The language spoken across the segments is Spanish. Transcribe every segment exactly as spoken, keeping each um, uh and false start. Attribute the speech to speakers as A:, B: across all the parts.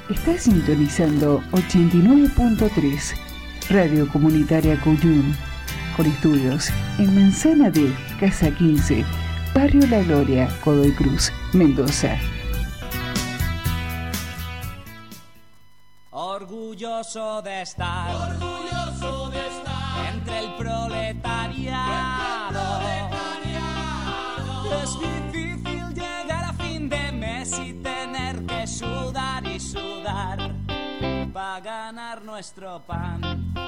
A: Estás sintonizando ochenta y nueve punto tres, Radio Comunitaria Cuyum, con estudios en Manzana D, Casa quince, Barrio La Gloria, Godoy Cruz, Mendoza.
B: Orgulloso de estar,
C: orgulloso de estar
B: entre el proletariado. Es difícil llegar a fin de mes y tener que sudar y sudar para ganar nuestro pan.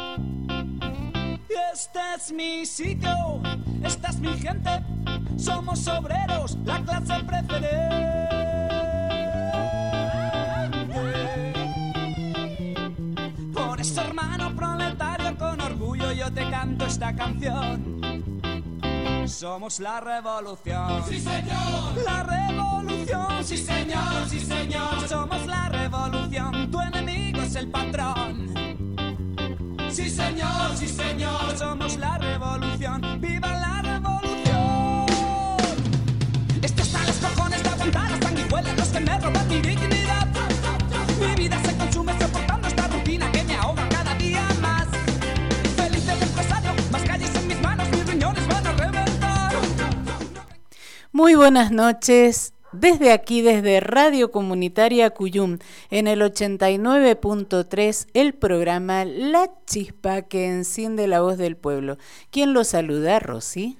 B: Este es mi sitio, esta es mi gente, somos obreros, la clase preferente. Por eso, hermano proletario, con orgullo yo te canto esta canción. Somos la revolución.
C: Sí, señor.
B: La revolución.
C: Sí, señor, sí, señor.
B: Somos la revolución. Tu enemigo es el patrón.
C: Sí, señor, sí, señor.
B: Somos la revolución. ¡Viva la revolución! Esto está a los cojones de aguantar las sanguijuelas, los que me roban mi dignidad. Mi vida se consume soportando esta rutina que me ahoga cada día más. Feliz de empresario, más calles en mis manos, mis riñones van a reventar.
D: Muy buenas noches. Desde aquí, desde Radio Comunitaria Cuyum, en el ochenta y nueve punto tres, el programa La Chispa que enciende la voz del pueblo. ¿Quién lo saluda, Rosy?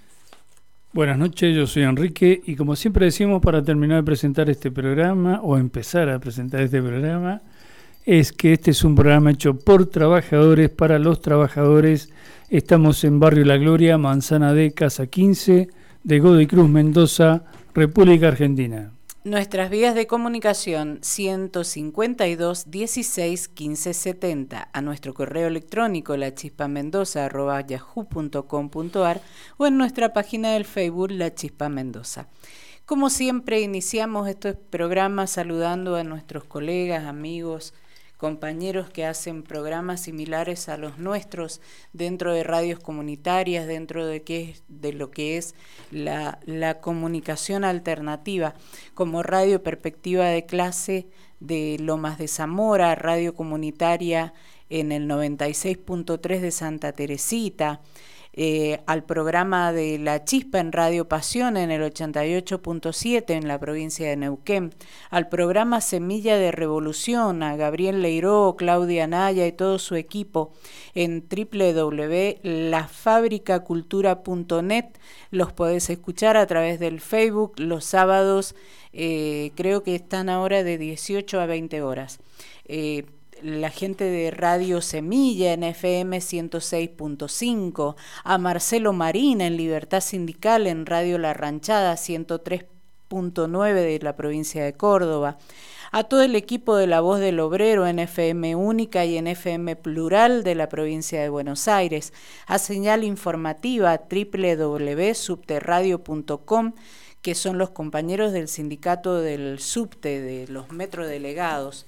E: Buenas noches, yo soy Enrique y como siempre decimos para terminar de presentar este programa o empezar a presentar este programa, es que este es un programa hecho por trabajadores, para los trabajadores. Estamos en Barrio La Gloria, Manzana D, Casa quince, de Godoy Cruz, Mendoza, República Argentina.
D: Nuestras vías de comunicación ciento cincuenta y dos, dieciséis, quince, setenta, a nuestro correo electrónico lachispamendoza arroba yahoo punto com punto ar o en nuestra página del Facebook La Chispa Mendoza. Como siempre iniciamos estos programas saludando a nuestros colegas, amigos, compañeros que hacen programas similares a los nuestros dentro de radios comunitarias, dentro de, que, de lo que es la, la comunicación alternativa, como Radio Perspectiva de Clase de Lomas de Zamora, Radio Comunitaria en el noventa y seis punto tres de Santa Teresita, Eh, al programa de La Chispa en Radio Pasión en el ochenta y ocho punto siete en la provincia de Neuquén, al programa Semilla de Revolución, a Gabriel Leiró, Claudia Naya y todo su equipo en doble u doble u doble u punto la fábrica cultura punto net. Los podés escuchar a través del Facebook los sábados, eh, creo que están ahora de dieciocho a veinte horas. Eh, la gente de Radio Semilla en F M ciento seis punto cinco, a Marcelo Marina en Libertad Sindical en Radio La Ranchada ciento tres punto nueve de la provincia de Córdoba, a todo el equipo de La Voz del Obrero en F M Única y en F M Plural de la provincia de Buenos Aires, a Señal Informativa doble u doble u doble u punto subterradio punto com, que son los compañeros del sindicato del subte, de los metrodelegados,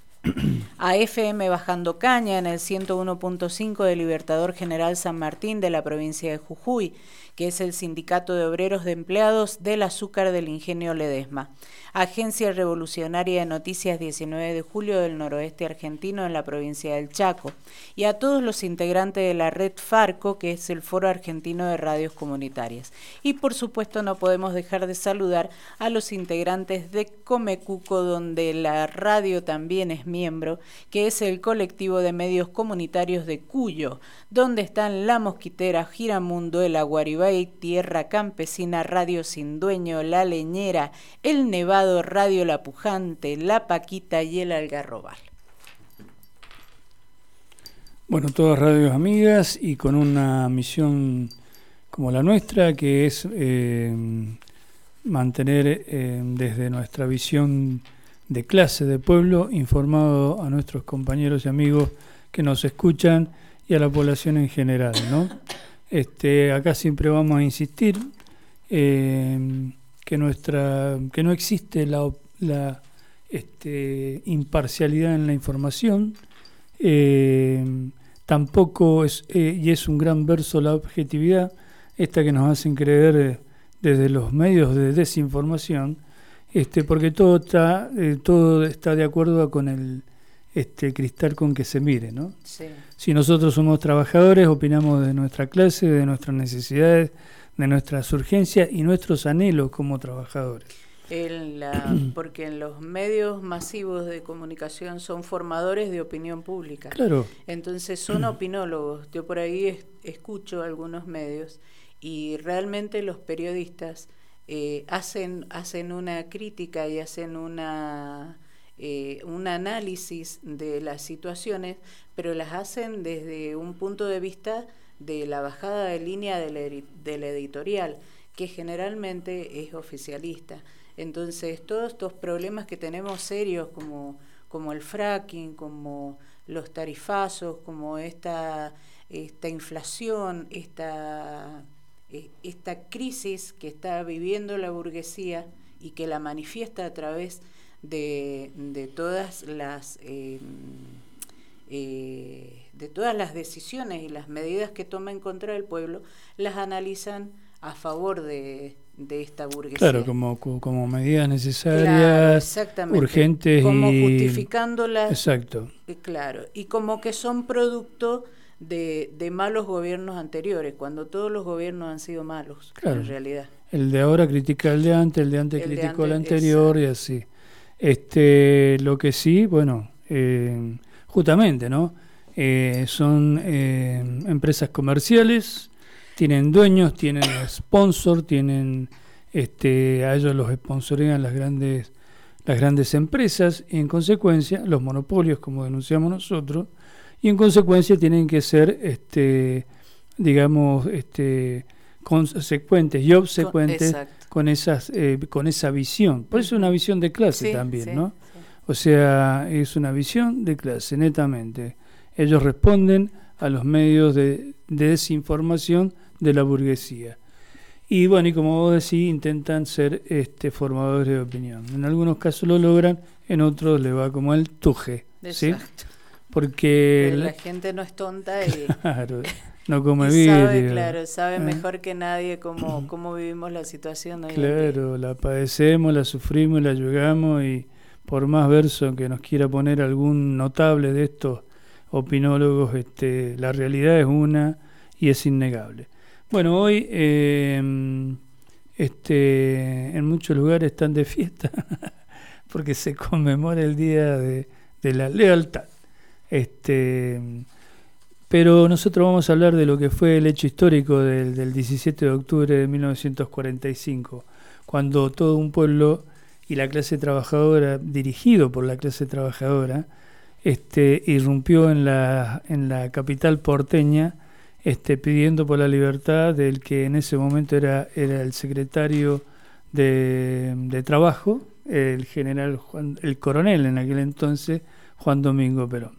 D: a F M Bajando Caña en el ciento uno punto cinco de Libertador General San Martín de la provincia de Jujuy, que es el Sindicato de Obreros de Empleados del Azúcar del Ingenio Ledesma, Agencia Revolucionaria de Noticias diecinueve de julio del Noroeste Argentino en la provincia del Chaco, y a todos los integrantes de la red Farco, que es el Foro Argentino de Radios Comunitarias. Y por supuesto no podemos dejar de saludar a los integrantes de Comecuco, donde la radio también es miembro, que es el colectivo de medios comunitarios de Cuyo, donde están La Mosquitera, Giramundo, El Aguaribay, Tierra Campesina, Radio Sin Dueño, La Leñera, El Nevado, Radio La Pujante, La Paquita y El Algarrobal.
E: Bueno, todas radios amigas y con una misión como la nuestra, que es eh, mantener eh, desde nuestra visión de clase, de pueblo, informado a nuestros compañeros y amigos que nos escuchan y a la población en general, ¿no? Este, acá siempre vamos a insistir eh, que nuestra que no existe la, la este, imparcialidad en la información, eh, tampoco es, eh, y es un gran verso la objetividad, esta que nos hacen creer eh, desde los medios de desinformación, este, porque todo está, eh, todo está de acuerdo con el este cristal con que se mire, ¿no?
D: Sí.
E: Si nosotros somos trabajadores, opinamos de nuestra clase, de nuestras necesidades, de nuestras urgencias y nuestros anhelos como trabajadores.
D: En la, porque en los medios masivos de comunicación son formadores de opinión pública.
E: Claro.
D: Entonces son opinólogos. Yo por ahí es, escucho algunos medios y realmente los periodistas eh, hacen, hacen una crítica y hacen una... Eh, un análisis de las situaciones, pero las hacen desde un punto de vista de la bajada de línea del, edi- del editorial, que generalmente es oficialista. Entonces, todos estos problemas que tenemos serios, como, como el fracking, como los tarifazos, como esta, esta inflación, esta, esta crisis que está viviendo la burguesía y que la manifiesta a través de, de todas las eh, eh, de todas las decisiones y las medidas que toma en contra del pueblo, las analizan a favor de, de esta burguesía.
E: Claro, como, como medidas necesarias, claro, urgentes,
D: como
E: y
D: justificándolas.
E: Exacto.
D: Eh, claro, y como que son producto de, de malos gobiernos anteriores, cuando todos los gobiernos han sido malos, claro, en realidad.
E: El de ahora critica al de antes, el de antes el criticó al anterior, exacto, y así. Este, lo que sí, bueno, eh, justamente, ¿no? Eh, son eh, empresas comerciales, tienen dueños, tienen sponsor, tienen, este, a ellos los sponsorean las grandes, las grandes empresas, y en consecuencia, los monopolios, como denunciamos nosotros, y en consecuencia tienen que ser, este, digamos, este, consecuentes y obsecuentes con, con esas, eh, con esa visión. Por eso es una visión de clase, sí, también, sí, ¿no? Sí. O sea, es una visión de clase, netamente. Ellos responden a los medios de, de desinformación de la burguesía. Y bueno, y como vos decís, intentan ser este, formadores de opinión. En algunos casos lo logran, en otros le va como el tuje, ¿sí? Porque
D: pero la gente no es tonta y,
E: claro, no come
D: y
E: vidrio.
D: Sabe, claro, sabe ¿eh? mejor que nadie cómo, cómo vivimos la situación.
E: Claro, la padecemos, la sufrimos, la llegamos, y por más verso que nos quiera poner algún notable de estos opinólogos, este, la realidad es una y es innegable. Bueno, hoy eh, este, en muchos lugares están de fiesta porque se conmemora el Día de, de la Lealtad. Este, pero nosotros vamos a hablar de lo que fue el hecho histórico del, del diecisiete de octubre de mil novecientos cuarenta y cinco, cuando todo un pueblo y la clase trabajadora, dirigido por la clase trabajadora, este, irrumpió en la, en la capital porteña, este, pidiendo por la libertad del que en ese momento era, era el secretario de, de Trabajo, el general Juan, el coronel en aquel entonces, Juan Domingo Perón.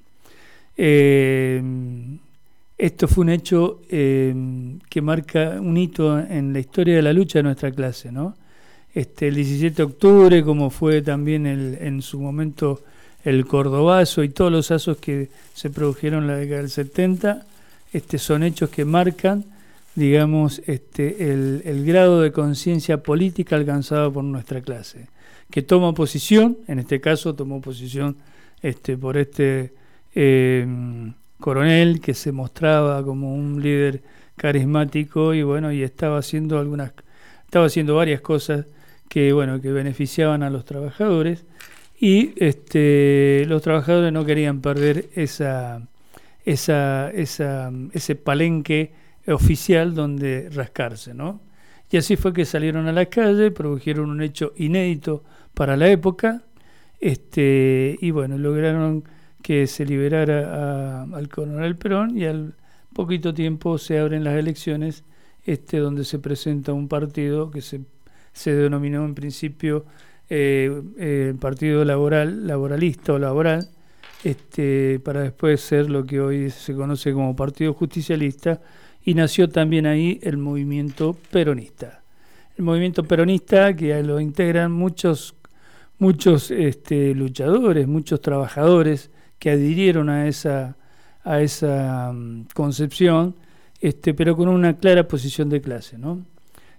E: Eh, esto fue un hecho eh, que marca un hito en la historia de la lucha de nuestra clase, ¿no? Este, el diecisiete de octubre, como fue también el, en su momento el Cordobazo y todos los asos que se produjeron en la década del setenta, este, son hechos que marcan, digamos, este, el, el grado de conciencia política alcanzado por nuestra clase, que toma posición, en este caso tomó posición este, por este eh, coronel que se mostraba como un líder carismático y bueno, y estaba haciendo algunas, estaba haciendo varias cosas que bueno, que beneficiaban a los trabajadores, y este, los trabajadores no querían perder esa, esa, esa, ese palenque oficial donde rascarse, ¿no? Y así fue que salieron a la calle, produjeron un hecho inédito para la época, este, y bueno, lograron que se liberara a, al coronel Perón, y al poquito tiempo se abren las elecciones, este, donde se presenta un partido que se se denominó en principio eh, eh, el Partido Laboral, Laboralista o Laboral, este, para después ser lo que hoy se conoce como Partido Justicialista, y nació también ahí el movimiento peronista. El movimiento peronista que lo integran muchos, muchos este, luchadores, muchos trabajadores que adhirieron a esa, a esa um, concepción, este, pero con una clara posición de clase, ¿no?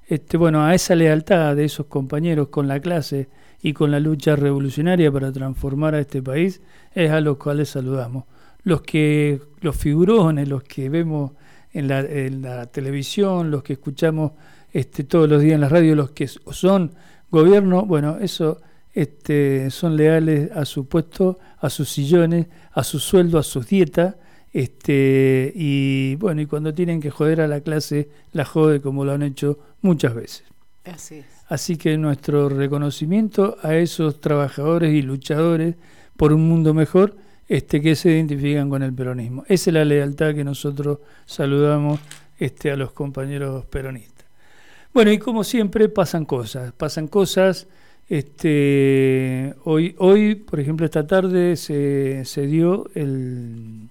E: este, bueno, a esa lealtad de esos compañeros con la clase y con la lucha revolucionaria para transformar a este país, es a los cuales saludamos. Los que, los figurones, los que vemos en la, en la televisión, los que escuchamos este, todos los días en la radio, los que son gobierno, bueno, eso este, son leales a su puesto, a sus sillones, a su sueldo, a sus dietas, este, y bueno, y cuando tienen que joder a la clase, la jode como lo han hecho muchas veces.
D: Así es.
E: Así que nuestro reconocimiento a esos trabajadores y luchadores por un mundo mejor, este, que se identifican con el peronismo. Esa es la lealtad que nosotros saludamos este, a los compañeros peronistas. Bueno, y como siempre pasan cosas, pasan cosas. Este, hoy, hoy, por ejemplo, esta tarde se, se dio el,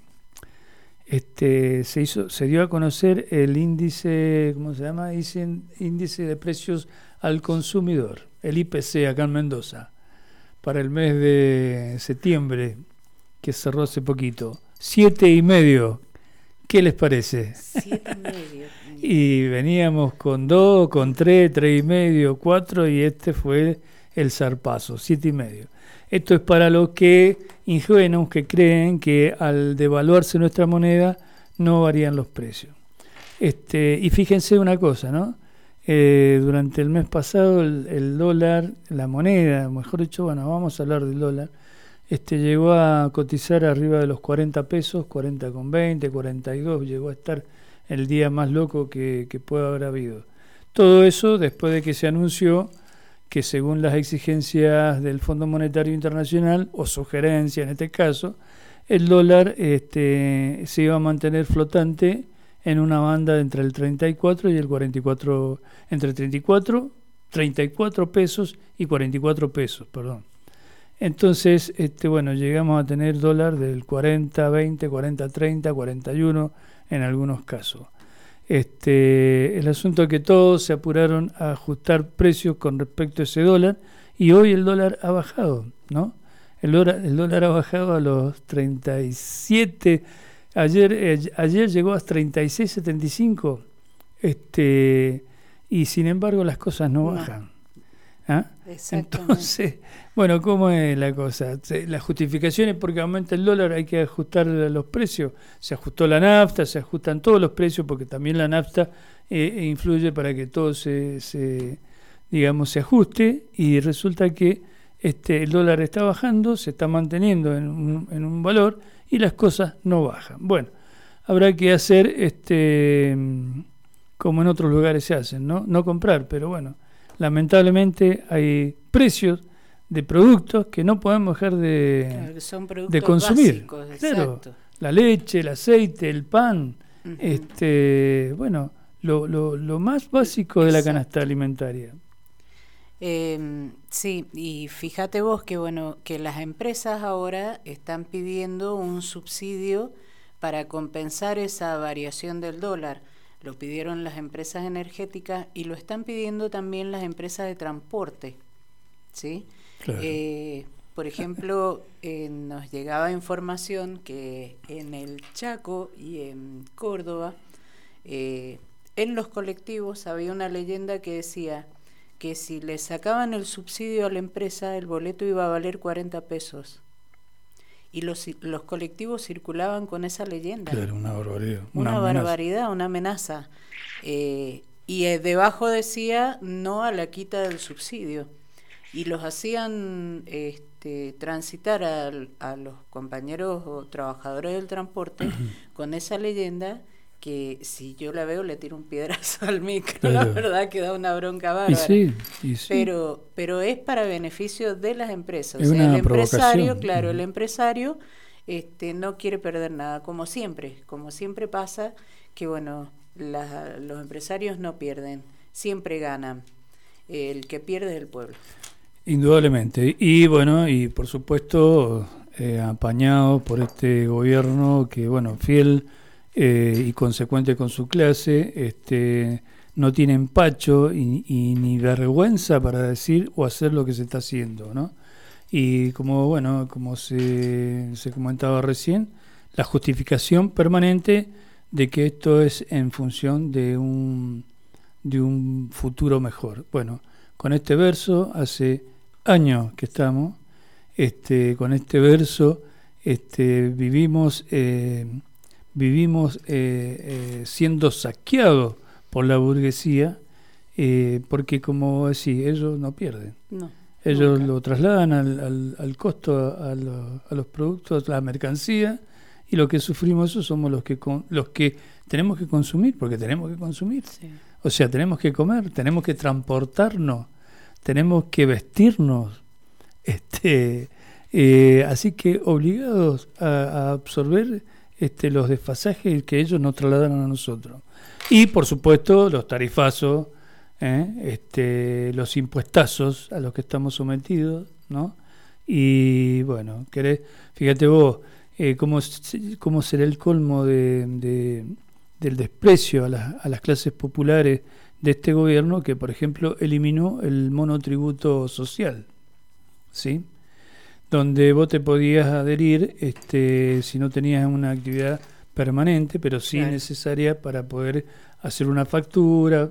E: este, se hizo, se dio a conocer el índice, ¿cómo se llama? Índice de precios al consumidor, el I P C acá en Mendoza, para el mes de septiembre, que cerró hace poquito, siete y medio. ¿Qué les parece?
D: Siete y medio.
E: Y veníamos con dos, con tres, tres y medio, cuatro, y este fue el zarpazo, siete y medio. Esto es para los que ingenuos que creen que al devaluarse nuestra moneda no varían los precios. Este, y fíjense una cosa, ¿no? Eh, durante el mes pasado el, el dólar, la moneda, mejor dicho, bueno, vamos a hablar del dólar, este llegó a cotizar arriba de los cuarenta pesos, cuarenta con veinte, cuarenta y dos, llegó a estar el día más loco que, que pueda haber habido. Todo eso después de que se anunció que según las exigencias del Fondo Monetario Internacional, o sugerencia en este caso, el dólar este, se iba a mantener flotante en una banda entre el treinta y cuatro y el cuarenta y cuatro, entre treinta y cuatro, treinta y cuatro pesos y cuarenta y cuatro pesos, perdón. Entonces, este, bueno, llegamos a tener dólar del cuarenta, veinte, cuarenta, treinta, cuarenta y uno en algunos casos. Este, el asunto es que todos se apuraron a ajustar precios con respecto a ese dólar, y hoy el dólar ha bajado, ¿no? El dólar, el dólar ha bajado a los treinta y siete, ayer, eh, ayer llegó a treinta y seis setenta y cinco, este, y sin embargo las cosas no bajan. ¿Ah? Entonces, bueno, ¿cómo es la cosa? La justificación es porque aumenta el dólar, hay que ajustar los precios. Se ajustó la nafta, se ajustan todos los precios, porque también la nafta eh, influye para que todo se, se, digamos, se ajuste, y resulta que este, el dólar está bajando, se está manteniendo en un, en un valor, y las cosas no bajan. Bueno, habrá que hacer este como en otros lugares se hacen, ¿no? No comprar, pero bueno, lamentablemente hay precios de productos que no podemos dejar de,
D: claro, son productos
E: de consumir.
D: Básicos,
E: claro, la leche, el aceite, el pan, uh-huh. este, bueno, lo, lo, lo más básico de la Exacto. canasta alimentaria.
D: Eh, sí, y fíjate vos que bueno, que las empresas ahora están pidiendo un subsidio para compensar esa variación del dólar. Lo pidieron las empresas energéticas y lo están pidiendo también las empresas de transporte, ¿sí? Claro. Eh, por ejemplo, eh, nos llegaba información que en el Chaco y en Córdoba, eh, en los colectivos había una leyenda que decía que si le sacaban el subsidio a la empresa, el boleto iba a valer cuarenta pesos. Y los, los colectivos circulaban con esa leyenda.
E: Claro, una barbaridad.
D: Una, una barbaridad,
E: amenaza.
D: una amenaza. Eh, y eh, debajo decía no a la quita del subsidio. Y los hacían este, transitar a, a los compañeros o trabajadores del transporte con esa leyenda, que si yo la veo le tiro un piedrazo al micro, pero, la verdad que da una bronca bárbara.
E: Y sí, y sí.
D: Pero, pero es para beneficio de las empresas.
E: Es
D: o sea,
E: una
D: el empresario,
E: provocación.
D: claro,
E: uh-huh.
D: el empresario este, no quiere perder nada, como siempre, como siempre pasa, que bueno, la, los empresarios no pierden, siempre ganan. El que pierde es el pueblo.
E: Indudablemente. Y bueno, y por supuesto, eh, apañado por este gobierno que, bueno, fiel Eh, y consecuente con su clase, este, no tiene empacho y, y ni vergüenza para decir o hacer lo que se está haciendo, ¿no? Y como bueno, como se, se comentaba recién, la justificación permanente de que esto es en función de un de un futuro mejor. Bueno, con este verso, hace años que estamos, este, con este verso este, vivimos, eh, vivimos eh, eh, siendo saqueados por la burguesía, eh, porque como decís, ellos no pierden.
D: No,
E: ellos
D: nunca.
E: lo trasladan al, al, al costo, a, lo, a los productos, a la mercancía, y lo que sufrimos eso somos los que, con, los que tenemos que consumir, porque tenemos que consumir.
D: Sí.
E: O sea, tenemos que comer, tenemos que transportarnos, tenemos que vestirnos, este, eh, así que obligados a, a absorber este, los desfasajes que ellos nos trasladaron a nosotros. Y por supuesto los tarifazos, ¿eh? este, los impuestazos a los que estamos sometidos, ¿no? Y bueno, querés, fíjate vos, eh, cómo, cómo será el colmo de... de del desprecio a, la, a las clases populares de este gobierno, que por ejemplo eliminó el monotributo social, ¿sí? Donde vos te podías adherir este, si no tenías una actividad permanente, pero sí claro. necesaria para poder hacer una factura,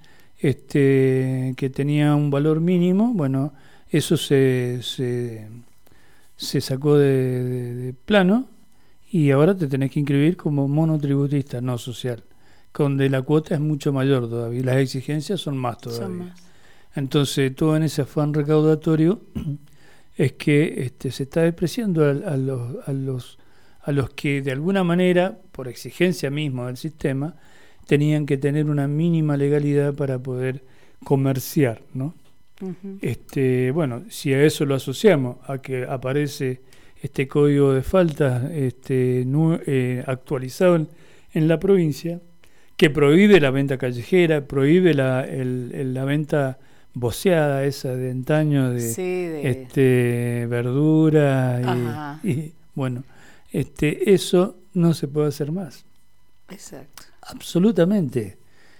E: este, que tenía un valor mínimo. Bueno, eso se, se, se sacó de, de, de plano, y ahora te tenés que inscribir como monotributista, no social, donde la cuota es mucho mayor todavía, y las exigencias son más todavía. Son más. Entonces, todo en ese afán recaudatorio es que este, se está despreciando a, a, los, a, los, a los que de alguna manera, por exigencia misma del sistema, tenían que tener una mínima legalidad para poder comerciar, ¿no? Uh-huh. Este, bueno, si a eso lo asociamos, a que aparece este código de faltas este, nu, eh, actualizado en, en la provincia, que prohíbe la venta callejera, prohíbe la, el, el, la venta voceada, esa de antaño de, sí, de... Este, verdura y, y bueno, este, eso no se puede hacer más.
D: Exacto.
E: Absolutamente.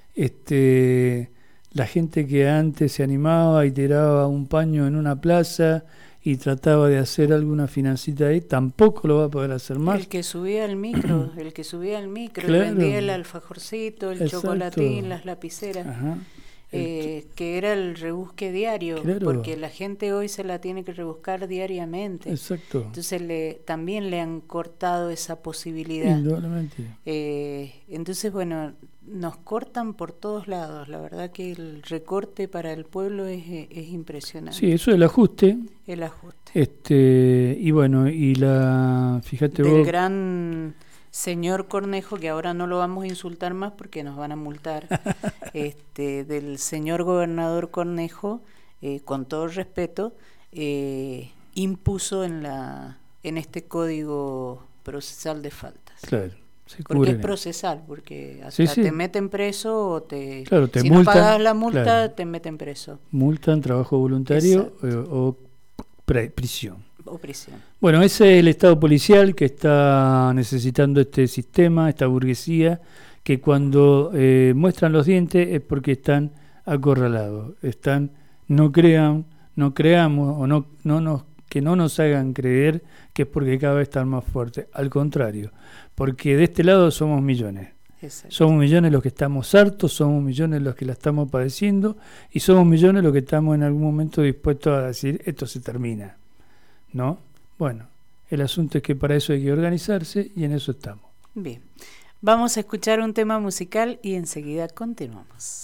E: Este, la gente que antes se animaba y tiraba un paño en una plaza y trataba de hacer alguna financita ahí, tampoco lo va a poder hacer más.
D: El que subía al micro, el que subía al micro,
E: claro.
D: vendía el alfajorcito, el Exacto. chocolatín, las lapiceras, eh, que era el rebusque diario,
E: claro.
D: porque la gente hoy se la tiene que rebuscar diariamente.
E: Exacto.
D: Entonces le, también le han cortado esa posibilidad.
E: Indudablemente.
D: Eh, entonces, bueno, nos cortan por todos lados. La verdad que el recorte para el pueblo es, es impresionante.
E: Sí, eso es el ajuste.
D: El ajuste.
E: Este, y bueno, y la, fíjate
D: Del
E: vos.
D: gran señor Cornejo, que ahora no lo vamos a insultar más porque nos van a multar, este, del señor gobernador Cornejo, eh, con todo respeto, eh, impuso en la en este código procesal de faltas.
E: Claro.
D: Porque es procesal, porque hasta sí, sí. te meten preso o te,
E: claro, te
D: si
E: multan,
D: no pagas la multa,
E: claro.
D: te meten preso.
E: Multan, trabajo voluntario o, o pre, prisión.
D: O prisión.
E: Bueno, ese es el Estado policial que está necesitando este sistema, esta burguesía, que cuando eh, muestran los dientes es porque están acorralados. Están, no crean, no creamos o no, no nos, que no nos hagan creer que es porque cada vez están más fuertes. Al contrario. Porque de este lado somos millones. Exacto. Somos millones los que estamos hartos, somos millones los que la estamos padeciendo y somos millones los que estamos en algún momento dispuestos a decir esto se termina, ¿no? Bueno, el asunto es que para eso hay que organizarse y en eso estamos.
D: Bien, vamos a escuchar un tema musical y enseguida continuamos.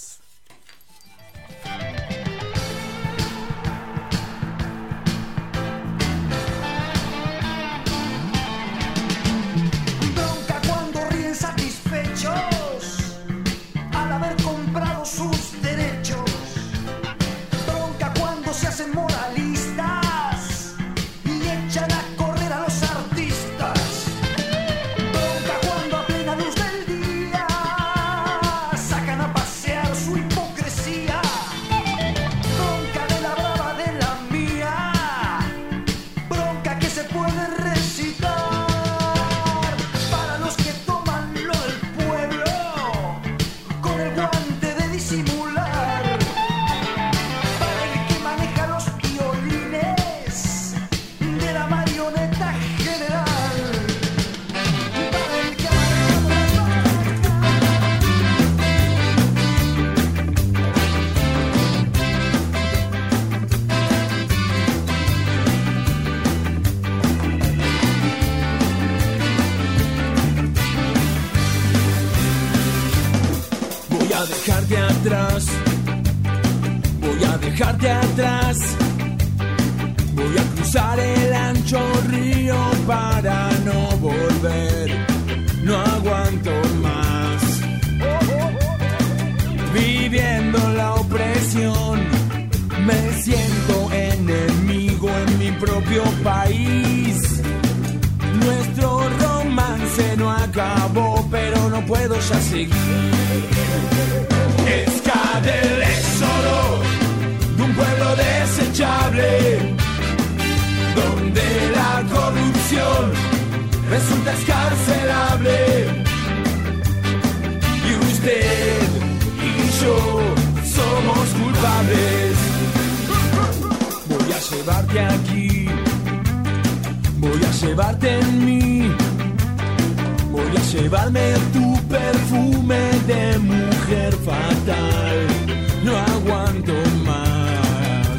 F: Su
B: atrás, voy a dejarte atrás, voy a cruzar el ancho río para no volver, no aguanto más, viviendo la opresión, me siento enemigo en mi propio país. Nuestro romance no acabó, pero no puedo ya seguir. Esca del éxodo de un pueblo desechable, donde la corrupción resulta escarcelable. Y usted y yo somos culpables. Voy a llevarte aquí, voy a llevarte en mí, voy a llevarme tu perfume de mujer fatal. No aguanto más,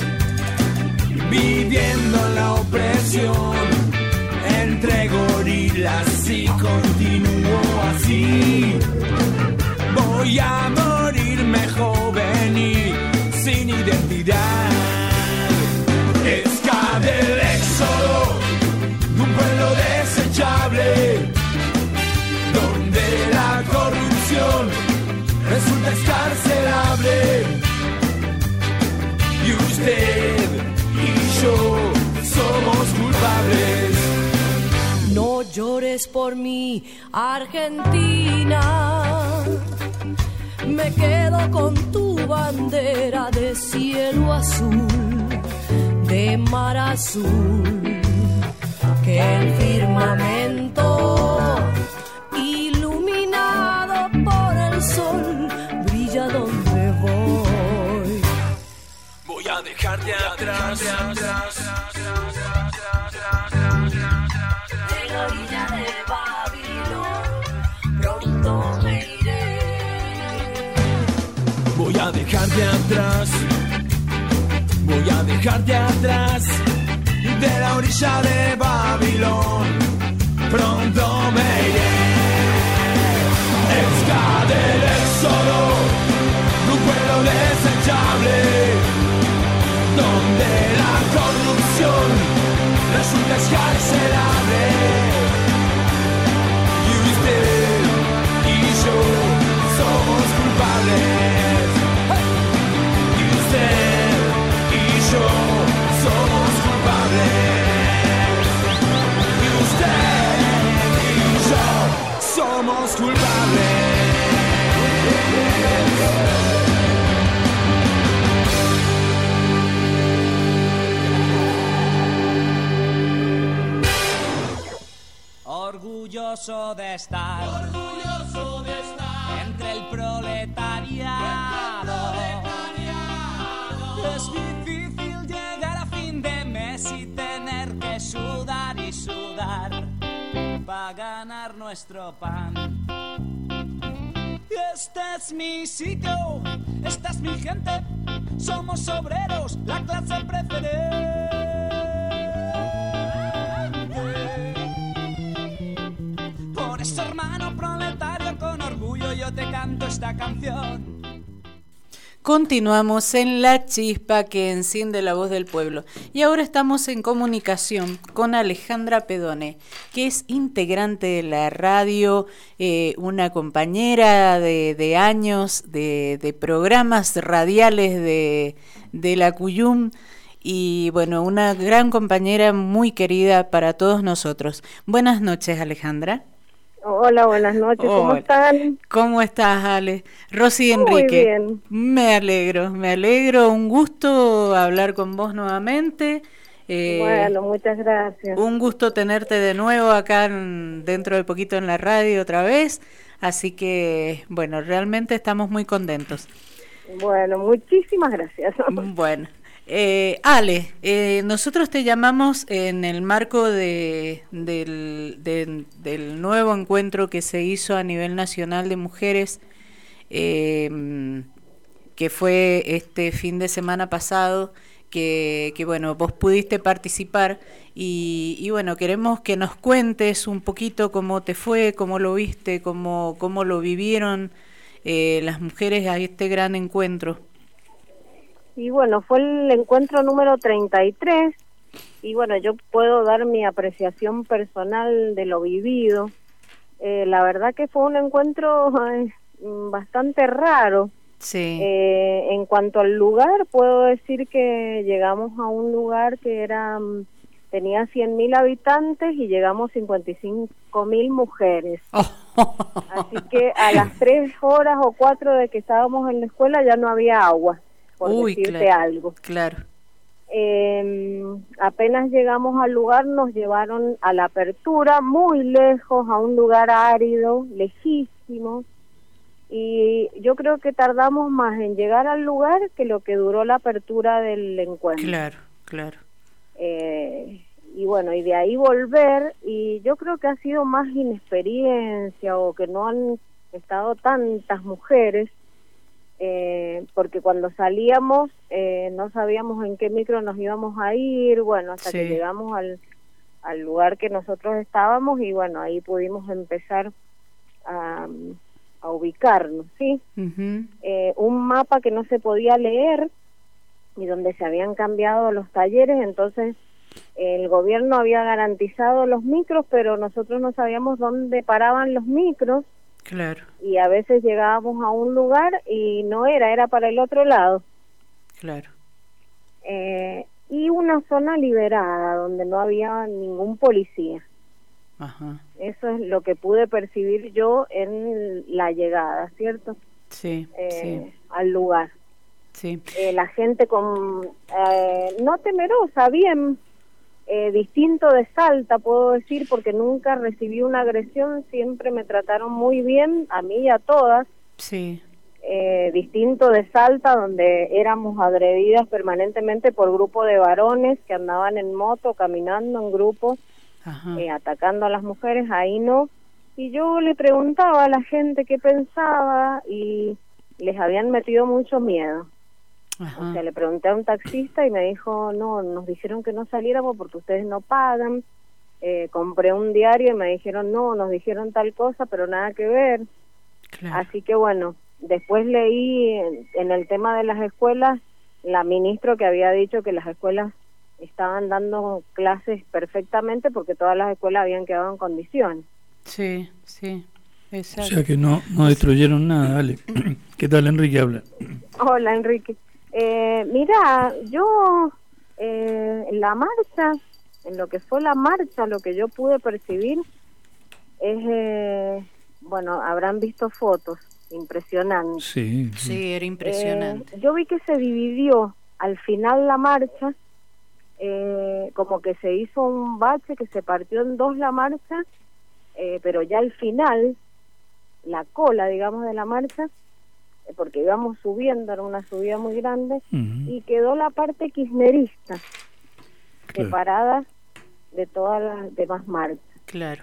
B: viviendo la opresión entre gorilas y continúo así. Voy a morirme joven y sin identidad. Esca del éxodo de un pueblo desechable, donde la corrupción resulta escarcelable. Y usted y yo somos culpables.
F: No llores por mí, Argentina. Me quedo con tu bandera de cielo azul, de mar azul, que el firmamento iluminado por el sol brilla donde voy.
B: Voy a dejarte atrás, atrás.
F: De la orilla de Babilón pronto me iré.
B: Voy a dejarte atrás, voy a dejarte atrás, de la orilla de Babilón pronto me iré. Esca del éxodo de un pueblo desechable, donde la corrupción resulta escarcelable. Y usted y yo somos culpables. Y usted y yo somos culpables. Y usted y yo somos culpables.
C: Orgulloso de estar,
G: orgulloso de estar
C: entre el proletariado. Es difícil llegar a fin de mes y tener que sudar y sudar para ganar nuestro pan. Este es mi sitio, esta es mi gente, somos obreros, la clase preferente. Por eso, hermano proletario, con orgullo yo te canto esta canción.
D: Continuamos en La Chispa que enciende la voz del pueblo y ahora estamos en comunicación con Alejandra Pedone, que es integrante de la radio, eh, una compañera de, de años de, de programas radiales de, de la Cuyum y bueno, una gran compañera muy querida para todos nosotros. Buenas noches, Alejandra.
H: Hola, buenas noches, ¿cómo
D: Hola.
H: están?
D: ¿Cómo estás, Ale? Rosy
H: Muy
D: Enrique.
H: bien.
D: Me alegro, me alegro, un gusto hablar con vos nuevamente. Eh,
H: Bueno, muchas gracias.
D: Un gusto tenerte de nuevo acá en- dentro de poquito en la radio otra vez, así que, bueno, realmente estamos muy contentos.
H: Bueno, muchísimas gracias.
D: Bueno, eh, Ale, eh, nosotros te llamamos en el marco de, del, de- del nuevo encuentro que se hizo a nivel nacional de mujeres, eh, que fue este fin de semana pasado, que, que bueno, vos pudiste participar y, y bueno, queremos que nos cuentes un poquito cómo te fue, cómo lo viste, cómo, cómo lo vivieron eh, las mujeres a este gran encuentro?
H: Y bueno, fue el encuentro número treinta y tres, y bueno, yo puedo dar mi apreciación personal de lo vivido. Eh, la verdad que fue un encuentro eh, bastante raro.
D: Sí.
H: Eh, en cuanto al lugar, puedo decir que llegamos a un lugar que era tenía cien mil habitantes y llegamos cincuenta y cinco mil mujeres.
D: Oh.
H: Así que a las tres horas o cuatro de que estábamos en la escuela ya no había agua, por
D: Uy,
H: decirte
D: claro,
H: algo.
D: Claro.
H: Eh, apenas llegamos al lugar, nos llevaron a la apertura, muy lejos, a un lugar árido, lejísimo, y yo creo que tardamos más en llegar al lugar que lo que duró la apertura del encuentro.
D: Claro, claro.
H: Eh, y bueno, y de ahí volver, y yo creo que ha sido más inexperiencia o que no han estado tantas mujeres, eh, porque cuando salíamos eh, no sabíamos en qué micro nos íbamos a ir, bueno, hasta
D: Sí.
H: que llegamos al, al lugar que nosotros estábamos, y bueno, ahí pudimos empezar a, a ubicarnos, ¿sí?
D: Uh-huh.
H: Eh, un mapa que no se podía leer y donde se habían cambiado los talleres, entonces el gobierno había garantizado los micros, pero nosotros no sabíamos dónde paraban los micros,
D: Claro,
H: y a veces llegábamos a un lugar y no era, era para el otro lado.
D: claro.
H: Eh, y una zona liberada donde no había ningún policía.
D: Ajá.
H: Eso es lo que pude percibir yo en la llegada, ¿cierto?
D: Sí,
H: Eh,
D: sí,
H: al lugar.
D: sí.
H: Eh, la gente con eh, no temerosa, bien, eh, distinto de Salta, puedo decir, porque nunca recibí una agresión, siempre me trataron muy bien, a mí y a todas.
D: Sí,
H: Eh, distinto de Salta, donde éramos agredidas permanentemente por grupo de varones que andaban en moto, caminando en grupo,
D: ajá.
H: eh, atacando a las mujeres, ahí no. Y yo le preguntaba a la gente qué pensaba y les habían metido mucho miedo.
D: Ajá.
H: O sea, le pregunté a un taxista y me dijo, no, nos dijeron que no saliéramos porque ustedes no pagan. Eh, compré un diario y me dijeron, no, nos dijeron tal cosa, pero nada que ver.
D: Claro.
H: Así que bueno, después leí en, en el tema de las escuelas, la ministra que había dicho que las escuelas estaban dando clases perfectamente porque todas las escuelas habían quedado en condiciones.
D: Sí, sí,
E: O
D: exacto.
E: sea que no, no destruyeron nada, dale. ¿Qué tal, Enrique? Habla.
H: Hola, Enrique. Eh, mira, yo eh, en la marcha, en lo que fue la marcha, lo que yo pude percibir es, eh, bueno, habrán visto fotos impresionantes.
E: Sí, sí.
D: Sí, era impresionante.
H: Eh, yo vi que se dividió al final la marcha, eh, como que se hizo un bache, que se partió en dos la marcha, eh, pero ya al final, la cola, digamos, de la marcha, eh, porque íbamos subiendo, era una subida muy grande,
E: Ujú.
H: y quedó la parte kirchnerista,
E: Claro.
H: separada de todas las demás marchas.
D: Claro.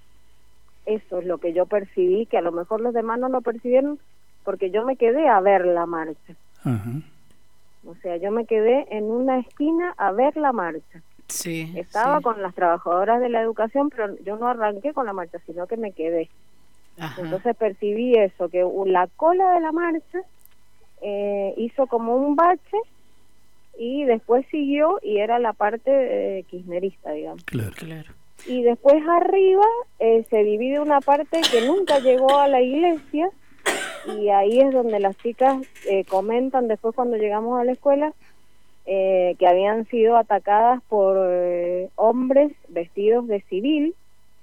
H: Eso es lo que yo percibí, que a lo mejor los demás no lo percibieron, porque yo me quedé a ver la marcha.
E: Ajá.
H: O sea, yo me quedé en una esquina a ver la marcha.
D: Sí.
H: Estaba
D: sí.
H: con las trabajadoras de la educación, pero yo no arranqué con la marcha, sino que me quedé.
D: Ajá.
H: Entonces percibí eso, que la cola de la marcha eh, hizo como un bache y después siguió y era la parte eh, kirchnerista, digamos.
E: Claro.
D: Claro.
H: Y después arriba eh, se divide una parte que nunca llegó a la iglesia, y ahí es donde las chicas eh, comentan después cuando llegamos a la escuela eh, que habían sido atacadas por eh, hombres vestidos de civil,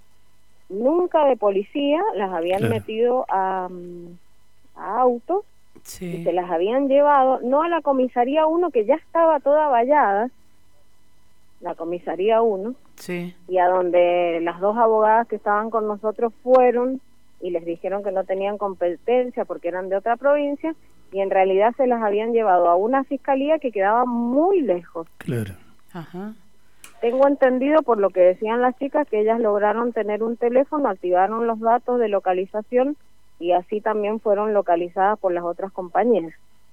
H: nunca de policía, las habían
E: Claro.
H: metido a, a autos y
D: Sí.
H: se las habían llevado, no a la comisaría uno, que ya estaba toda vallada, la comisaría uno,
D: Sí.
H: y a donde las dos abogadas que estaban con nosotros fueron y les dijeron que no tenían competencia porque eran de otra provincia, y en realidad se las habían llevado a una fiscalía que quedaba muy lejos.
E: Claro.
D: Ajá.
H: Tengo entendido por lo que decían las chicas que ellas lograron tener un teléfono, activaron los datos de localización y así también fueron localizadas por las otras compañeras.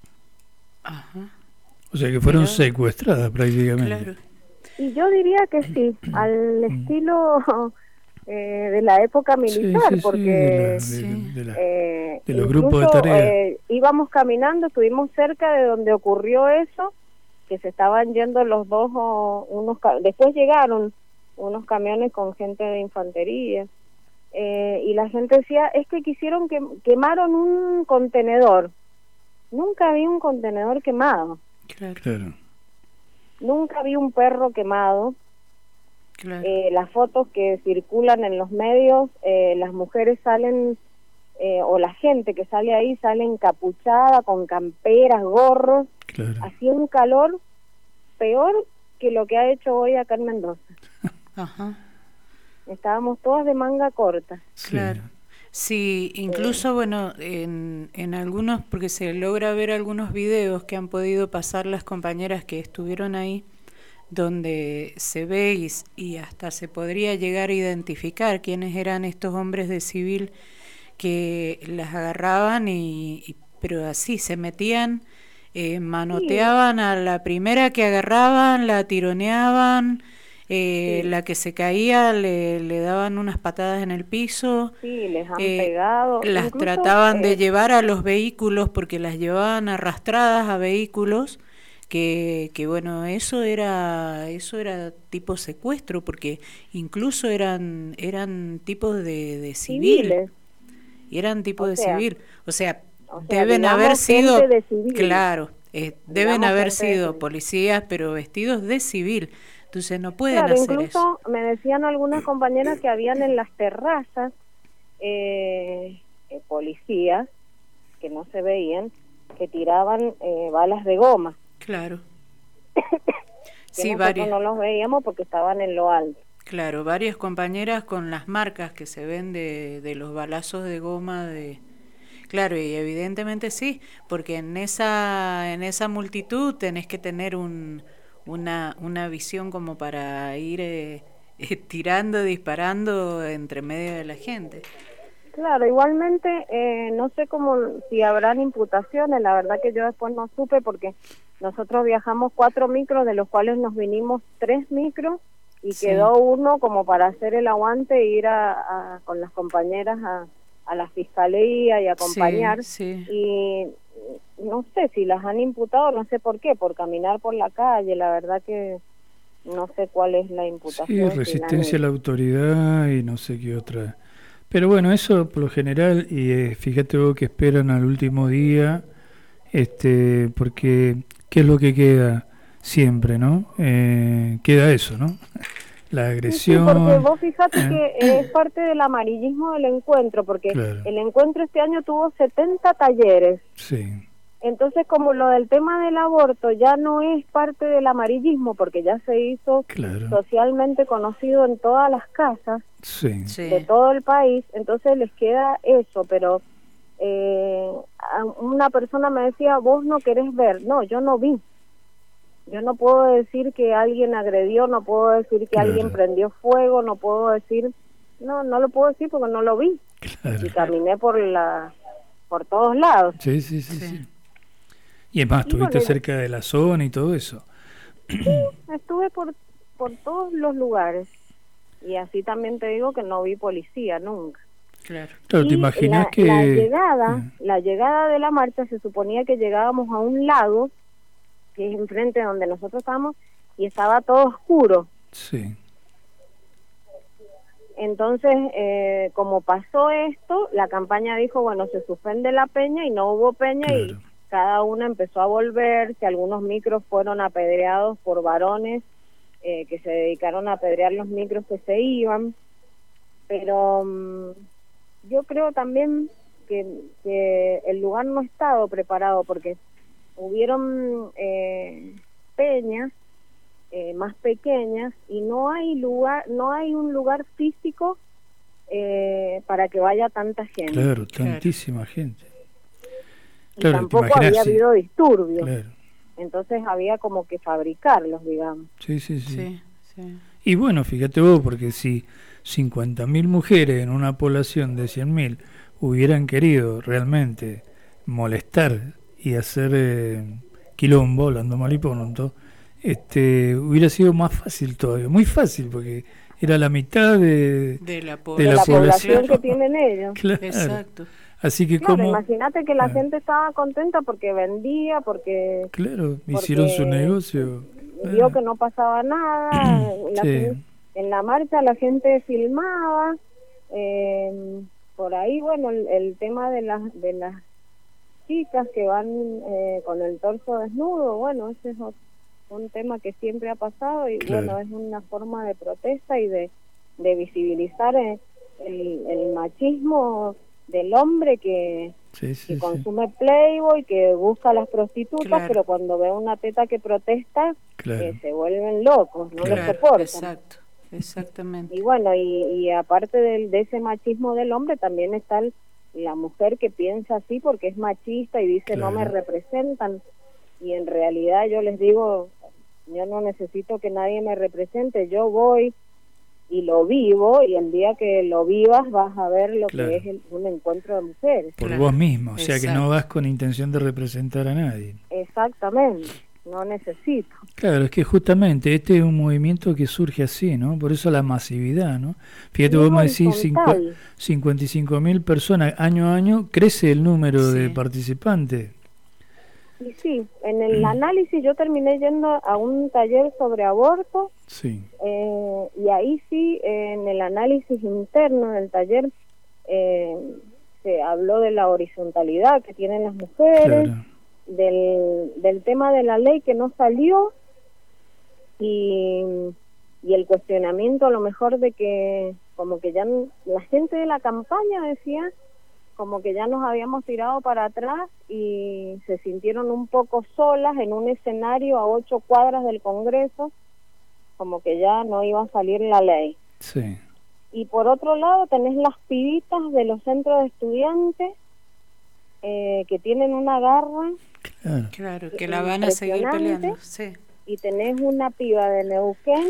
D: Ajá.
E: O sea que fueron
D: Pero-
E: secuestradas prácticamente.
D: Claro.
H: Y yo diría que sí, al estilo eh, de la época militar,
E: sí, sí,
H: porque
E: sí, de, la, de, de, la,
H: eh,
E: de los
H: incluso,
E: grupos de tarea.
H: Eh, íbamos caminando, estuvimos cerca de donde ocurrió eso, que se estaban yendo los dos, o unos después llegaron unos camiones con gente de infantería, eh, y la gente decía, es que quisieron que quemaron un contenedor. Nunca vi un contenedor quemado.
D: Claro.
E: Claro.
H: Nunca vi un perro quemado.
D: Claro.
H: Eh, las fotos que circulan en los medios, eh, las mujeres salen, eh, o la gente que sale ahí sale encapuchada, con camperas, gorros,
E: Claro.
H: hacía un calor peor que lo que ha hecho hoy acá en Mendoza.
D: Ajá.
H: Estábamos todas de manga corta.
E: Sí.
D: Claro. Sí, incluso, bueno, en, en algunos, porque se logra ver algunos videos que han podido pasar las compañeras que estuvieron ahí, donde se ve y, y hasta se podría llegar a identificar quiénes eran estos hombres de civil que las agarraban, y, y pero así, se metían, eh, manoteaban a la primera que agarraban, la tironeaban, eh,
H: Sí.
D: la que se caía le, le daban unas patadas en el piso,
H: Sí, les han
D: eh,
H: pegado.
D: las
H: Incluso,
D: trataban de
H: eh,
D: llevar a los vehículos porque las llevaban arrastradas a vehículos, que, que bueno, eso era eso era tipo secuestro, porque incluso eran eran tipos de, de civil,
H: civiles.
D: y eran tipos
H: O
D: de
H: sea,
D: civil, o sea,
H: o sea,
D: deben
H: digamos,
D: haber sido,
H: gente de civil.
D: claro, eh, deben
H: Digamos,
D: haber
H: gente de
D: sido
H: civil.
D: policías, pero vestidos de civil, entonces no pueden
H: Claro,
D: hacer
H: incluso
D: eso.
H: me decían algunas compañeras que habían en las terrazas eh, eh, policías que no se veían, que tiraban eh, balas de goma.
D: Claro.
H: Que
D: Sí,
H: nosotros
D: varias.
H: no los veíamos porque estaban en lo alto.
D: Claro, varias compañeras con las marcas que se ven de, de los balazos de goma de... Claro, y evidentemente sí, porque en esa en esa multitud tenés que tener un, una, una visión como para ir eh, eh, tirando, disparando entre medio de la gente.
H: Claro, igualmente eh, no sé cómo si habrán imputaciones, la verdad que yo después no supe porque nosotros viajamos cuatro micros, de los cuales nos vinimos tres micros y
D: Sí.
H: quedó uno como para hacer el aguante e ir a, a, con las compañeras a, a la fiscalía y acompañar.
D: Sí, sí.
H: Y no sé si las han imputado, no sé por qué, por caminar por la calle, la verdad que no sé cuál es la imputación.
E: Sí,
H: si la han
E: resistencia a la
H: hecho.
E: autoridad y no sé qué otra. Pero bueno, eso por lo general, y eh, fíjate vos que esperan al último día, este, porque ¿qué es lo que queda siempre, no? Eh, queda eso, ¿no? La agresión.
H: Sí, porque vos fíjate
E: eh,
H: que es parte del amarillismo del encuentro, porque
E: Claro.
H: el encuentro este año tuvo setenta talleres.
E: Sí,
H: Entonces, como lo del tema del aborto ya no es parte del amarillismo, porque ya se hizo
E: claro.
H: socialmente conocido en todas las casas
E: Sí,
D: Sí.
H: de todo el país, entonces les queda eso, pero eh, a- una persona me decía, vos no querés ver, no, yo no vi. Yo no puedo decir que alguien agredió, no puedo decir que
E: Claro.
H: alguien prendió fuego, no puedo decir, no, no lo puedo decir porque no lo vi.
E: claro.
H: Y caminé por la, por todos lados.
E: Sí, sí, sí,
D: Sí.
E: sí. Y es más,
H: Y
E: estuviste
H: bueno,
E: cerca de la zona y todo eso.
H: Estuve por, por todos los lugares. Y así también te digo que no vi policía nunca.
D: Claro.
E: Claro, te
H: Y
E: imaginas
H: la,
E: que...
H: la llegada,
E: eh,
H: la llegada de la marcha se suponía que llegábamos a un lago que es enfrente de donde nosotros estábamos y estaba todo oscuro.
E: Sí,
H: Entonces, eh, como pasó esto, la campaña dijo, bueno, se suspende la peña y no hubo peña
E: Claro.
H: y cada una empezó a volverse, algunos micros fueron apedreados por varones eh, que se dedicaron a apedrear los micros que se iban, pero um, yo creo también que, que el lugar no ha estado preparado porque hubieron eh, peñas eh, más pequeñas y no hay lugar, no hay un lugar físico eh, para que vaya tanta gente.
E: claro,
D: Claro.
E: tantísima gente.
H: Y
E: Claro, te
H: tampoco
E: imaginas,
H: había
E: sí.
H: habido disturbios,
E: Claro,
H: entonces había como que fabricarlos, digamos.
E: sí, sí, sí.
D: Sí, sí.
E: Y bueno, fíjate vos, porque si cincuenta mil mujeres en una población de cien mil hubieran querido realmente molestar y hacer eh, quilombo, hablando mal y pronto, este, hubiera sido más fácil todavía, muy fácil, porque era la mitad de,
D: de la, po-
E: de
H: de
E: la,
H: la
E: población.
H: población que tienen ellos.
E: Claro.
D: Exacto.
E: Así que
H: Claro,
E: como
H: imagínate que la
E: Claro.
H: gente estaba contenta porque vendía, porque
E: claro, hicieron su
H: porque
E: negocio.
H: vio
E: Ah,
H: que no pasaba nada. la
E: Sí.
H: gente- en la marcha la gente filmaba. eh, por ahí, bueno, el, el tema de las de las chicas que van eh, con el torso desnudo, bueno, ese es otro, un tema que siempre ha pasado y
E: Claro.
H: bueno, es una forma de protesta y de, de visibilizar el, el, el machismo del hombre que,
E: sí,
H: que
E: sí, sí.
H: consume Playboy, que busca a las prostitutas,
D: Claro.
H: pero cuando ve una teta que protesta,
E: Claro.
H: eh, se vuelven locos, no
E: Claro.
H: lo soportan.
D: Exacto, exactamente.
H: Y bueno, y, y aparte del, de ese machismo del hombre, también está el- la mujer que piensa así porque es machista y dice
E: Claro.
H: no me representan. Y en realidad yo les digo, yo no necesito que nadie me represente, yo voy y lo vivo, y el día que lo vivas vas a ver lo
E: Claro.
H: que es el- un encuentro de mujeres.
E: Por
D: Claro.
E: vos mismo, o sea que
D: Exacto.
E: no vas con intención de representar a nadie.
H: Exactamente, no necesito.
E: Claro, es que justamente este es un movimiento que surge así, ¿no? Por eso la masividad, ¿no? Fíjate,
H: Y
E: vos
H: es
E: me decís
H: horizontal.
E: cincu- cincuenta y cinco mil personas, año a año crece el número
D: Sí.
E: de participantes.
H: Y sí, en el análisis yo terminé yendo a un taller sobre aborto.
E: Sí,
H: Eh, y ahí sí, en el análisis interno del taller, eh, se habló de la horizontalidad que tienen las mujeres,
E: claro,
H: del, del tema de la ley que no salió, y, y el cuestionamiento a lo mejor de que como que ya n- la gente de la campaña decía como que ya nos habíamos tirado para atrás y se sintieron un poco solas en un escenario a ocho cuadras del Congreso, como que ya no iba a salir la ley.
E: sí,
H: Y por otro lado tenés las pibitas de los centros de estudiantes eh, que tienen una garra,
E: claro,
D: Claro, que la van a seguir
H: Impresionante.
D: peleando. Sí.
H: y tenés una piba de Neuquén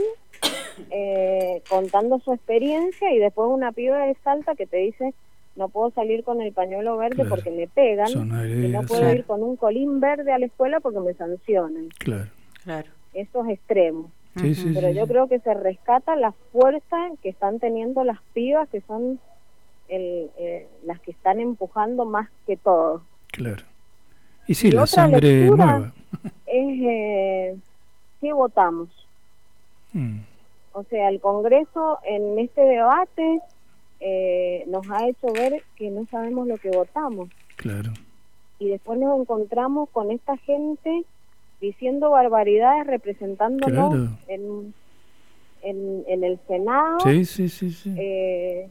H: eh, contando su experiencia, y después una piba de Salta que te dice no puedo salir con el pañuelo verde
E: Claro.
H: porque me pegan,
E: Son
H: y no
E: heridas,
H: puedo
D: claro.
H: ir con un colín verde a la escuela porque me sancionan.
E: claro.
D: Claro.
H: Esos extremos.
E: Sí,
D: Ujú.
E: sí,
H: Pero
E: sí,
H: yo
E: sí.
H: creo que se rescata la fuerza que están teniendo las pibas, que son el, eh, las que están empujando más que todo.
E: Claro. Y sí,
H: Y
E: la
H: otra
E: sangre
H: lectura
E: nueva.
H: es eh, ¿qué votamos?
E: Mm,
H: O sea, el Congreso en este debate eh, nos ha hecho ver que no sabemos lo que votamos,
E: claro,
H: y después nos encontramos con esta gente diciendo barbaridades representándonos
E: Claro.
H: en, en, en el Senado.
E: sí, sí, sí, sí.
H: Eh,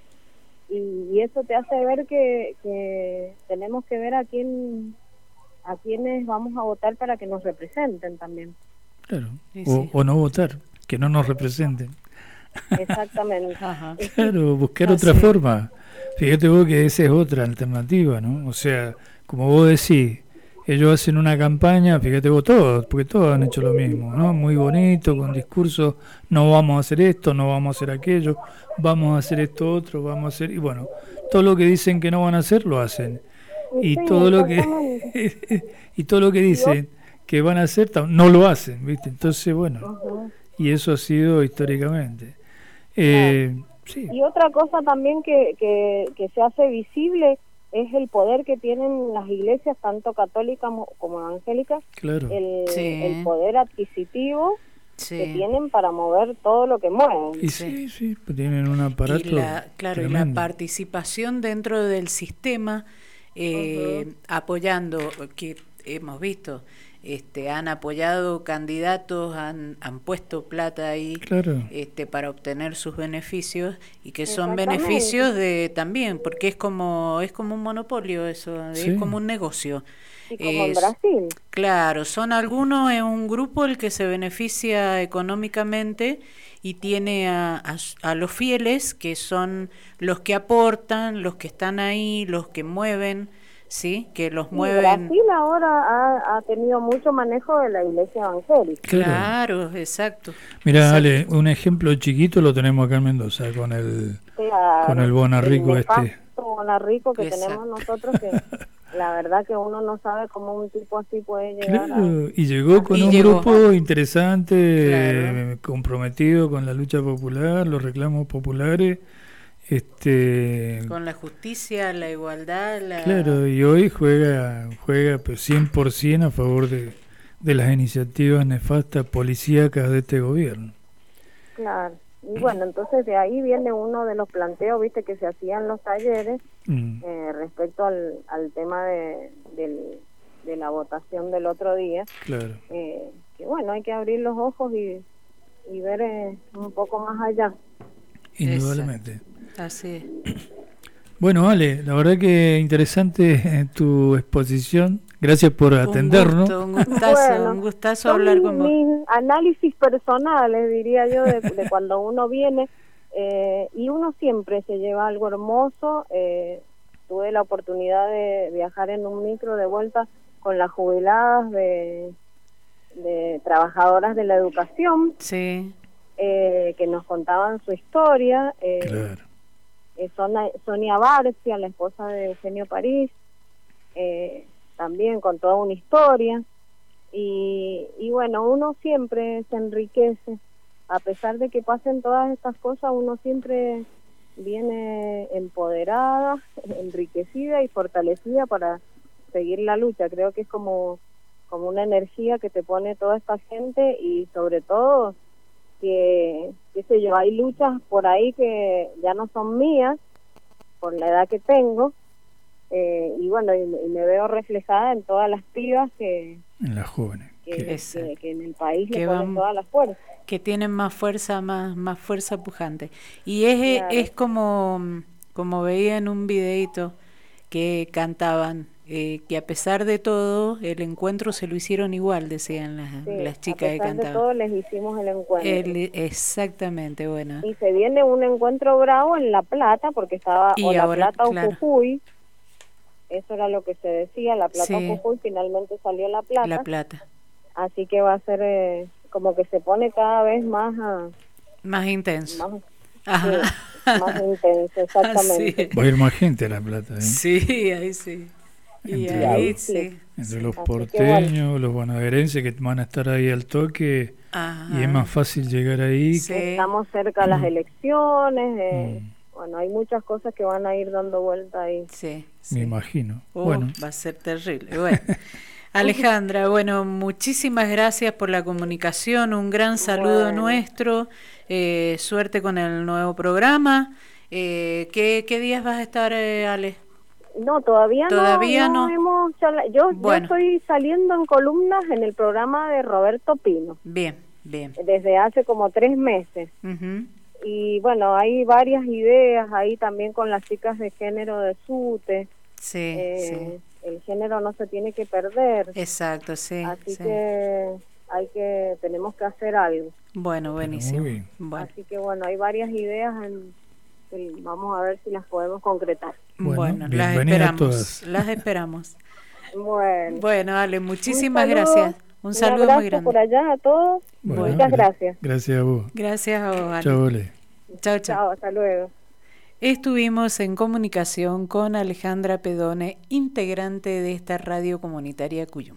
H: y, y eso te hace ver que, que tenemos que ver a quién a quiénes vamos a votar para que nos representen también.
E: Claro.
D: Sí,
E: O,
D: sí.
E: o no votar, que no nos representen.
H: Exactamente.
D: Ajá.
E: Claro, buscar
D: Ah,
E: otra
D: sí.
E: forma. Fíjate vos que esa es otra alternativa, ¿no? O sea, como vos decís, ellos hacen una campaña, fíjate vos todos, porque todos han hecho lo mismo, ¿no? Muy bonito, con discursos, no vamos a hacer esto, no vamos a hacer aquello, vamos a hacer esto otro, vamos a hacer... Y bueno, todo lo que dicen que no van a hacer, lo hacen. Y
H: Sí,
E: todo lo que
H: exactamente.
E: y todo lo que dicen que van a hacer, tam- no lo hacen, ¿viste? Entonces, bueno,
H: Ujú.
E: y eso ha sido históricamente. Eh, sí,
H: Y otra cosa también que, que, que se hace visible es el poder que tienen las iglesias, tanto católicas mo- como evangélicas,
E: claro.
H: el,
D: Sí.
H: el poder adquisitivo que
D: Sí.
H: tienen para mover todo lo que mueven.
E: Y sí, sí, pues tienen un aparato
D: Y la, claro, y la
E: tremendo.
D: participación dentro del sistema, eh,
H: Ujú.
D: apoyando, que hemos visto, este, han apoyado candidatos, han, han puesto plata ahí,
E: Claro,
D: este, para obtener sus beneficios, y que son
H: Exactamente.
D: beneficios de también, porque es como es como un monopolio eso,
E: Sí.
D: es como un negocio.
H: Y como en
D: Es-
H: Brasil.
D: Claro, son algunos, es un grupo el que se beneficia económicamente y tiene a, a, a los fieles, que son los que aportan, los que están ahí, los que mueven, ¿sí? Que los
H: Sí,
D: mueven.
H: Brasil ahora ha, ha tenido mucho manejo de la iglesia evangélica.
E: claro.
D: Claro, exacto.
E: Mira,
D: Exacto.
E: Ale, un ejemplo chiquito lo tenemos acá en Mendoza, con el
H: Claro,
E: con el Bonarrico
H: el
E: este.
H: nefasto Bonarrico que
D: Exacto.
H: tenemos nosotros, que la verdad que uno no sabe cómo un tipo así puede llegar.
E: Claro,
H: a...
E: y llegó con
D: y
E: un
D: llegó.
E: grupo interesante,
D: Claro.
E: eh, comprometido con la lucha popular, los reclamos populares. Este,
D: Con la justicia, la igualdad, la...
E: claro, y hoy juega juega pues, cien por ciento a favor de, de las iniciativas nefastas policíacas de este gobierno.
H: Claro. Y bueno, entonces de ahí viene uno de los planteos, viste, que se hacían los talleres
E: Mm,
H: eh, respecto al, al tema de, del, de la votación del otro día.
E: claro.
H: Eh, que bueno, hay que abrir los ojos y, y ver eh, un poco más allá.
E: Indudablemente.
D: Así es.
E: Bueno, Ale, la verdad que interesante tu exposición. Gracias por atendernos.
D: Un gusto, un gustazo,
H: Bueno,
D: un gustazo
H: Son
D: hablar con vos.
H: mis análisis personales, diría yo, de, de cuando uno viene eh, y uno siempre se lleva algo hermoso. Eh, tuve la oportunidad de viajar en un micro de vuelta con las jubiladas de, de trabajadoras de la educación,
D: Sí,
H: eh, que nos contaban su historia. Eh,
E: Claro.
H: eh, Sonia, Sonia Barcia, la esposa de Eugenio París, eh, también con toda una historia. Y, y bueno, uno siempre se enriquece, a pesar de que pasen todas estas cosas, uno siempre viene empoderada, enriquecida y fortalecida para seguir la lucha. Creo que es como, como una energía que te pone toda esta gente, y sobre todo que, qué sé yo, hay luchas por ahí que ya no son mías por la edad que tengo, eh, y bueno, y, y me veo reflejada en todas las pibas que,
E: En las jóvenes.
H: que,
E: que-
D: Exacto.
H: que, que en el país
D: Que
H: le ponen
D: van-
H: todas las fuerzas.
D: que tienen más fuerza, más, más fuerza pujante. Y es,
H: Claro.
D: es como, como veía en un videito que cantaban, eh, que a pesar de todo, el encuentro se lo hicieron igual, decían las,
H: Sí,
D: las chicas
H: a
D: que
H: pesar de
D: cantaban.
H: todo les hicimos el encuentro.
D: El- exactamente, bueno.
H: Y se viene un encuentro bravo en La Plata, porque estaba
D: Y
H: o La
D: ahora,
H: Plata
D: claro.
H: o Jujuy. Eso era lo que se decía, La Plata
D: Sí.
H: o Jujuy. Finalmente salió La Plata.
D: La Plata.
H: Así que va a ser eh, como que se pone cada vez más ah,
D: Más intenso.
H: más,
D: Ajá.
H: sí, más intenso, exactamente.
D: Así
E: Va a ir más gente a La Plata, ¿eh?
D: Sí, ahí sí. Y
E: Entre
D: ahí
H: los-
D: sí.
E: Entre los
H: Así que
E: porteños, los bonaerenses que van a estar ahí al toque,
D: Ajá.
E: y es más fácil llegar ahí.
D: Sí.
H: Estamos cerca de las elecciones, eh,
E: Mm.
H: bueno, hay muchas cosas que van a ir dando vuelta ahí.
D: Sí,
E: Me
D: sí.
E: imagino.
D: Uh,
E: Bueno,
D: va a ser terrible. Bueno, Alejandra, bueno, muchísimas gracias por la comunicación, un gran saludo
H: Bueno.
D: nuestro, eh, suerte con el nuevo programa. Eh, ¿qué, ¿Qué días vas a estar, eh, Ale?
H: No, todavía,
D: Todavía
H: no,
D: no.
H: hemos charla- yo,
D: Bueno.
H: yo estoy saliendo en columnas en el programa de Roberto Pino
D: Bien, bien.
H: desde hace como tres meses.
D: Ujú.
H: Y bueno, hay varias ideas ahí también con las chicas de género de SUTE.
D: Sí,
H: Eh, el género no se tiene que perder.
D: sí, exacto, sí.
H: Así
D: sí.
H: que hay que tenemos que hacer algo.
D: Bueno, buenísimo.
E: muy bien.
D: Bueno,
H: Así que bueno, hay varias ideas en, que vamos a ver si las podemos concretar.
E: Bueno,
D: bueno, las
E: bienvenidas
D: esperamos.
E: todas.
D: Las esperamos.
H: Bueno,
D: Bueno, Ale, muchísimas
H: un saludo,
D: gracias. Un saludo
H: abrazo
D: muy grande.
H: por allá a todos.
E: Bueno,
H: Muchas
E: gra-
H: gracias.
E: Gracias a vos.
D: Gracias a vos, Ale.
E: Chao, Ale.
D: Chao, chao.
H: Chao, hasta luego.
D: Estuvimos en comunicación con Alejandra Pedone, integrante de esta radio comunitaria Cuyum.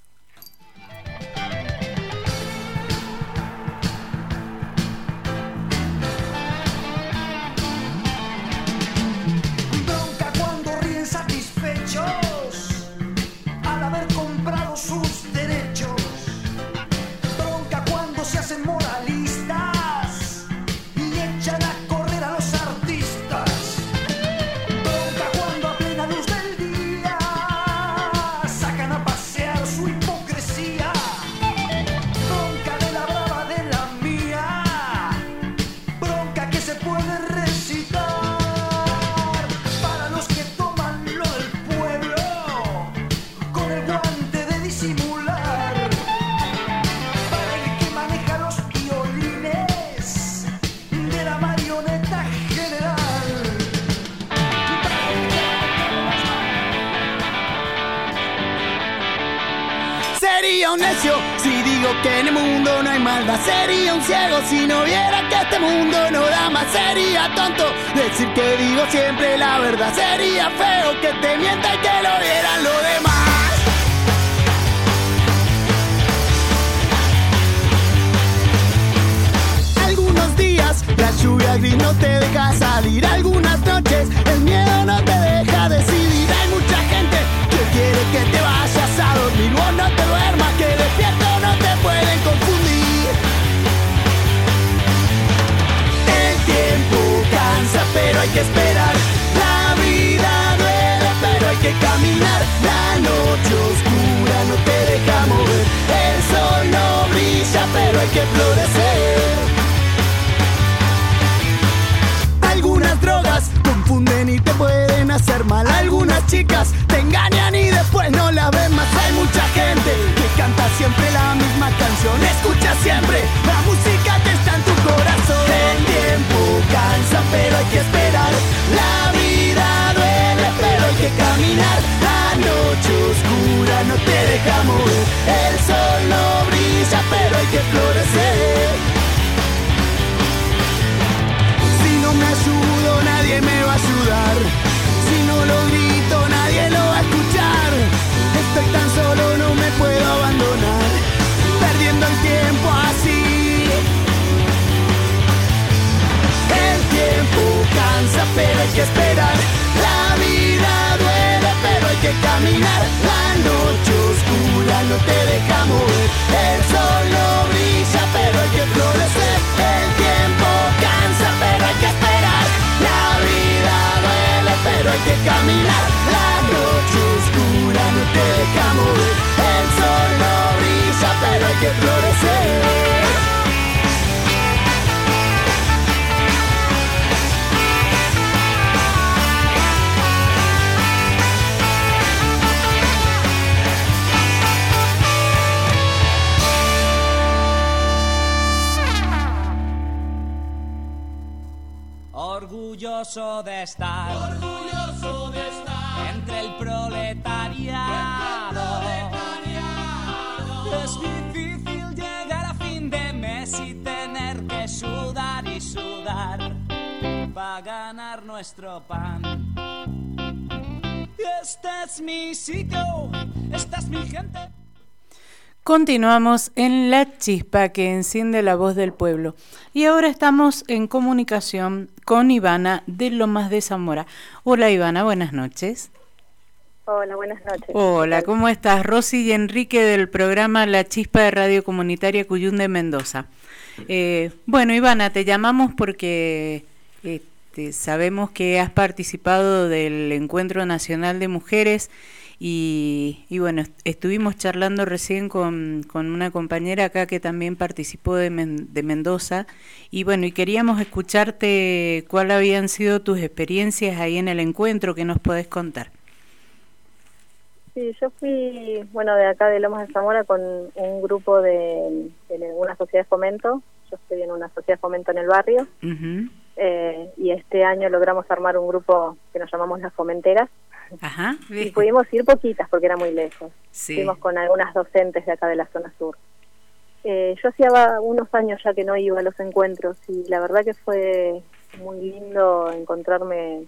B: Bronca cuando ríen satisfechos al haber comprado sus derechos. Bronca cuando se hacen moralistas y echan a correr a los artistas. Bronca cuando a plena luz del día sacan a pasear su hipocresía. Bronca de la brava de la mía. Bronca que se puede recitar para los que toman lo del pueblo con el guante de disimular, para el que maneja los violines de la marioneta general.
I: Sería un necio si digo que en el mundo no hay maldad. Sería un ciego si no viera que este mundo no da más. Sería tonto decir que digo siempre la verdad. Sería feo que te mienta y que lo vieran los demás. Algunos días la lluvia gris no te deja salir. Algunas noches el miedo no te deja decidir. Hay mucha gente que quiere que te vayas a dormir. Vos no te duermas, que despierto no te pueden confundir. El tiempo cansa, pero hay que esperar. La vida duele, pero hay que caminar. La noche oscura no te deja mover. El sol no brilla, pero hay que florecer. Algunas drogas confunden y te pueden hacer mal. Algunas chicas te engañan y después no la ven más. Hay mucha gente que canta siempre la misma canción. Escucha siempre la música que está en tu corazón. El tiempo cansa, pero hay que esperar. La vida duele, pero hay que caminar. La noche oscura no te deja mover. El sol no brilla, pero hay que florecer. Si no me ayudo, nadie me va a ayudar. Si no lo grito, nadie lo va a escuchar. Estoy tan solo, no me puedo abandonar, perdiendo el tiempo así. El tiempo cansa, pero hay que esperar. La vida duele, pero hay que caminar. La noche oscura no te deja mover. El sol no brilla, pero hay que florecer. El tiempo cansa, pero hay que esperar. La vida duele, pero hay que caminar. La noche oscura no te deja mover. El sol no brilla, pero hay que florecer.
C: Orgulloso de estar,
G: orgulloso de estar
C: entre el proletariado. Es difícil llegar a fin de mes y tener que sudar y sudar para ganar nuestro pan. Este es mi sitio, esta es mi gente.
D: Continuamos en La Chispa que enciende la voz del pueblo y ahora estamos en comunicación con Ivana de Lomas de Zamora. Hola Ivana, buenas noches.
H: Hola, buenas noches.
D: Hola, ¿cómo estás? Rosy y Enrique del programa La Chispa de Radio Comunitaria Cuyún de Mendoza. Eh, bueno Ivana, te llamamos porque este, sabemos que has participado del Encuentro Nacional de Mujeres. Y, y bueno, estuvimos charlando recién con, con una compañera acá que también participó de, Men, de Mendoza y bueno, y queríamos escucharte cuáles habían sido tus experiencias ahí en el encuentro, que nos podés contar.
H: Sí, yo fui, bueno, de acá de Lomas de Zamora con un grupo de, de una sociedad de fomento. Yo estoy en una sociedad de fomento en el barrio. Uh-huh. eh, y este año logramos armar un grupo que nos llamamos Las Fomenteras.
D: Ajá,
H: y pudimos ir poquitas porque era muy lejos.
D: Sí.
H: Fuimos con algunas docentes de acá de la zona sur. Eh, yo hacía unos años ya que no iba a los encuentros y la verdad que fue muy lindo encontrarme,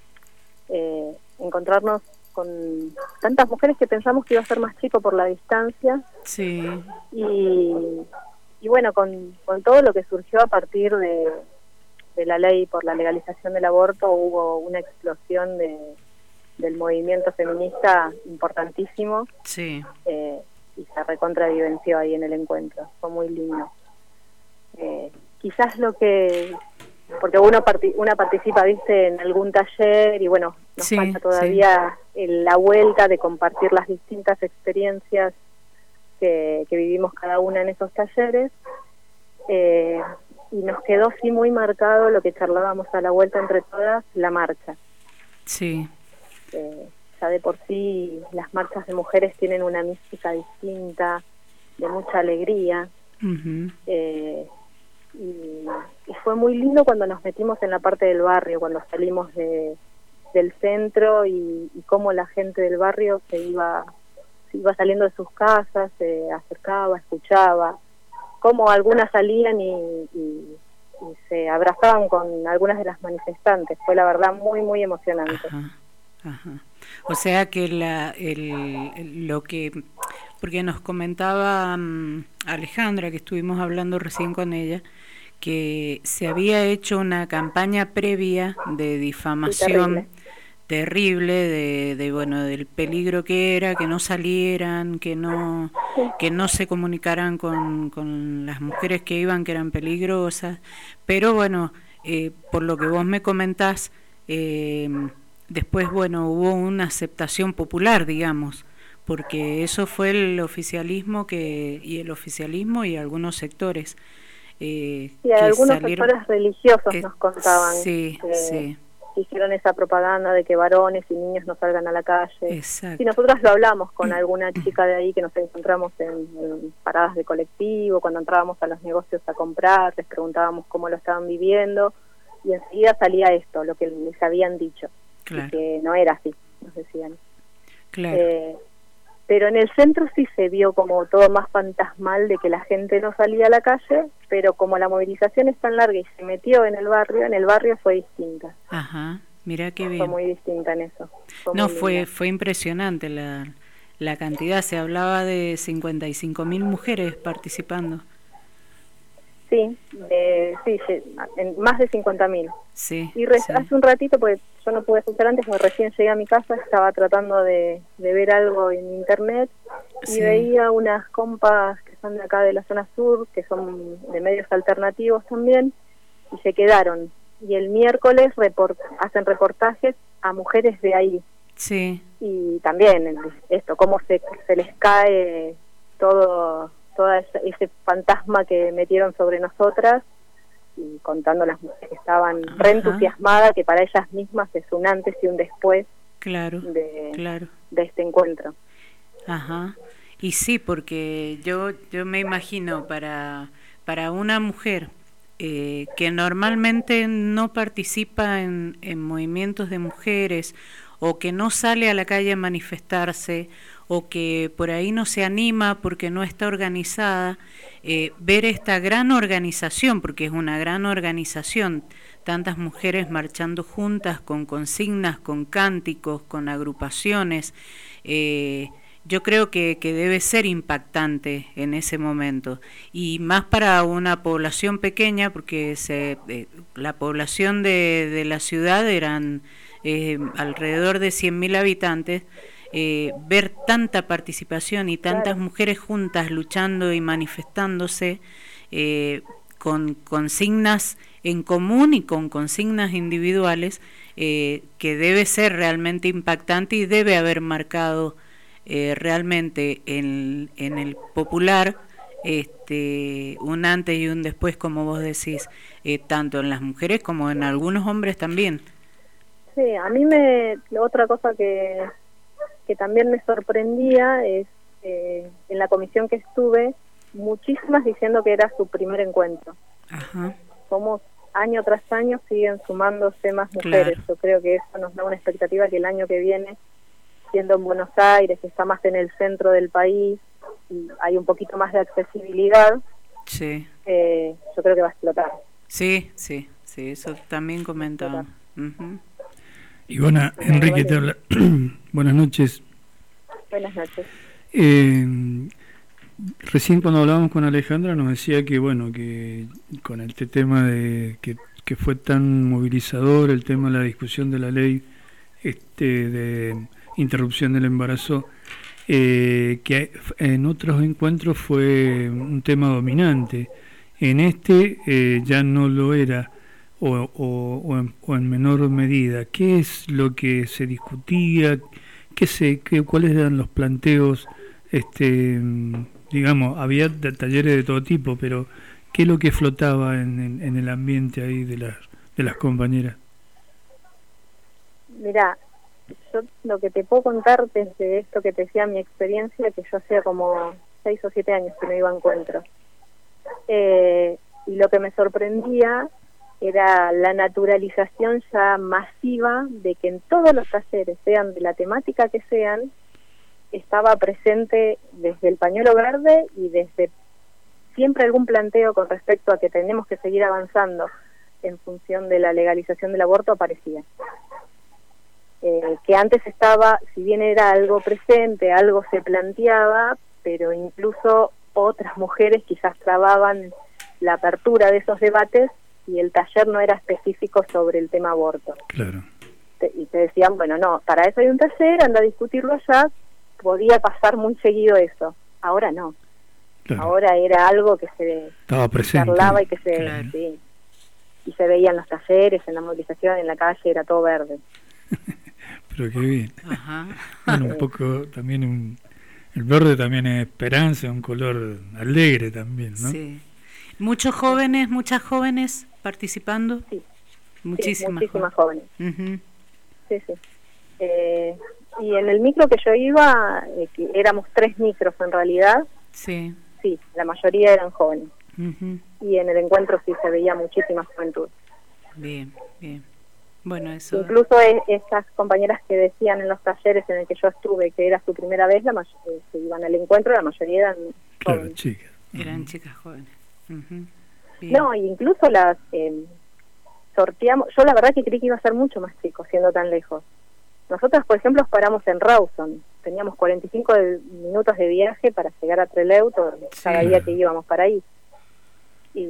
H: eh, encontrarnos con tantas mujeres que pensamos que iba a ser más chico por la distancia.
D: Sí.
H: Y, y bueno, con, con todo lo que surgió a partir de, de la ley por la legalización del aborto, hubo una explosión de del movimiento feminista importantísimo.
D: Sí.
H: Eh, y se recontravivenció ahí en el encuentro. Fue muy lindo. Eh, quizás lo que... Porque uno parti, una participa, viste, en algún taller y bueno, nos
D: sí,
H: falta todavía sí. el, la vuelta de compartir las distintas experiencias que, que vivimos cada una en esos talleres. Eh, y nos quedó sí muy marcado lo que charlábamos a la vuelta entre todas, la marcha.
D: Sí.
H: Eh, ya de por sí las marchas de mujeres tienen una mística distinta, de mucha alegría.
D: Uh-huh.
H: eh, y, y fue muy lindo cuando nos metimos en la parte del barrio, cuando salimos de, del centro y, y cómo la gente del barrio se iba, se iba saliendo de sus casas, se acercaba, escuchaba, cómo algunas salían y, y, y se abrazaban con algunas de las manifestantes. Fue la verdad muy, muy emocionante.
D: Ajá, ajá. O sea que la, el, el, lo que, porque nos comentaba um, Alejandra, que estuvimos hablando recién con ella, que se había hecho una campaña previa de difamación
H: Sí,
D: terrible, de, de bueno, del peligro que era, que no salieran, que no,
H: sí.
D: que no se comunicaran con, con las mujeres que iban, que eran peligrosas, pero bueno, eh, por lo que vos me comentás, eh, después, bueno, hubo una aceptación popular, digamos, porque eso fue el oficialismo que y el oficialismo y algunos sectores. Eh,
H: sí,
D: que
H: algunos
D: salieron,
H: sectores religiosos
D: eh,
H: nos contaban
D: sí,
H: que
D: sí.
H: hicieron esa propaganda de que varones y niños no salgan a la calle.
D: Exacto.
H: Sí, nosotros lo hablamos con alguna chica de ahí que nos encontramos en, en paradas de colectivo, cuando entrábamos a los negocios a comprar, les preguntábamos cómo lo estaban viviendo, y enseguida salía esto, lo que les habían dicho.
D: Claro.
H: Y que no era así, nos decían.
D: Claro.
H: Eh, pero en el centro sí se vio como todo más fantasmal, de que la gente no salía a la calle, pero como la movilización es tan larga y se metió en el barrio, en el barrio fue distinta.
D: Ajá, mira qué bien.
H: Fue muy distinta en eso. Fue
D: no,
H: muy
D: fue
H: linda.
D: fue impresionante la, la cantidad, se hablaba de cincuenta y cinco mil mujeres participando.
H: Sí, de, sí, sí, en más de cincuenta mil.
D: Sí,
H: y re,
D: sí.
H: hace un ratito, pues yo no pude escuchar antes, porque recién llegué a mi casa, estaba tratando de, de ver algo en internet, y
D: Sí.
H: veía unas compas que son de acá de la zona sur, que son de medios alternativos también, y se quedaron. Y el miércoles report, hacen reportajes a mujeres de ahí.
D: Sí.
H: Y también esto, cómo se, se les cae todo... todo ese, ese fantasma que metieron sobre nosotras, y contando las mujeres que estaban
D: Ajá.
H: reentusiasmadas, que para ellas mismas es un antes y un después
D: Claro,
H: de,
D: claro.
H: de este encuentro.
D: Ajá. Y sí, porque yo yo me imagino para para una mujer eh, que normalmente no participa en, en movimientos de mujeres, o que no sale a la calle a manifestarse, o que por ahí no se anima porque no está organizada, eh, ver esta gran organización, porque es una gran organización, tantas mujeres marchando juntas con consignas, con cánticos, con agrupaciones, eh, yo creo que, que debe ser impactante en ese momento, y más para una población pequeña, porque se, eh, la población de, de la ciudad eran eh, alrededor de cien mil habitantes. Eh, ver tanta participación y tantas
H: Claro.
D: mujeres juntas luchando y manifestándose, eh, con consignas en común y con consignas individuales, eh, que debe ser realmente impactante y debe haber marcado eh, realmente en, en el popular este un antes y un después, como vos decís, eh, tanto en las mujeres como en algunos hombres también.
H: Sí, a mí me... otra cosa que, que también me sorprendía es, eh, en la comisión que estuve, muchísimas diciendo que era su primer encuentro.
D: Ajá.
H: Como año tras año siguen sumándose más mujeres.
D: Claro.
H: Yo creo que eso nos da una expectativa que el año que viene, siendo en Buenos Aires, que está más en el centro del país, y hay un poquito más de accesibilidad,
D: Sí.
H: eh, yo creo que va a explotar.
D: Sí, sí, sí, eso también comentaba. Uh-huh.
E: Ivana, Enrique te habla. Buenas noches.
H: Buenas noches.
E: Eh, recién cuando hablábamos con Alejandra nos decía que bueno, que con este tema de que, que fue tan movilizador el tema de la discusión de la ley este de interrupción del embarazo, eh, que en otros encuentros fue un tema dominante. En este eh, ya no lo era, o, o, o, en, o en menor medida. ¿Qué es lo que se discutía? ¿Qué se, qué, ¿Cuáles eran los planteos? Este, digamos, había de, talleres de todo tipo, pero ¿qué es lo que flotaba en, en, en el ambiente ahí de las, de las compañeras?
H: Mira, yo lo que te puedo contar desde esto que te decía, mi experiencia, que yo hacía como seis o siete años que no iba a encuentros. Eh, y lo que me sorprendía era la naturalización ya masiva de que en todos los talleres, sean de la temática que sean, estaba presente desde el pañuelo verde y desde siempre algún planteo con respecto a que tenemos que seguir avanzando en función de la legalización del aborto aparecía. Eh, que antes estaba, si bien era algo presente, algo se planteaba, pero incluso otras mujeres quizás trababan la apertura de esos debates y el taller no era específico sobre el tema aborto.
E: Claro.
H: Te, y te decían, bueno, no, para eso hay un taller, anda a discutirlo allá. Podía pasar muy seguido eso. Ahora no. Claro. Ahora era algo que se
E: estaba presente,
H: charlaba y que se
E: claro.
H: sí, y se veía en los talleres, en la movilización, en la calle, era todo verde.
E: Pero qué bien.
D: Ajá.
E: Bueno, un poco también un, el verde también es esperanza, un color alegre también, ¿no?
D: Sí. Muchos jóvenes, muchas jóvenes participando.
H: Sí.
D: Muchísimas,
H: sí, muchísimas jóvenes.
D: Uh-huh.
H: Sí, sí. Eh, y en el micro que yo iba, eh, que éramos tres micros en realidad.
D: Sí.
H: Sí, la mayoría eran jóvenes.
D: Uh-huh.
H: Y en el encuentro sí se veía muchísima juventud.
D: Bien, bien. Bueno, eso.
H: Incluso es, esas compañeras que decían en los talleres en el que yo estuve que era su primera vez, la may- eh, que iban al encuentro, la mayoría eran
E: claro,
H: jóvenes.
E: chicas.
D: Eran chicas jóvenes. Uh-huh.
H: No, incluso las eh, sorteamos. Yo la verdad que creí que iba a ser mucho más chico, siendo tan lejos. Nosotros, por ejemplo, paramos en Rawson. Teníamos cuarenta y cinco de, minutos de viaje para llegar a Trelew sí. cada día que íbamos para ahí. Y,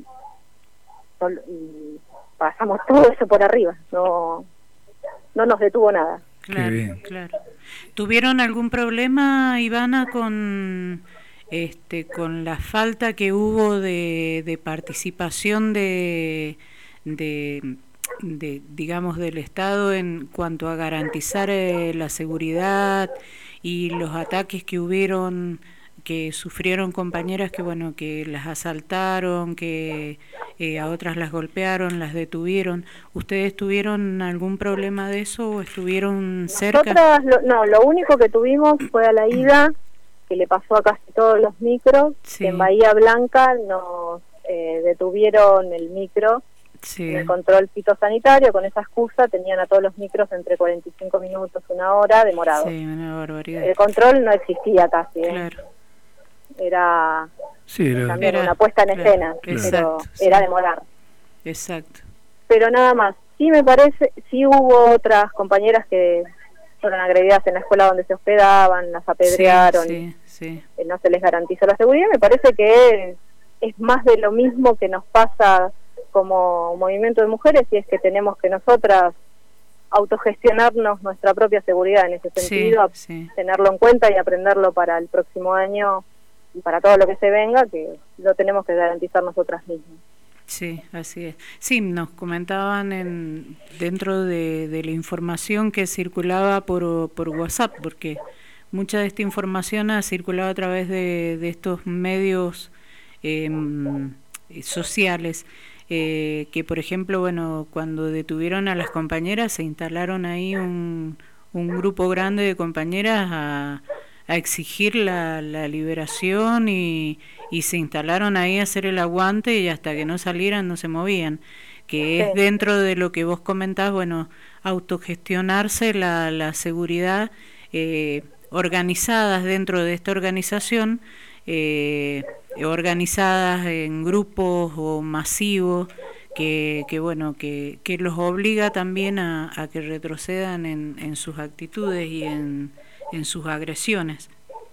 H: y pasamos todo eso por arriba. No, no nos detuvo nada.
D: Claro, claro. ¿Tuvieron algún problema, Ivana, con este con la falta que hubo de, de participación de, de de digamos del Estado en cuanto a garantizar eh, la seguridad y los ataques que hubieron, que sufrieron compañeras que bueno que las asaltaron, que eh, a otras las golpearon, las detuvieron? ¿Ustedes tuvieron algún problema de eso o estuvieron cerca?
H: Nosotras, lo, no, lo único que tuvimos fue a la ida, que le pasó a casi todos los micros, sí. que en Bahía Blanca nos eh, detuvieron el micro. Sí. El control fitosanitario, con esa excusa tenían a todos los micros entre cuarenta y cinco minutos, una hora, demorados.
D: Sí, una barbaridad.
H: El control no existía casi, ¿eh?
D: Claro.
H: Era
E: sí, era,
H: también
D: era,
H: una puesta en
D: claro,
H: escena,
D: exacto,
H: pero
D: sí.
H: era demorar.
D: Exacto.
H: Pero nada más. Sí me parece, sí hubo otras compañeras que fueron agredidas en la escuela donde se hospedaban, las apedrearon,
D: sí, sí, sí.
H: no se les garantizó la seguridad. Me parece que es más de lo mismo que nos pasa como movimiento de mujeres, y es que tenemos que nosotras autogestionarnos nuestra propia seguridad en ese sentido,
D: sí, sí.
H: tenerlo en cuenta y aprenderlo para el próximo año y para todo lo que se venga, que lo tenemos que garantizar nosotras mismas.
D: Sí, así es. Sí, nos comentaban en dentro de, de la información que circulaba por, por WhatsApp, porque mucha de esta información ha circulado a través de, de estos medios eh, sociales. Eh, que por ejemplo, bueno, cuando detuvieron a las compañeras se instalaron ahí un, un grupo grande de compañeras a, a exigir la, la liberación y, y se instalaron ahí a hacer el aguante y hasta que no salieran no se movían, que es sí. dentro de lo que vos comentás, bueno, autogestionarse la, la seguridad, eh, organizadas dentro de esta organización, eh, organizadas en grupos o masivos que, que bueno que, que los obliga también a, a que retrocedan en, en sus actitudes y en, en sus agresiones.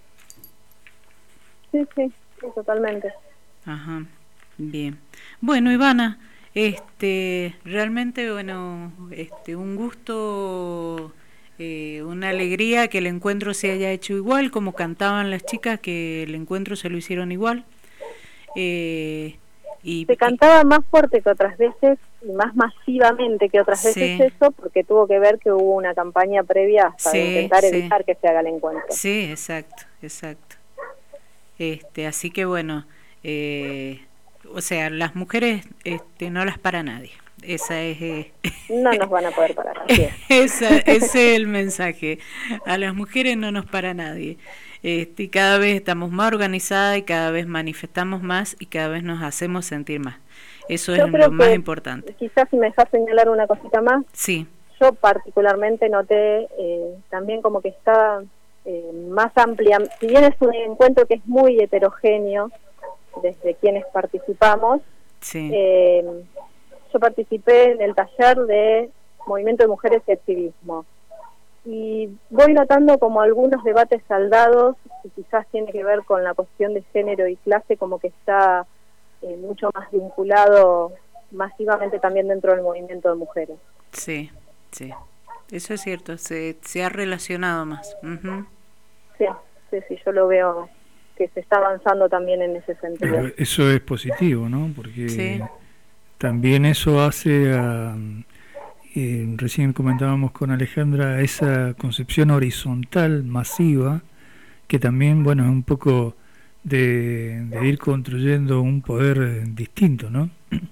H: Sí, sí, sí, totalmente.
D: Ajá, bien. Bueno, Ivana, este realmente bueno, este un gusto. Eh, una alegría que el encuentro se haya hecho igual, como cantaban las chicas, que el encuentro se lo hicieron igual. Eh, y
H: se cantaba más fuerte que otras veces y más masivamente que otras
D: sí.
H: veces eso, porque tuvo que ver que hubo una campaña previa para
D: sí,
H: intentar
D: sí.
H: evitar que se haga el encuentro.
D: Sí, exacto, exacto. Este, así que bueno, eh, o sea, las mujeres este, no las para nadie. Esa es eh,
H: no nos van a poder parar. Así es.
D: Esa, ese es el mensaje. A las mujeres no nos para nadie. Este, y cada vez estamos más organizadas y cada vez manifestamos más y cada vez nos hacemos sentir más. Eso
H: yo
D: es lo más importante.
H: Quizás si me dejas señalar una cosita más.
D: Sí.
H: Yo particularmente noté eh, también como que está eh, más amplia. Si bien es un encuentro que es muy heterogéneo, desde quienes participamos.
D: Sí.
H: Eh, yo participé en el taller de Movimiento de Mujeres y Activismo, y voy notando como algunos debates saldados, que quizás tiene que ver con la cuestión de género y clase, como que está eh, mucho más vinculado masivamente también dentro del movimiento de mujeres.
D: Sí, sí, eso es cierto, se, se ha relacionado más. Uh-huh.
H: Sí, sí, sí, yo lo veo que se está avanzando también en ese sentido.
E: Pero eso es positivo, ¿no? Porque
D: sí.
E: También eso hace a... Eh, recién comentábamos con Alejandra esa concepción horizontal masiva que también, bueno, es un poco de, de ir construyendo un poder distinto, ¿no?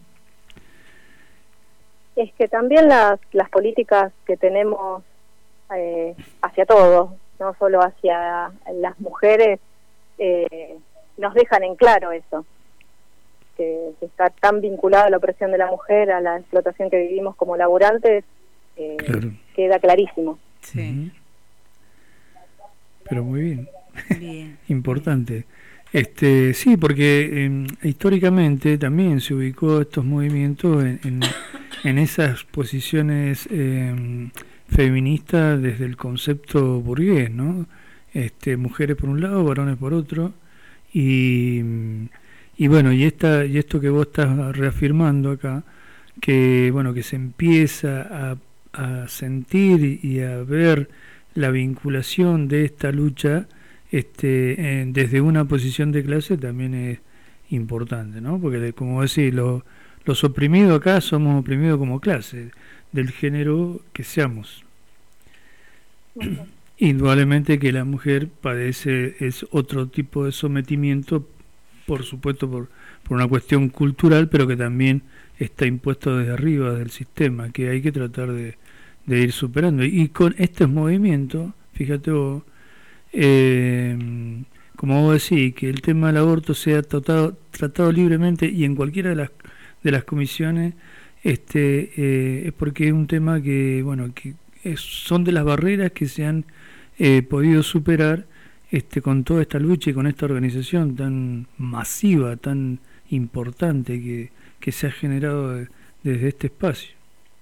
H: Es que también las, las políticas que tenemos eh, hacia todos, no solo hacia las mujeres, eh, nos dejan en claro eso, que, que está tan vinculada a la opresión de la mujer, a la explotación que vivimos como laburantes, eh, claro. Queda clarísimo.
D: Sí.
E: Pero muy bien.
D: Bien.
E: Importante. Este, sí, porque eh, históricamente también se ubicó estos movimientos en, en, en esas posiciones eh, feministas desde el concepto burgués, ¿no? Este, mujeres por un lado, varones por otro, y, y bueno, y esta y esto que vos estás reafirmando acá, que bueno, que se empieza a, a sentir y a ver la vinculación de esta lucha este, eh, desde una posición de clase, también es importante, ¿no? Porque como decís, lo, los oprimidos acá somos oprimidos como clase, del género que seamos. Uh-huh. Indudablemente que la mujer padece es otro tipo de sometimiento, por supuesto por, por una cuestión cultural, pero que también está impuesto desde arriba del sistema, que hay que tratar de, de ir superando. Y con estos movimientos, fíjate vos, eh, como vos decís, que el tema del aborto sea tratado, tratado libremente y en cualquiera de las de las comisiones, este eh, es porque es un tema que, bueno, que es, son de las barreras que se han eh, podido superar este con toda esta lucha y con esta organización tan masiva, tan importante que, que se ha generado de, desde este espacio.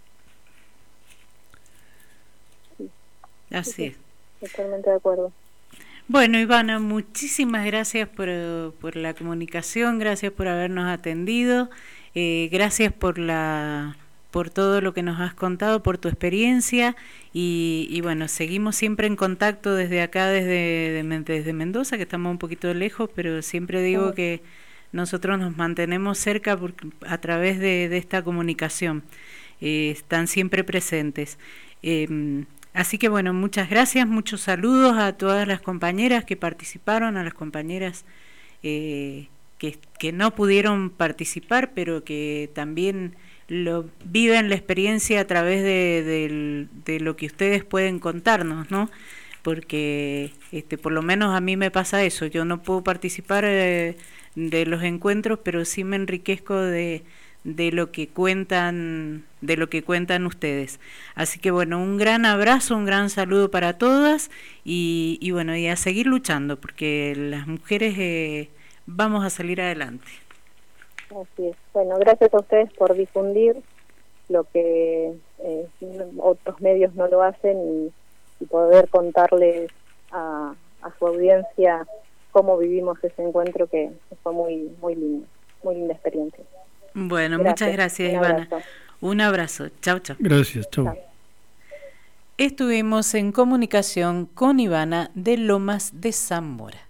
D: Así es.
H: Totalmente de acuerdo.
D: Bueno, Ivana, muchísimas gracias por, por la comunicación, gracias por habernos atendido, eh, gracias por la por todo lo que nos has contado, por tu experiencia y, y bueno, seguimos siempre en contacto desde acá, desde, de, desde Mendoza, que estamos un poquito lejos, pero siempre digo que nosotros nos mantenemos cerca por, a través de, de esta comunicación, eh, están siempre presentes. Eh, Así que bueno, muchas gracias, muchos saludos a todas las compañeras que participaron, a las compañeras eh, que, que no pudieron participar, pero que también lo viven la experiencia a través de, de, de lo que ustedes pueden contarnos, ¿no? Porque este, por lo menos a mí me pasa eso, yo no puedo participar eh, de los encuentros, pero sí me enriquezco de... de lo que cuentan de lo que cuentan ustedes. Así que bueno, un gran abrazo, un gran saludo para todas y, y bueno, y a seguir luchando porque las mujeres eh, vamos a salir adelante.
H: Así es. Bueno, gracias a ustedes por difundir lo que eh, otros medios no lo hacen y, y poder contarles a, a su audiencia cómo vivimos ese encuentro que fue muy muy lindo, muy linda experiencia.
D: Bueno,
H: gracias.
D: Muchas gracias,
H: Un
D: Ivana.
H: abrazo.
D: Un abrazo. Chau, chau.
E: Gracias, chau.
H: Chau.
D: Estuvimos en comunicación con Ivana de Lomas de Zamora.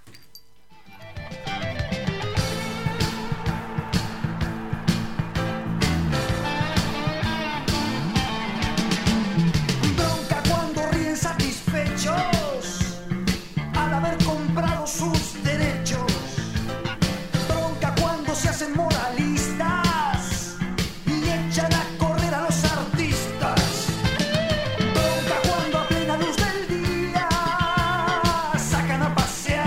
I: Bronca cuando ríen satisfechos al haber comprado sus derechos. Bronca cuando se hacen moralistas y echan a correr a los artistas. Bronca cuando a plena luz del día sacan a pasear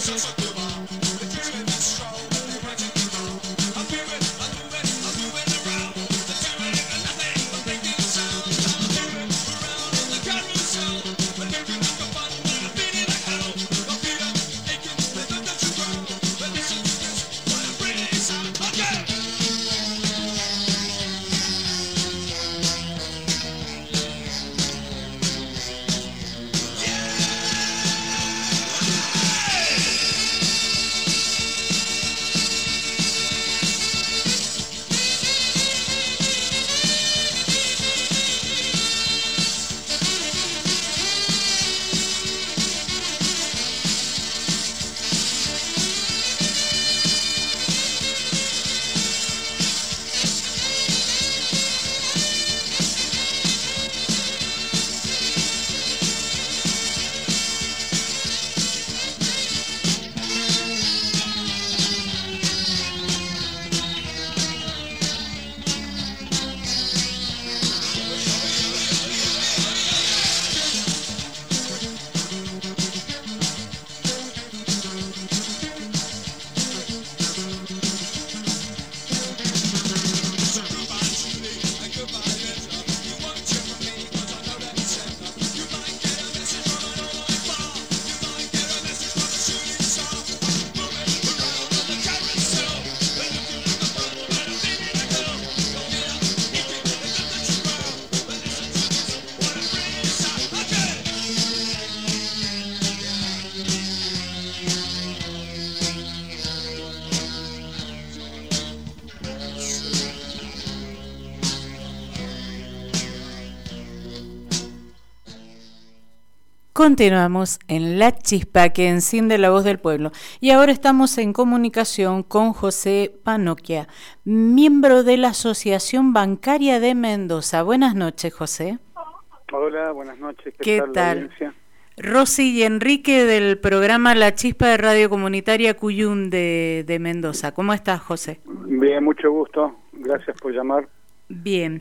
D: Continuamos en La Chispa que enciende la voz del pueblo y ahora estamos en comunicación con José Panoquia, miembro de la Asociación Bancaria de Mendoza. Buenas noches, José.
J: Hola, buenas noches.
D: ¿Qué, ¿Qué tal? Rosy y Enrique del programa La Chispa de Radio Comunitaria Cuyum de, de Mendoza. ¿Cómo estás, José?
J: Bien, mucho gusto. Gracias por llamar.
D: Bien.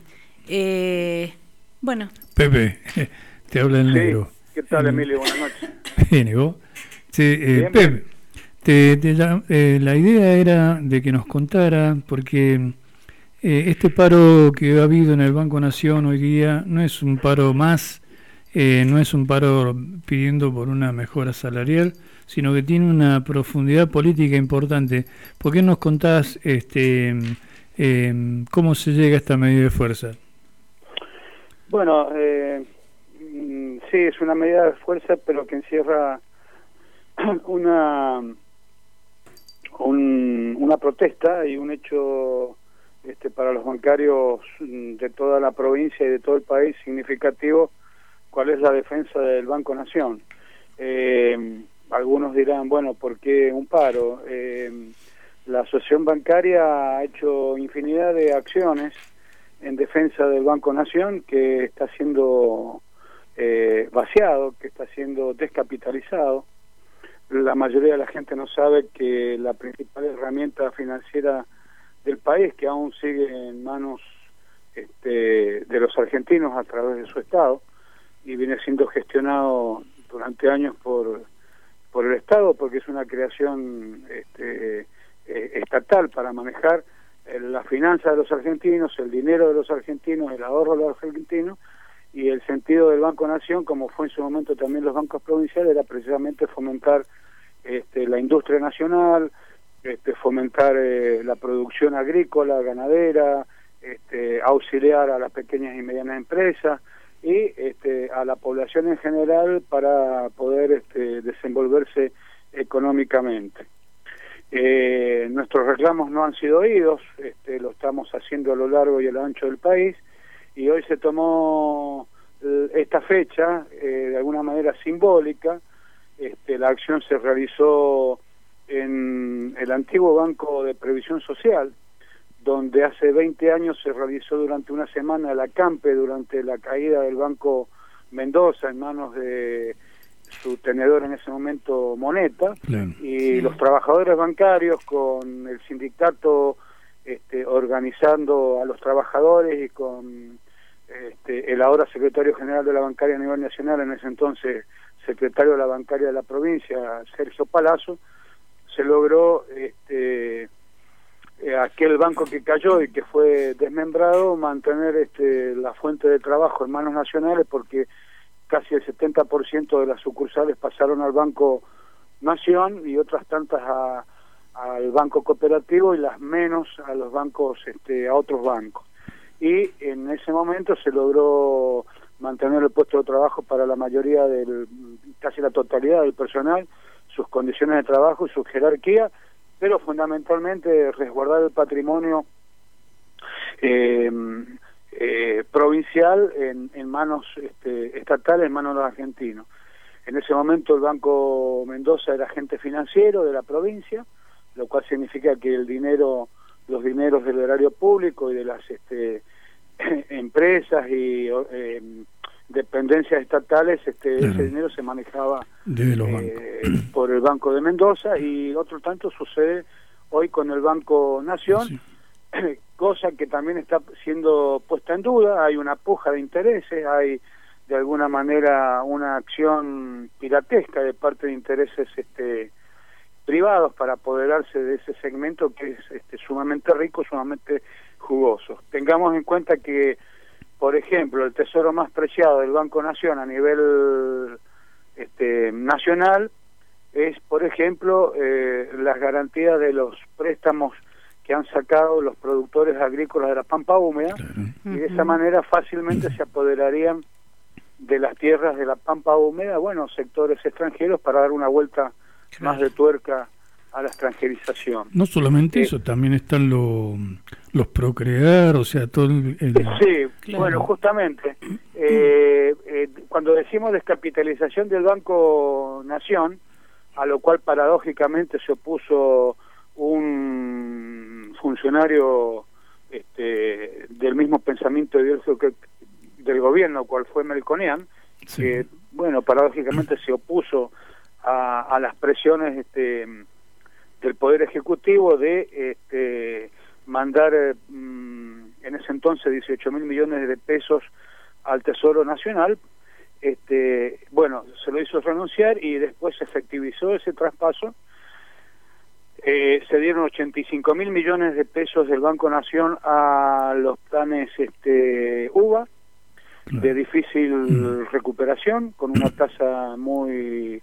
D: Eh, bueno.
E: Pepe, te habla el
J: sí.
E: negro.
J: ¿Qué tal, Emilio? Buenas noches.
E: Bien, ¿y vos? Sí, eh,
J: bien,
E: Pepe,
J: bien.
E: Te, te, eh, la idea era de que nos contara, porque eh, este paro que ha habido en el Banco Nación hoy día no es un paro más, eh, no es un paro pidiendo por una mejora salarial, sino que tiene una profundidad política importante. ¿Por qué nos contás este, eh, cómo se llega a esta medida de fuerza?
J: Bueno, eh... sí, es una medida de fuerza, pero que encierra una un, una protesta y un hecho este, para los bancarios de toda la provincia y de todo el país significativo, cuál es la defensa del Banco Nación. Eh, algunos dirán, bueno, ¿por qué un paro? Eh, la Asociación Bancaria ha hecho infinidad de acciones en defensa del Banco Nación, que está siendo Eh, vaciado, que está siendo descapitalizado. La mayoría de la gente no sabe que la principal herramienta financiera del país, que aún sigue en manos este, de los argentinos a través de su Estado, y viene siendo gestionado durante años por, por el Estado, porque es una creación este, eh, estatal para manejar eh, la finanza de los argentinos, el dinero de los argentinos, el ahorro de los argentinos, y el sentido del Banco Nación, como fue en su momento también los bancos provinciales, era precisamente fomentar este, la industria nacional, este, fomentar eh, la producción agrícola, ganadera, este, auxiliar a las pequeñas y medianas empresas y este, a la población en general para poder este, desenvolverse económicamente. Eh, nuestros reclamos no han sido oídos, este, lo estamos haciendo a lo largo y a lo ancho del país, y hoy se tomó eh, esta fecha eh, de alguna manera simbólica. Este, la acción se realizó en el antiguo Banco de Previsión Social, donde hace veinte años se realizó durante una semana el acampe durante la caída del Banco Mendoza en manos de su tenedor en ese momento, Moneta, claro. Y sí. Los trabajadores bancarios con el sindicato este, organizando a los trabajadores y con este, el ahora secretario general de la bancaria a nivel nacional, en ese entonces secretario de la bancaria de la provincia, Sergio Palazzo, se logró este, eh, aquel banco que cayó y que fue desmembrado, mantener este, la fuente de trabajo en manos nacionales, porque casi el setenta por ciento de las sucursales pasaron al Banco Nación y otras tantas a, al Banco Cooperativo y las menos a los bancos, este, a otros bancos. Y en ese momento se logró mantener el puesto de trabajo para la mayoría del, casi la totalidad del personal, sus condiciones de trabajo y su jerarquía, pero fundamentalmente resguardar el patrimonio eh, eh, provincial en, en manos este, estatales, en manos de los argentinos. En ese momento el Banco Mendoza era agente financiero de la provincia, lo cual significa que el dinero, los dineros del erario público y de las este, empresas y eh, dependencias estatales, este, claro, ese dinero se manejaba
E: desde los
J: eh, por el Banco de Mendoza, y otro tanto sucede hoy con el Banco Nación, sí, cosa que también está siendo puesta en duda. Hay una puja de intereses, hay de alguna manera una acción piratesca de parte de intereses este, privados para apoderarse de ese segmento que es este, sumamente rico, sumamente jugoso. Tengamos en cuenta que, por ejemplo, el tesoro más preciado del Banco Nación a nivel este, nacional es, por ejemplo, eh, las garantías de los préstamos que han sacado los productores agrícolas de la Pampa Húmeda, claro, y de esa manera fácilmente se apoderarían de las tierras de la Pampa Húmeda, bueno, sectores extranjeros, para dar una vuelta, claro, más de tuerca a la extranjerización.
E: No solamente eh, eso, también están lo, los Procrear, o sea, todo el... el...
J: Sí, claro, bueno, justamente, eh, eh, cuando decimos descapitalización del Banco Nación, a lo cual paradójicamente se opuso un funcionario este, del mismo pensamiento ideológico que del gobierno, cual fue Melconian, sí, que, bueno, paradójicamente se opuso a, a las presiones este, del Poder Ejecutivo de este, mandar eh, en ese entonces dieciocho mil millones de pesos al Tesoro Nacional. Este, bueno, se lo hizo renunciar y después se efectivizó ese traspaso. Eh, se dieron ochenta y cinco mil millones de pesos del Banco Nación a los planes este, U B A, de difícil recuperación, con una tasa muy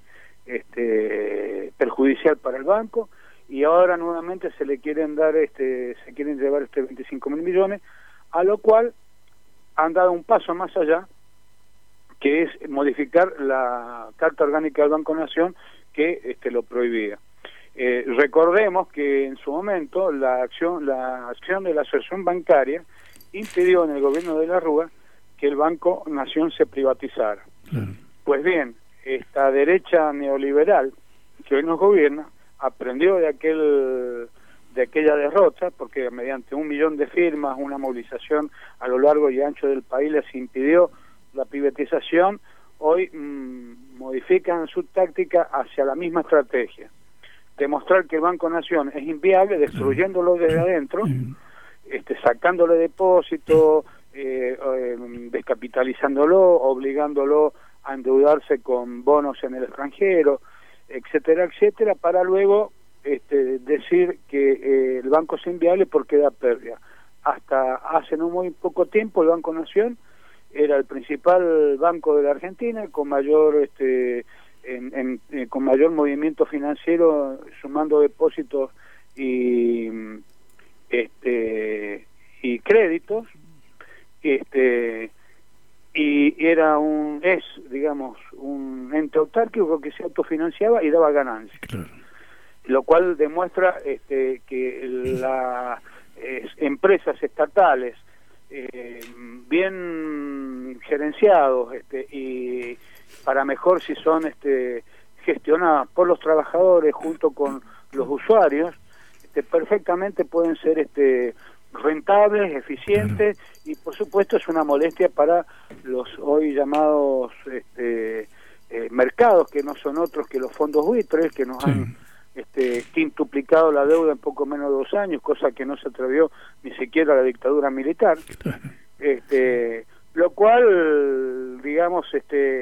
J: este, perjudicial para el banco, y ahora nuevamente se le quieren dar, este, se quieren llevar este veinticinco mil millones, a lo cual han dado un paso más allá, que es modificar la Carta Orgánica del Banco Nación, que este, lo prohibía. Eh, recordemos que en su momento la acción, la acción de la asociación bancaria impidió en el gobierno de la Rúa que el Banco Nación se privatizara. Claro. Pues bien, esta derecha neoliberal que hoy nos gobierna aprendió de aquel de aquella derrota, porque mediante un millón de firmas, una movilización a lo largo y ancho del país les impidió la privatización. Hoy mmm, modifican su táctica hacia la misma estrategia, demostrar que el Banco Nación es inviable, destruyéndolo desde adentro, este, sacándole depósito, eh, eh, descapitalizándolo, obligándolo a endeudarse con bonos en el extranjero, etcétera, etcétera, para luego este, decir que eh, el banco es inviable porque da pérdida. Hasta hace no muy poco tiempo el Banco Nación era el principal banco de la Argentina, con mayor este, en, en, eh, con mayor movimiento financiero, sumando depósitos y este y créditos, este y era un es digamos un ente autárquico que se autofinanciaba y daba ganancias, claro, lo cual demuestra este que las eh, empresas estatales eh, bien gerenciados este y para mejor si son este gestionadas por los trabajadores junto con los usuarios, este, perfectamente pueden ser este rentables, eficientes, claro, y por supuesto es una molestia para los hoy llamados este, eh, mercados, que no son otros que los fondos buitres, que nos sí. han este, quintuplicado la deuda en poco menos de dos años, cosa que no se atrevió ni siquiera la dictadura militar, claro, este, lo cual, digamos, este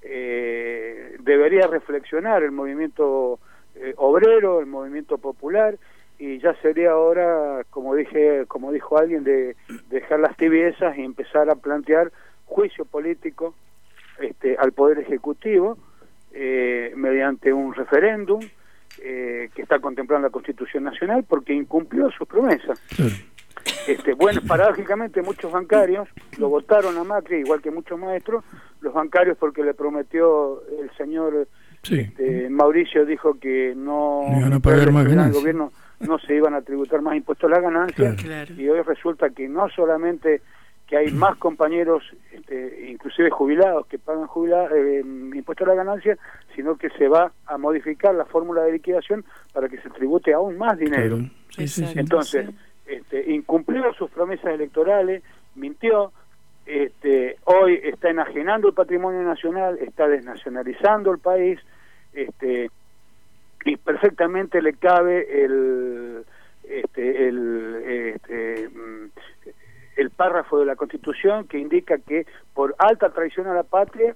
J: eh, debería reflexionar el movimiento eh, obrero, el movimiento popular, y ya sería hora, como dije, como dijo alguien, de dejar las tibiezas y empezar a plantear juicio político este, al Poder Ejecutivo eh, mediante un referéndum eh, que está contemplando la Constitución Nacional, porque incumplió sus promesas.
E: Claro.
J: Este, bueno, paradójicamente muchos bancarios lo votaron a Macri, igual que muchos maestros, los bancarios porque le prometió el señor
E: sí.
J: este, Mauricio, dijo que no,
E: no iban a pagar más
J: el
E: ganancias.
J: gobierno no se iban a tributar más impuestos a las ganancias,
E: claro.
J: Y hoy resulta que no solamente que hay más compañeros, este, inclusive jubilados, que pagan jubila, eh, impuestos a la ganancia, sino que se va a modificar la fórmula de liquidación para que se tribute aún más dinero.
E: Claro. Sí, sí, sí.
J: Entonces, este, incumplió sus promesas electorales, mintió, este, hoy está enajenando el patrimonio nacional, está desnacionalizando el país, este, y perfectamente le cabe el, este, el, este, el párrafo de la Constitución que indica que por alta traición a la patria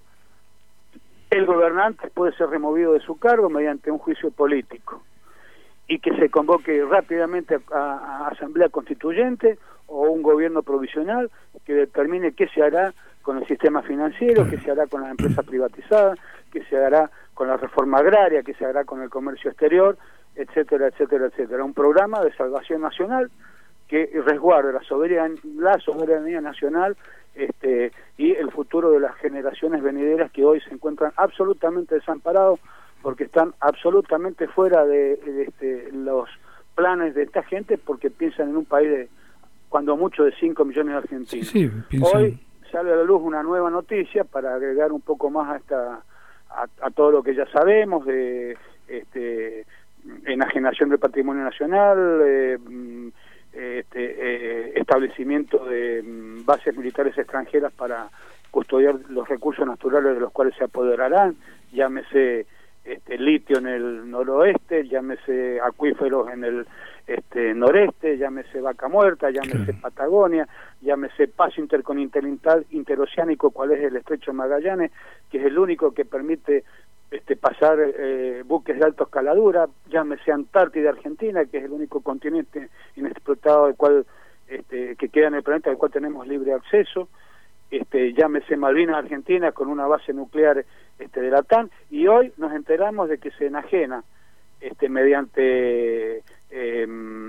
J: el gobernante puede ser removido de su cargo mediante un juicio político y que se convoque rápidamente a, a, a asamblea constituyente o un gobierno provisional que determine qué se hará con el sistema financiero, qué se hará con las empresas privatizadas, qué se hará con la reforma agraria, qué se hará con el comercio exterior, etcétera, etcétera, etcétera. Un programa de salvación nacional que resguarde la soberanía, la soberanía nacional este, y el futuro de las generaciones venideras que hoy se encuentran absolutamente desamparados porque están absolutamente fuera de, de este, los planes de esta gente porque piensan en un país de cuando mucho de cinco millones de argentinos.
E: Sí, piensan...
J: Hoy sale a la luz una nueva noticia para agregar un poco más a esta a, a todo lo que ya sabemos de este, enajenación del patrimonio nacional, eh, este, eh, establecimiento de bases militares extranjeras para custodiar los recursos naturales de los cuales se apoderarán, llámese este, litio en el noroeste, llámese acuíferos en el este, noreste, llámese Vaca Muerta, llámese claro. Patagonia, llámese paso intercontinental interoceánico, cuál es el estrecho de Magallanes, que es el único que permite este, pasar eh, buques de alta escaladura, llámese Antártida Argentina, que es el único continente inexplotado del cual este, que queda en el planeta al cual tenemos libre acceso, este, llámese Malvinas Argentina con una base nuclear este, de la T A N, y hoy nos enteramos de que se enajena este, mediante eh,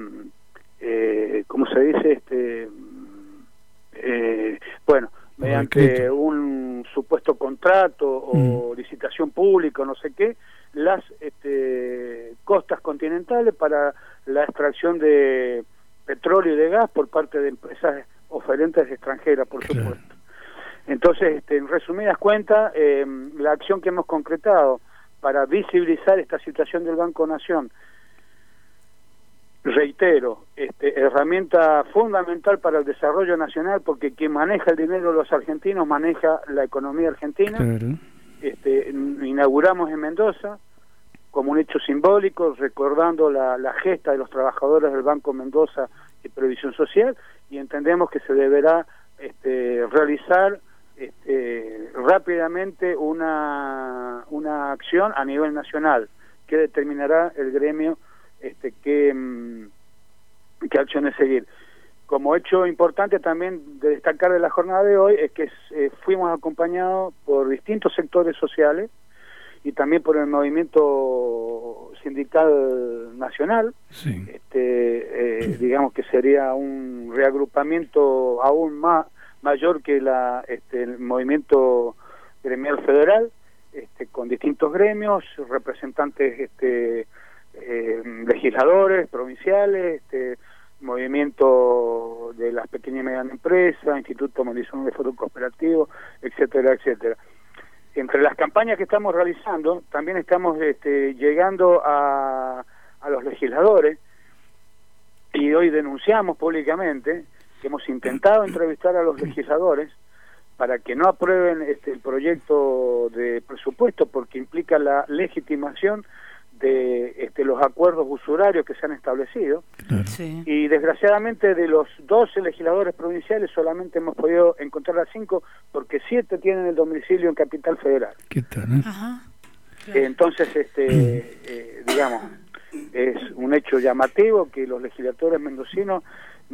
J: eh, ¿cómo se dice? este eh, bueno, mediante un supuesto contrato o mm. licitación pública, no sé qué, las este, costas continentales para la extracción de petróleo y de gas por parte de empresas oferentes extranjeras, por claro. supuesto. Entonces, este, en resumidas cuentas, eh, la acción que hemos concretado para visibilizar esta situación del Banco Nación, reitero, este, herramienta fundamental para el desarrollo nacional, porque quien maneja el dinero de los argentinos maneja la economía argentina. Claro. Este, inauguramos en Mendoza como un hecho simbólico, recordando la, la gesta de los trabajadores del Banco Mendoza y Previsión Social, y entendemos que se deberá este, realizar este, rápidamente una, una acción a nivel nacional que determinará el gremio este, qué, qué acciones seguir. Como hecho importante también de destacar de la jornada de hoy es que eh, fuimos acompañados por distintos sectores sociales y también por el movimiento sindical nacional, sí. este, eh, digamos que sería un reagrupamiento aún más mayor que la este, el movimiento gremial federal, este, con distintos gremios, representantes este, eh, legisladores provinciales, este, movimiento de las pequeñas y medianas empresas, Instituto Mundial de Foro Cooperativo, etcétera, etcétera. Entre las campañas que estamos realizando, también estamos este, llegando a, a los legisladores, y hoy denunciamos públicamente que hemos intentado entrevistar a los legisladores para que no aprueben este, el proyecto de presupuesto, porque implica la legitimación de este, los acuerdos usurarios que se han establecido.
E: Claro.
D: Sí.
J: Y desgraciadamente de los doce legisladores provinciales solamente hemos podido encontrar a cinco, porque siete tienen el domicilio en Capital Federal.
E: ¿Qué tal? Eh?
D: Ajá.
J: Eh, entonces, este, eh, digamos, es un hecho llamativo que los legisladores mendocinos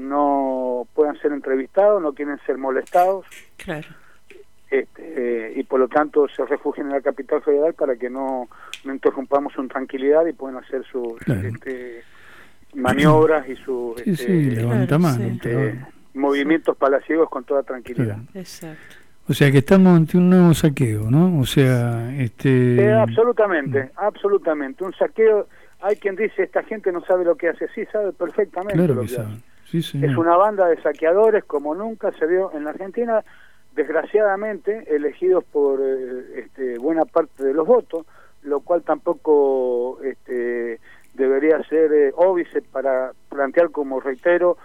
J: no puedan ser entrevistados, no quieren ser molestados.
D: Claro.
J: Este, eh, y por lo tanto se refugian en la Capital Federal para que no, no interrumpamos su tranquilidad y puedan hacer sus
E: Claro.
J: este, maniobras y sus
E: Sí,
J: este,
E: sí, levanta
D: claro,
E: mano.
D: sí.
J: este, movimientos palaciegos con toda tranquilidad.
E: Claro.
D: Exacto.
E: O sea que estamos ante un nuevo saqueo, ¿no? O sea, este...
J: Eh, absolutamente, absolutamente. Un saqueo, hay quien dice, esta gente no sabe lo que hace, sí sabe perfectamente
E: Claro
J: lo
E: que
J: que
E: saben.
J: hace.
E: Sí, señor.
J: Es una banda de saqueadores como nunca se vio en la Argentina, desgraciadamente elegidos por eh, este, buena parte de los votos, lo cual tampoco este, debería ser eh, óbice para plantear, como reitero,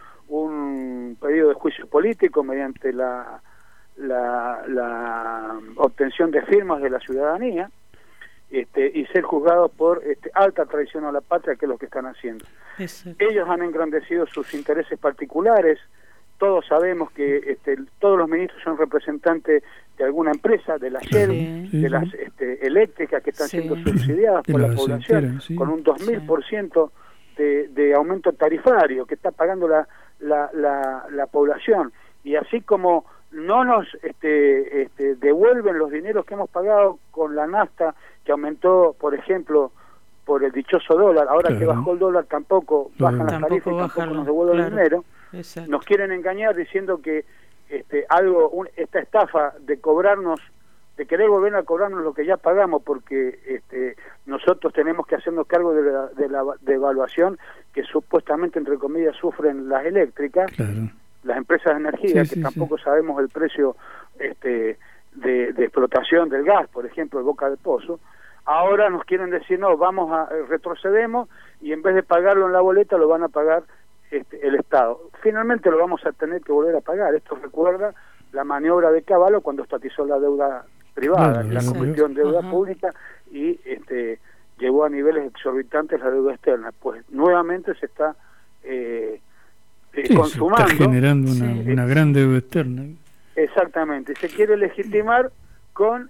J: un pedido de juicio político mediante la, la, la obtención de firmas de la ciudadanía, este, y ser juzgados por este, alta traición a la patria, que es lo que están haciendo.
D: Exacto.
J: Ellos han engrandecido sus intereses particulares. Todos sabemos que este, todos los ministros son representantes de alguna empresa, de la Shell,
D: Sí.
E: Sí,
J: de
E: sí.
J: las este, eléctricas que están
D: Sí.
J: siendo subsidiadas
E: De
J: por la
E: las
J: población,
E: enteras, sí.
J: con un dos mil por ciento de, de aumento tarifario que está pagando la, la, la, la población. Y así como no nos este, este, devuelven los dineros que hemos pagado con la nafta, que aumentó, por ejemplo, por el dichoso dólar, ahora
E: Claro.
J: que bajó el dólar tampoco
E: Lo
J: bajan las
D: Tampoco
J: tarifas y tampoco
D: bajan,
J: nos devuelven
D: claro.
J: el dinero.
D: Exacto.
J: Nos quieren engañar diciendo que este, algo, un, esta estafa de cobrarnos, de querer volver a cobrarnos lo que ya pagamos, porque este, nosotros tenemos que hacernos cargo de la, de la devaluación que supuestamente, entre comillas, sufren las eléctricas,
E: Claro.
J: las empresas de energía,
E: Sí,
J: que
E: sí,
J: tampoco
E: sí.
J: sabemos el precio este, de, de explotación del gas, por ejemplo, de Boca de Pozo. Ahora nos quieren decir, no, vamos a eh, retrocedemos, y en vez de pagarlo en la boleta lo van a pagar este, el Estado. Finalmente lo vamos a tener que volver a pagar. Esto recuerda la maniobra de Cavallo cuando estatizó la deuda privada,
E: Claro,
J: la
E: claro.
J: convirtió en deuda
D: Ajá.
J: pública y este, llevó a niveles exorbitantes la deuda externa. Pues nuevamente se está eh, eh,
E: Sí, se
J: consumando.
E: está generando una,
D: Sí.
E: una gran deuda externa.
J: Exactamente, se quiere legitimar con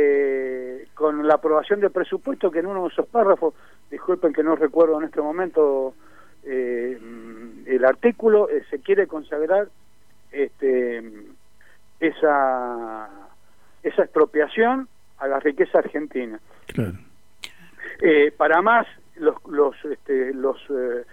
J: eh, con la aprobación del presupuesto, que en uno de esos párrafos, disculpen que no recuerdo en este momento eh, el artículo, eh, se quiere consagrar este esa esa expropiación a la riqueza argentina.
E: Claro.
J: Eh, para más, los los este, los eh,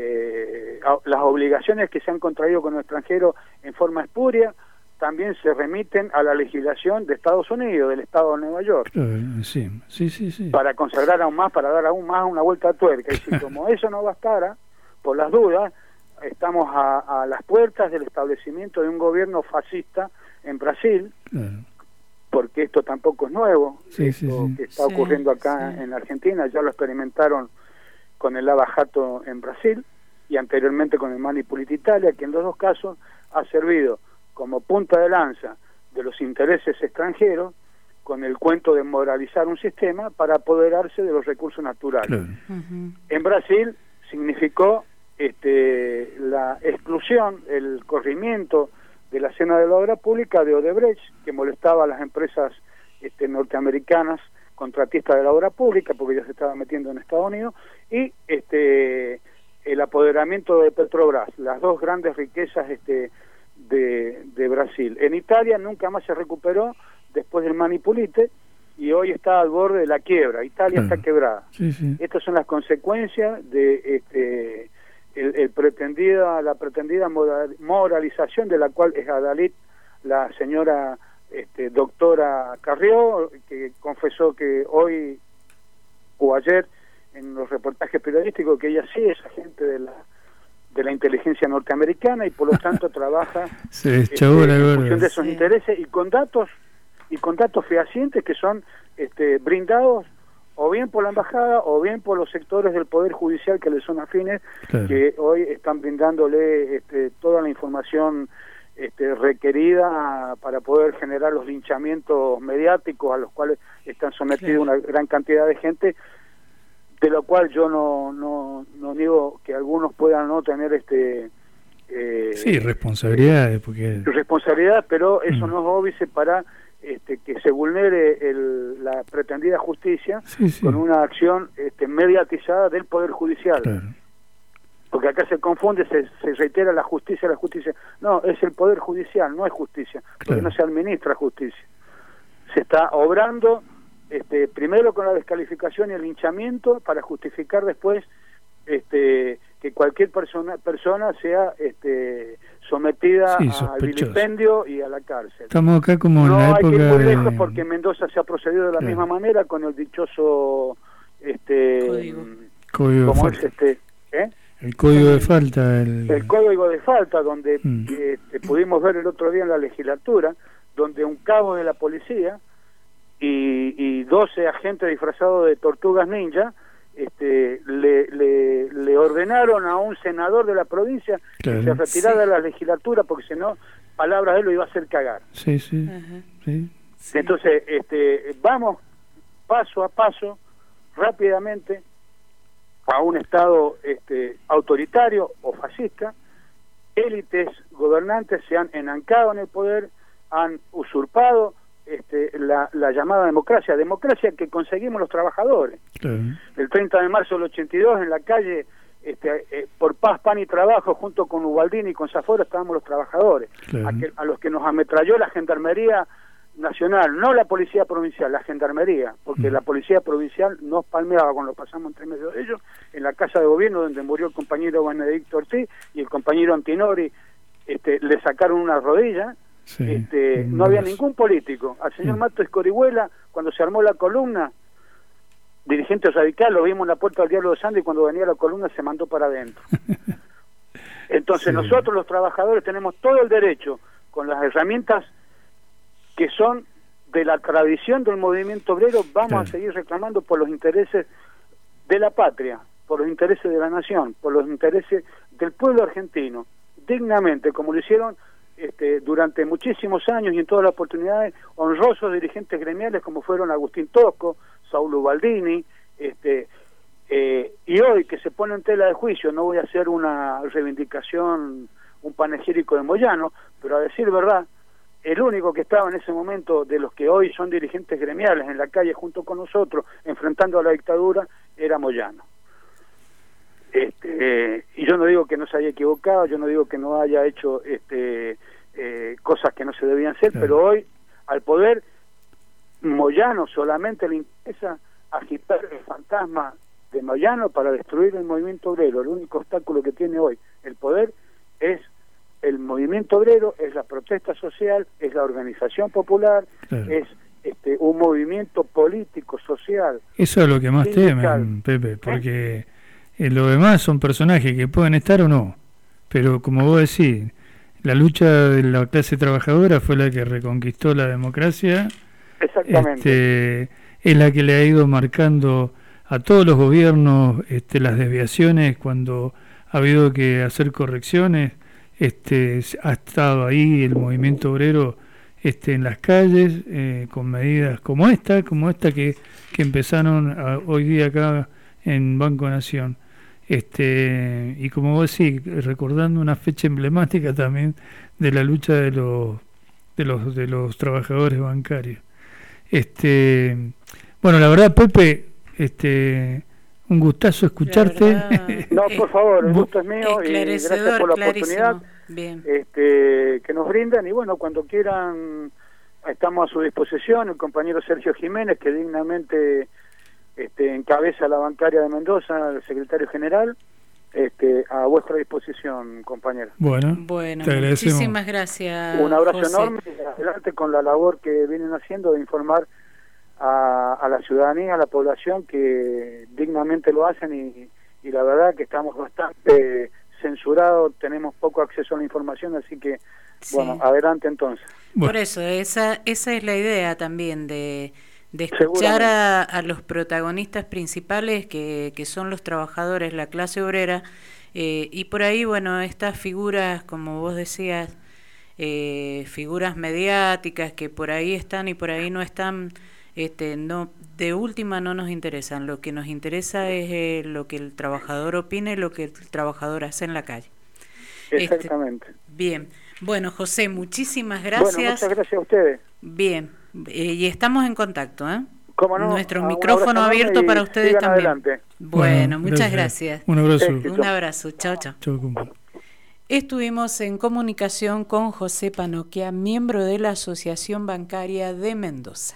J: eh, a- las obligaciones que se han contraído con el extranjero en forma espuria también se remiten a la legislación de Estados Unidos, del Estado de Nueva York,
E: Claro, sí, sí, sí, sí.
J: para consagrar aún más, para dar aún más una vuelta a tuerca. Y si como eso no bastara, por las dudas, estamos a, a las puertas del establecimiento de un gobierno fascista en Brasil,
E: Claro.
J: porque esto tampoco es nuevo,
E: Sí, sí,
J: esto
E: sí.
J: que está
D: Sí,
J: ocurriendo acá
D: sí.
J: en Argentina, ya lo experimentaron con el Lava Jato en Brasil y anteriormente con el Manipulit Italia, que en los dos casos ha servido como punta de lanza de los intereses extranjeros con el cuento de moralizar un sistema para apoderarse de los recursos naturales.
E: Claro.
D: Ujú.
J: En Brasil significó este, la exclusión, el corrimiento de la escena de la obra pública de Odebrecht, que molestaba a las empresas este, norteamericanas contratistas de la obra pública, porque ya se estaba metiendo en Estados Unidos, y este, el apoderamiento de Petrobras, las dos grandes riquezas este, de, de Brasil. En Italia nunca más se recuperó después del Manipulite, y hoy está al borde de la quiebra. Italia
E: Claro.
J: está quebrada.
E: Sí, sí.
J: Estas son las consecuencias de este, el, el pretendida, la pretendida moral- moralización de la cual es Adalid, la señora este, doctora Carrió, que confesó que hoy o ayer en los reportajes periodísticos que ella sí es agente de la de la inteligencia norteamericana y por lo tanto trabaja
E: Se deschavó la
J: en
E: gorda.
J: función de esos
D: Sí.
J: intereses y con datos y con datos fehacientes que son este, brindados o bien por la embajada o bien por los sectores del poder judicial que le son afines,
E: Claro.
J: que hoy están brindándole este, toda la información este, requerida para poder generar los linchamientos mediáticos a los cuales están sometidos
D: Claro.
J: una gran cantidad de gente, de lo cual yo no, no, no niego que algunos puedan no tener este eh,
E: sí, responsabilidades, porque
J: responsabilidad, pero eso
E: mm.
J: no es óbice para este, que se vulnere el, la pretendida justicia
E: sí, sí.
J: con una acción este, mediatizada del Poder Judicial.
E: Claro.
J: Porque acá se confunde, se, se reitera la justicia, la justicia. No, es el Poder Judicial, no es justicia, porque
E: claro.
J: no se administra justicia. Se está obrando este, primero con la descalificación y el linchamiento para justificar después este, que cualquier persona persona sea este, sometida
E: sí,
J: al vilipendio y a la cárcel.
E: Estamos acá como en
J: no
E: la
J: hay
E: época
J: que ir muy
E: de...
J: lejos porque en Mendoza se ha procedido de la
E: claro.
J: misma manera con el dichoso este
D: código,
E: código de
J: ¿cómo
E: falta.
J: es este? ¿Eh?
E: El código de falta. El,
J: el código de falta, donde
E: mm.
J: este, pudimos ver el otro día en la legislatura, donde un cabo de la policía y, y doce agentes disfrazados de tortugas ninja este, le, le, le ordenaron a un senador de la provincia
E: claro.
J: que se retirara
D: Sí.
J: de la legislatura porque si no, palabras de él lo iba a hacer cagar.
E: Sí, sí,
D: Ajá.
E: sí.
D: Sí.
J: Entonces, este, vamos paso a paso, rápidamente, a un Estado este, autoritario o fascista. Élites gobernantes se han enancado en el poder, han usurpado este, la, la llamada democracia, democracia que conseguimos los trabajadores.
E: Claro.
J: El treinta de marzo del ochenta y dos en la calle, este, eh, por paz, pan y trabajo, junto con Ubaldini y con Zaforo estábamos los trabajadores,
E: Claro.
J: a, que, a los que nos ametralló la Gendarmería Nacional, no la Policía Provincial, la Gendarmería, porque
E: Mm.
J: la Policía Provincial nos palmeaba cuando pasamos entre medio de ellos, en la Casa de Gobierno donde murió el compañero Benedicto Ortiz y el compañero Antinori, este, le sacaron una rodilla.
E: Sí.
J: Este,
E: Un
J: no había
E: brazo.
J: ningún político. Al señor
E: Mm.
J: Mato Escorihuela, cuando se armó la columna, dirigente radical, lo vimos en la puerta del Diablo de Sande y cuando venía la columna se mandó para adentro. Entonces
E: Sí.
J: nosotros los trabajadores tenemos todo el derecho, con las herramientas que son de la tradición del movimiento obrero, vamos
E: Claro.
J: a seguir reclamando por los intereses de la patria, por los intereses de la nación, por los intereses del pueblo argentino, dignamente, como lo hicieron este, durante muchísimos años y en todas las oportunidades, honrosos dirigentes gremiales como fueron Agustín Tosco, Saúl Ubaldini, este, eh, y hoy que se pone en tela de juicio, no voy a hacer una reivindicación, un panegírico de Moyano, pero a decir verdad, el único que estaba en ese momento de los que hoy son dirigentes gremiales en la calle junto con nosotros, enfrentando a la dictadura, era Moyano. Este, eh, y yo no digo que no se haya equivocado, yo no digo que no haya hecho este, eh, cosas que no se debían hacer,
E: Claro.
J: pero hoy al poder Moyano solamente le interesa agitar el fantasma de Moyano para destruir el movimiento obrero. El único obstáculo que tiene hoy el poder es el movimiento obrero, es la protesta social, es la organización popular,
E: Claro.
J: es este, un movimiento político, social.
E: Eso es lo que más
J: sindical.
E: temen, Pepe, porque eh, lo demás son personajes que pueden estar o no, pero como vos decís, la lucha de la clase trabajadora fue la que reconquistó la democracia,
J: Exactamente.
E: este, es la que le ha ido marcando a todos los gobiernos este, las desviaciones cuando ha habido que hacer correcciones. Este, ha estado ahí el movimiento obrero este, en las calles eh, con medidas como esta, como esta que, que empezaron a, hoy día acá en Banco Nación. Este, y como vos decís, recordando una fecha emblemática también de la lucha de los de los de los trabajadores bancarios. Este, bueno, la verdad, Pepe, este, un gustazo escucharte.
D: Verdad,
J: No, por favor, el gusto es mío y
D: esclarecedor,
J: gracias por la
D: clarísimo.
J: oportunidad
D: Bien.
J: este, que nos brindan y bueno, cuando quieran estamos a su disposición. El compañero Sergio Jiménez, que dignamente este, encabeza la bancaria de Mendoza, el secretario general, este, a vuestra disposición, compañero.
E: Bueno,
D: Bueno,
E: te agradecemos.
D: muchísimas gracias.
J: Un abrazo
D: José.
J: enorme y adelante con la labor que vienen haciendo de informar a, a la ciudadanía, a la población, que dignamente lo hacen y, y la verdad que estamos bastante censurados, tenemos poco acceso a la información, así que
D: Sí.
J: bueno, adelante entonces.
E: Bueno.
D: Por eso, esa esa es la idea también de, de escuchar a, a los protagonistas principales que, que son los trabajadores, la clase obrera, eh, y por ahí, bueno, estas figuras, como vos decías, eh, figuras mediáticas que por ahí están y por ahí no están, Este, no, de última no nos interesan. Lo que nos interesa es eh, lo que el trabajador opine, lo que el trabajador hace en la calle.
J: Exactamente.
D: Este, bien. Bueno, José, muchísimas gracias.
J: Bueno, muchas gracias a ustedes.
D: Bien. Eh, y estamos en contacto, ¿eh?
J: ¿Cómo no?
D: Nuestro
J: Ah,
D: micrófono abierto para ustedes también.
J: Adelante.
D: Bueno,
E: Bueno,
D: muchas
E: gracias.
D: gracias.
E: Un abrazo.
J: Éxito.
D: Un abrazo. Chao, chao.
E: Chau, compa.
D: Estuvimos en comunicación con José Panoquia, miembro de la Asociación Bancaria de Mendoza.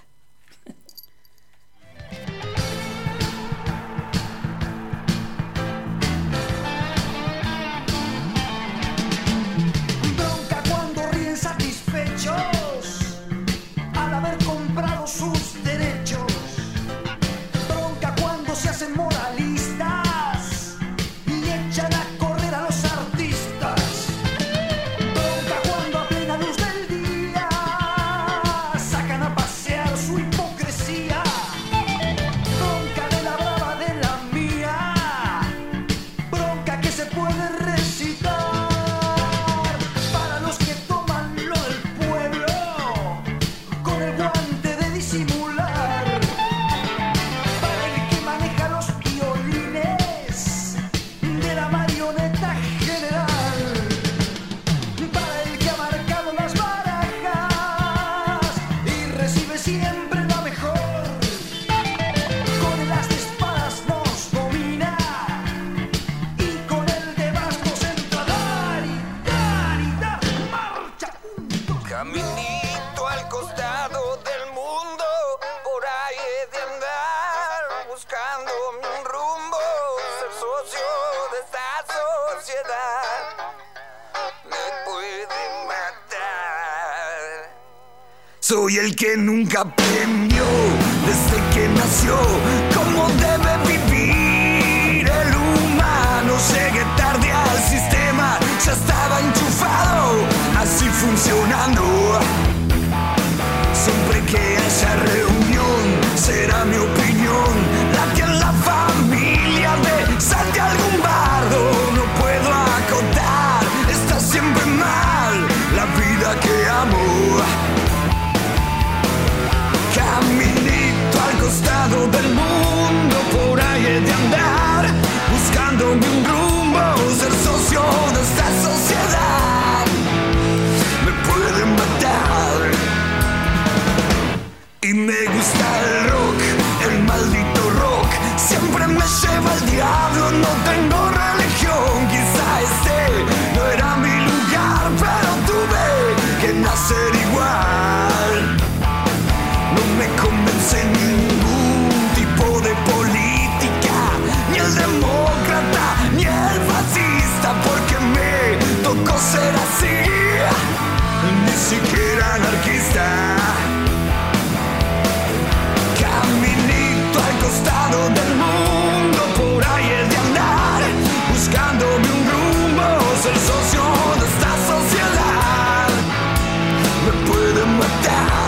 I: Bronca cuando ríen satisfechos al haber comprado sus derechos. Bronca cuando se hacen moralistas y echan a correr a los artistas. Bronca cuando a plena luz del día sacan a pasear su hipocresía. Bronca de la brava de la mía. Bronca que se puede recitar. Para los que toman lo del pueblo con el guante de disimular. Para el que maneja los violines de la marioneta general. Para el que ha marcado las barajas y recibe siempre la mejor. Con el as de espadas nos domina y con el de bastos entra a dar y dar y dar marcha.
K: Caminito al costado del mundo, por ahí he de andar, buscando un rumbo, ser socio de esta sociedad, me puede matar.
I: Soy el que nunca aprendió desde que nació cómo debe vivir el humano. Llegué tarde al sistema, ya estaba enchufado, así funcionando. Siempre que haya reunión, será mi opinión la que en la familia me salte algún bardo. No puedo acotar, está siempre mal la vida que amo. Caminito al costado del mundo, por ahí he de andar, buscándome un rumbo, ser socio de esta sociedad, me pueden matar. Y me gusta el rock, el maldito rock, siempre me lleva el diablo, no tengo religión. Quizá este no era mi lugar, pero tuve que nacer igual. No me convence ningún tipo de política, ni el demócrata, ni el fascista, porque me tocó ser así, ni siquiera anarquista. Caminito al costado del mundo, por ahí he de andar, buscándome un rumbo, ser socio de esta sociedad, me pueden matar.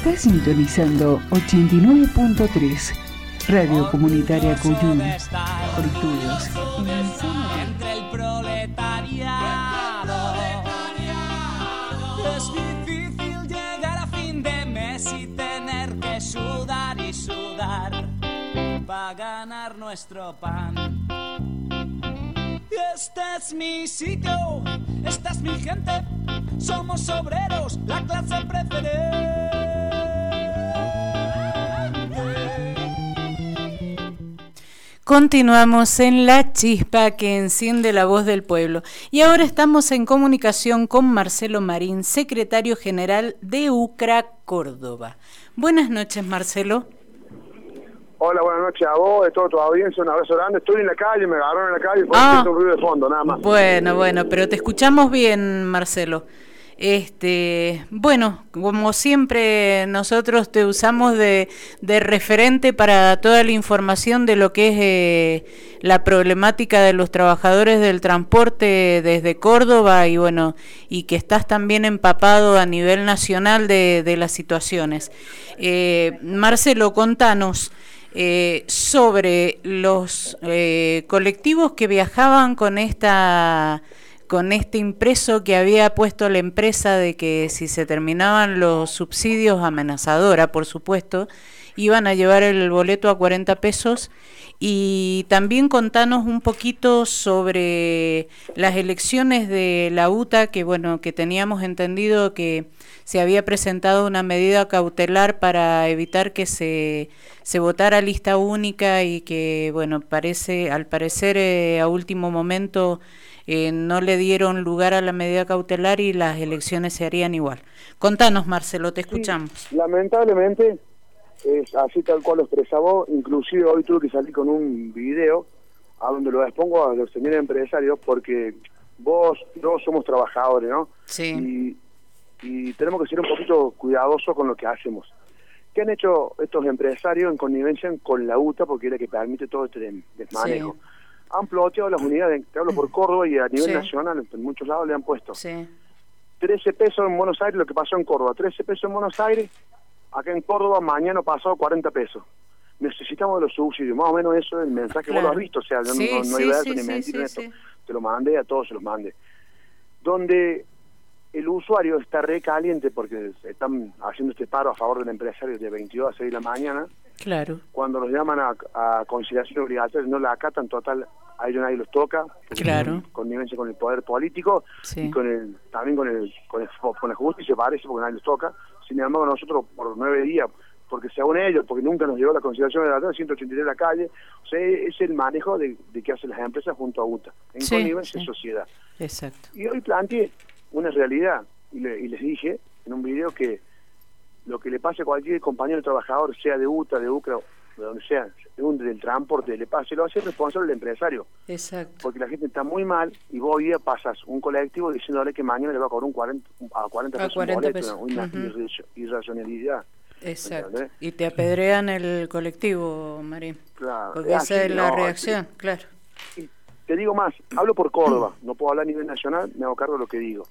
A: Estás sintonizando ochenta y nueve punto tres, Radio Comunitaria Cuyum, con estudios en Manzana.
C: Entre el proletariado. Es difícil llegar a fin de mes y tener que sudar y sudar para ganar nuestro pan. Este es mi sitio, esta es mi gente, somos obreros, la clase preferente.
D: Continuamos en La Chispa que enciende la voz del pueblo. Y ahora estamos en comunicación con Marcelo Marín, secretario general de UCRA Córdoba. Buenas noches, Marcelo.
L: Hola, buenas noches a vos, de toda tu audiencia, un abrazo grande. Estoy en la calle, me agarraron en la calle, por
D: ah,
L: un ruido de fondo, nada más.
D: Bueno, bueno, pero te escuchamos bien, Marcelo. Este, bueno, como siempre nosotros te usamos de, de referente para toda la información de lo que es eh, la problemática de los trabajadores del transporte desde Córdoba y bueno, y que estás también empapado a nivel nacional de, de las situaciones. Eh, Marcelo, contanos eh, sobre los eh, colectivos que viajaban con esta... con este impreso que había puesto la empresa de que si se terminaban los subsidios, amenazadora por supuesto, iban a llevar el boleto a cuarenta pesos. Y también contanos un poquito sobre las elecciones de la U T A, que bueno, que teníamos entendido que se había presentado una medida cautelar para evitar que se, se votara lista única y que bueno, parece, al parecer eh, a último momento Eh, no le dieron lugar a la medida cautelar y las elecciones se harían igual. Contanos, Marcelo, te escuchamos.
L: Sí, lamentablemente es así tal cual lo expresaba, inclusive hoy tuve que salir con un video a donde lo expongo a los señores empresarios porque vos, todos somos trabajadores, ¿no?
D: Sí.
L: Y, y tenemos que ser un poquito cuidadosos con lo que hacemos. ¿Qué han hecho estos empresarios en connivencia con la U T A? Porque es la que permite todo este desmanejo. Sí. Han ploteado las unidades, te hablo por Córdoba y a nivel sí. nacional, en muchos lados le han puesto
D: sí.
L: trece pesos en Buenos Aires, lo que pasó en Córdoba, trece pesos en Buenos Aires, acá en Córdoba mañana pasado cuarenta pesos. Necesitamos de los subsidios, más o menos eso es el mensaje, claro. Vos lo has visto, o sea,
D: sí,
L: no, no, no
D: sí,
L: hay verso
D: sí,
L: ni
D: sí,
L: mentira
D: sí,
L: en esto,
D: sí.
L: Te lo mandé, a todos se los mandé. Donde el usuario está re caliente porque están haciendo este paro a favor del empresario de veintidós a seis de la mañana.
D: Claro.
L: Cuando los llaman a, a conciliación obligatoria, no la acatan, total, a ellos nadie los toca.
D: Claro.
L: Connivencia con el poder político
D: sí.
L: y con el también con el con, el, con la justicia parece, porque nadie los toca. Sin embargo, nosotros por nueve días, porque según ellos, porque nunca nos llegó la conciliación obligatoria, ciento ochenta y tres de la calle, o sea, es el manejo de, de que hacen las empresas junto a U T A, en
D: sí,
L: connivencia
D: sí.
L: sociedad.
D: Exacto.
L: Y hoy planteé una realidad, y, le, y les dije en un video que lo que le pase a cualquier compañero trabajador, sea de U T A, de UCRA, de donde sea, un del transporte, le pase, lo hace responsable el empresario.
D: Exacto.
L: Porque la gente está muy mal y vos hoy día pasas un colectivo diciéndole que mañana le va a cobrar un cuarenta, a cuarenta pesos
D: a cuarenta
L: un boleto,
D: pesos.
L: una
D: Uh-huh.
L: irracionalidad.
D: Exacto.
L: ¿Entendés?
D: Y te apedrean el colectivo, Marín.
L: Claro.
D: Porque
L: Así,
D: esa es la
L: no,
D: reacción,
L: sí.
D: claro.
L: Y te digo más, hablo por Córdoba, no puedo hablar a nivel nacional, me hago cargo de lo que digo.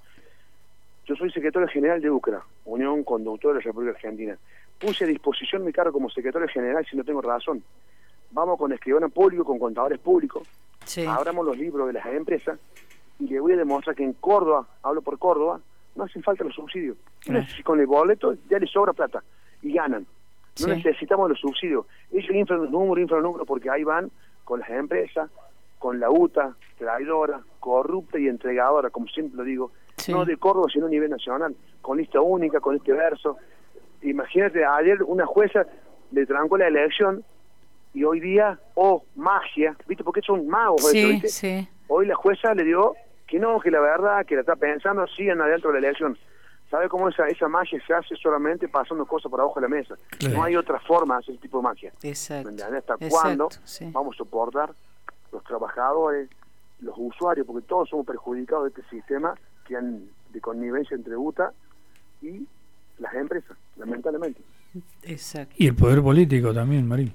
L: Yo soy secretario general de UCRA, Unión Conductora de la República Argentina. Puse a disposición mi cargo como secretario general si no tengo razón. Vamos con escribanos públicos, con contadores públicos,
D: sí.
L: abramos los libros de las empresas y le voy a demostrar que en Córdoba, hablo por Córdoba, no hacen falta los subsidios.
D: Claro.
L: Con el boleto ya les sobra plata y ganan. No
D: sí.
L: necesitamos los subsidios. Ellos inflan los números, inflan los números porque ahí van con las empresas, con la U T A, traidora, corrupta y entregadora, como siempre lo digo, sí. no de Córdoba sino a nivel nacional, con lista única, con este verso. Imagínate, ayer una jueza le trancó la elección y hoy día, oh, magia, ¿viste? Porque son magos,
D: sí,
L: eso, ¿viste?
D: Sí.
L: Hoy la jueza le dio que no, que la verdad, que la está pensando, siguen adentro de la elección. ¿Sabe cómo esa esa magia se hace solamente pasando cosas por abajo de la mesa? Claro. No hay otra forma de hacer ese tipo de magia.
D: Exacto.
L: ¿Hasta
D: Exacto,
L: cuándo
D: sí.
L: vamos a soportar los trabajadores, los usuarios, porque todos somos perjudicados de este sistema que han de connivencia entre U T A y las empresas, lamentablemente.
D: Exacto.
E: Y el poder político también, Marín.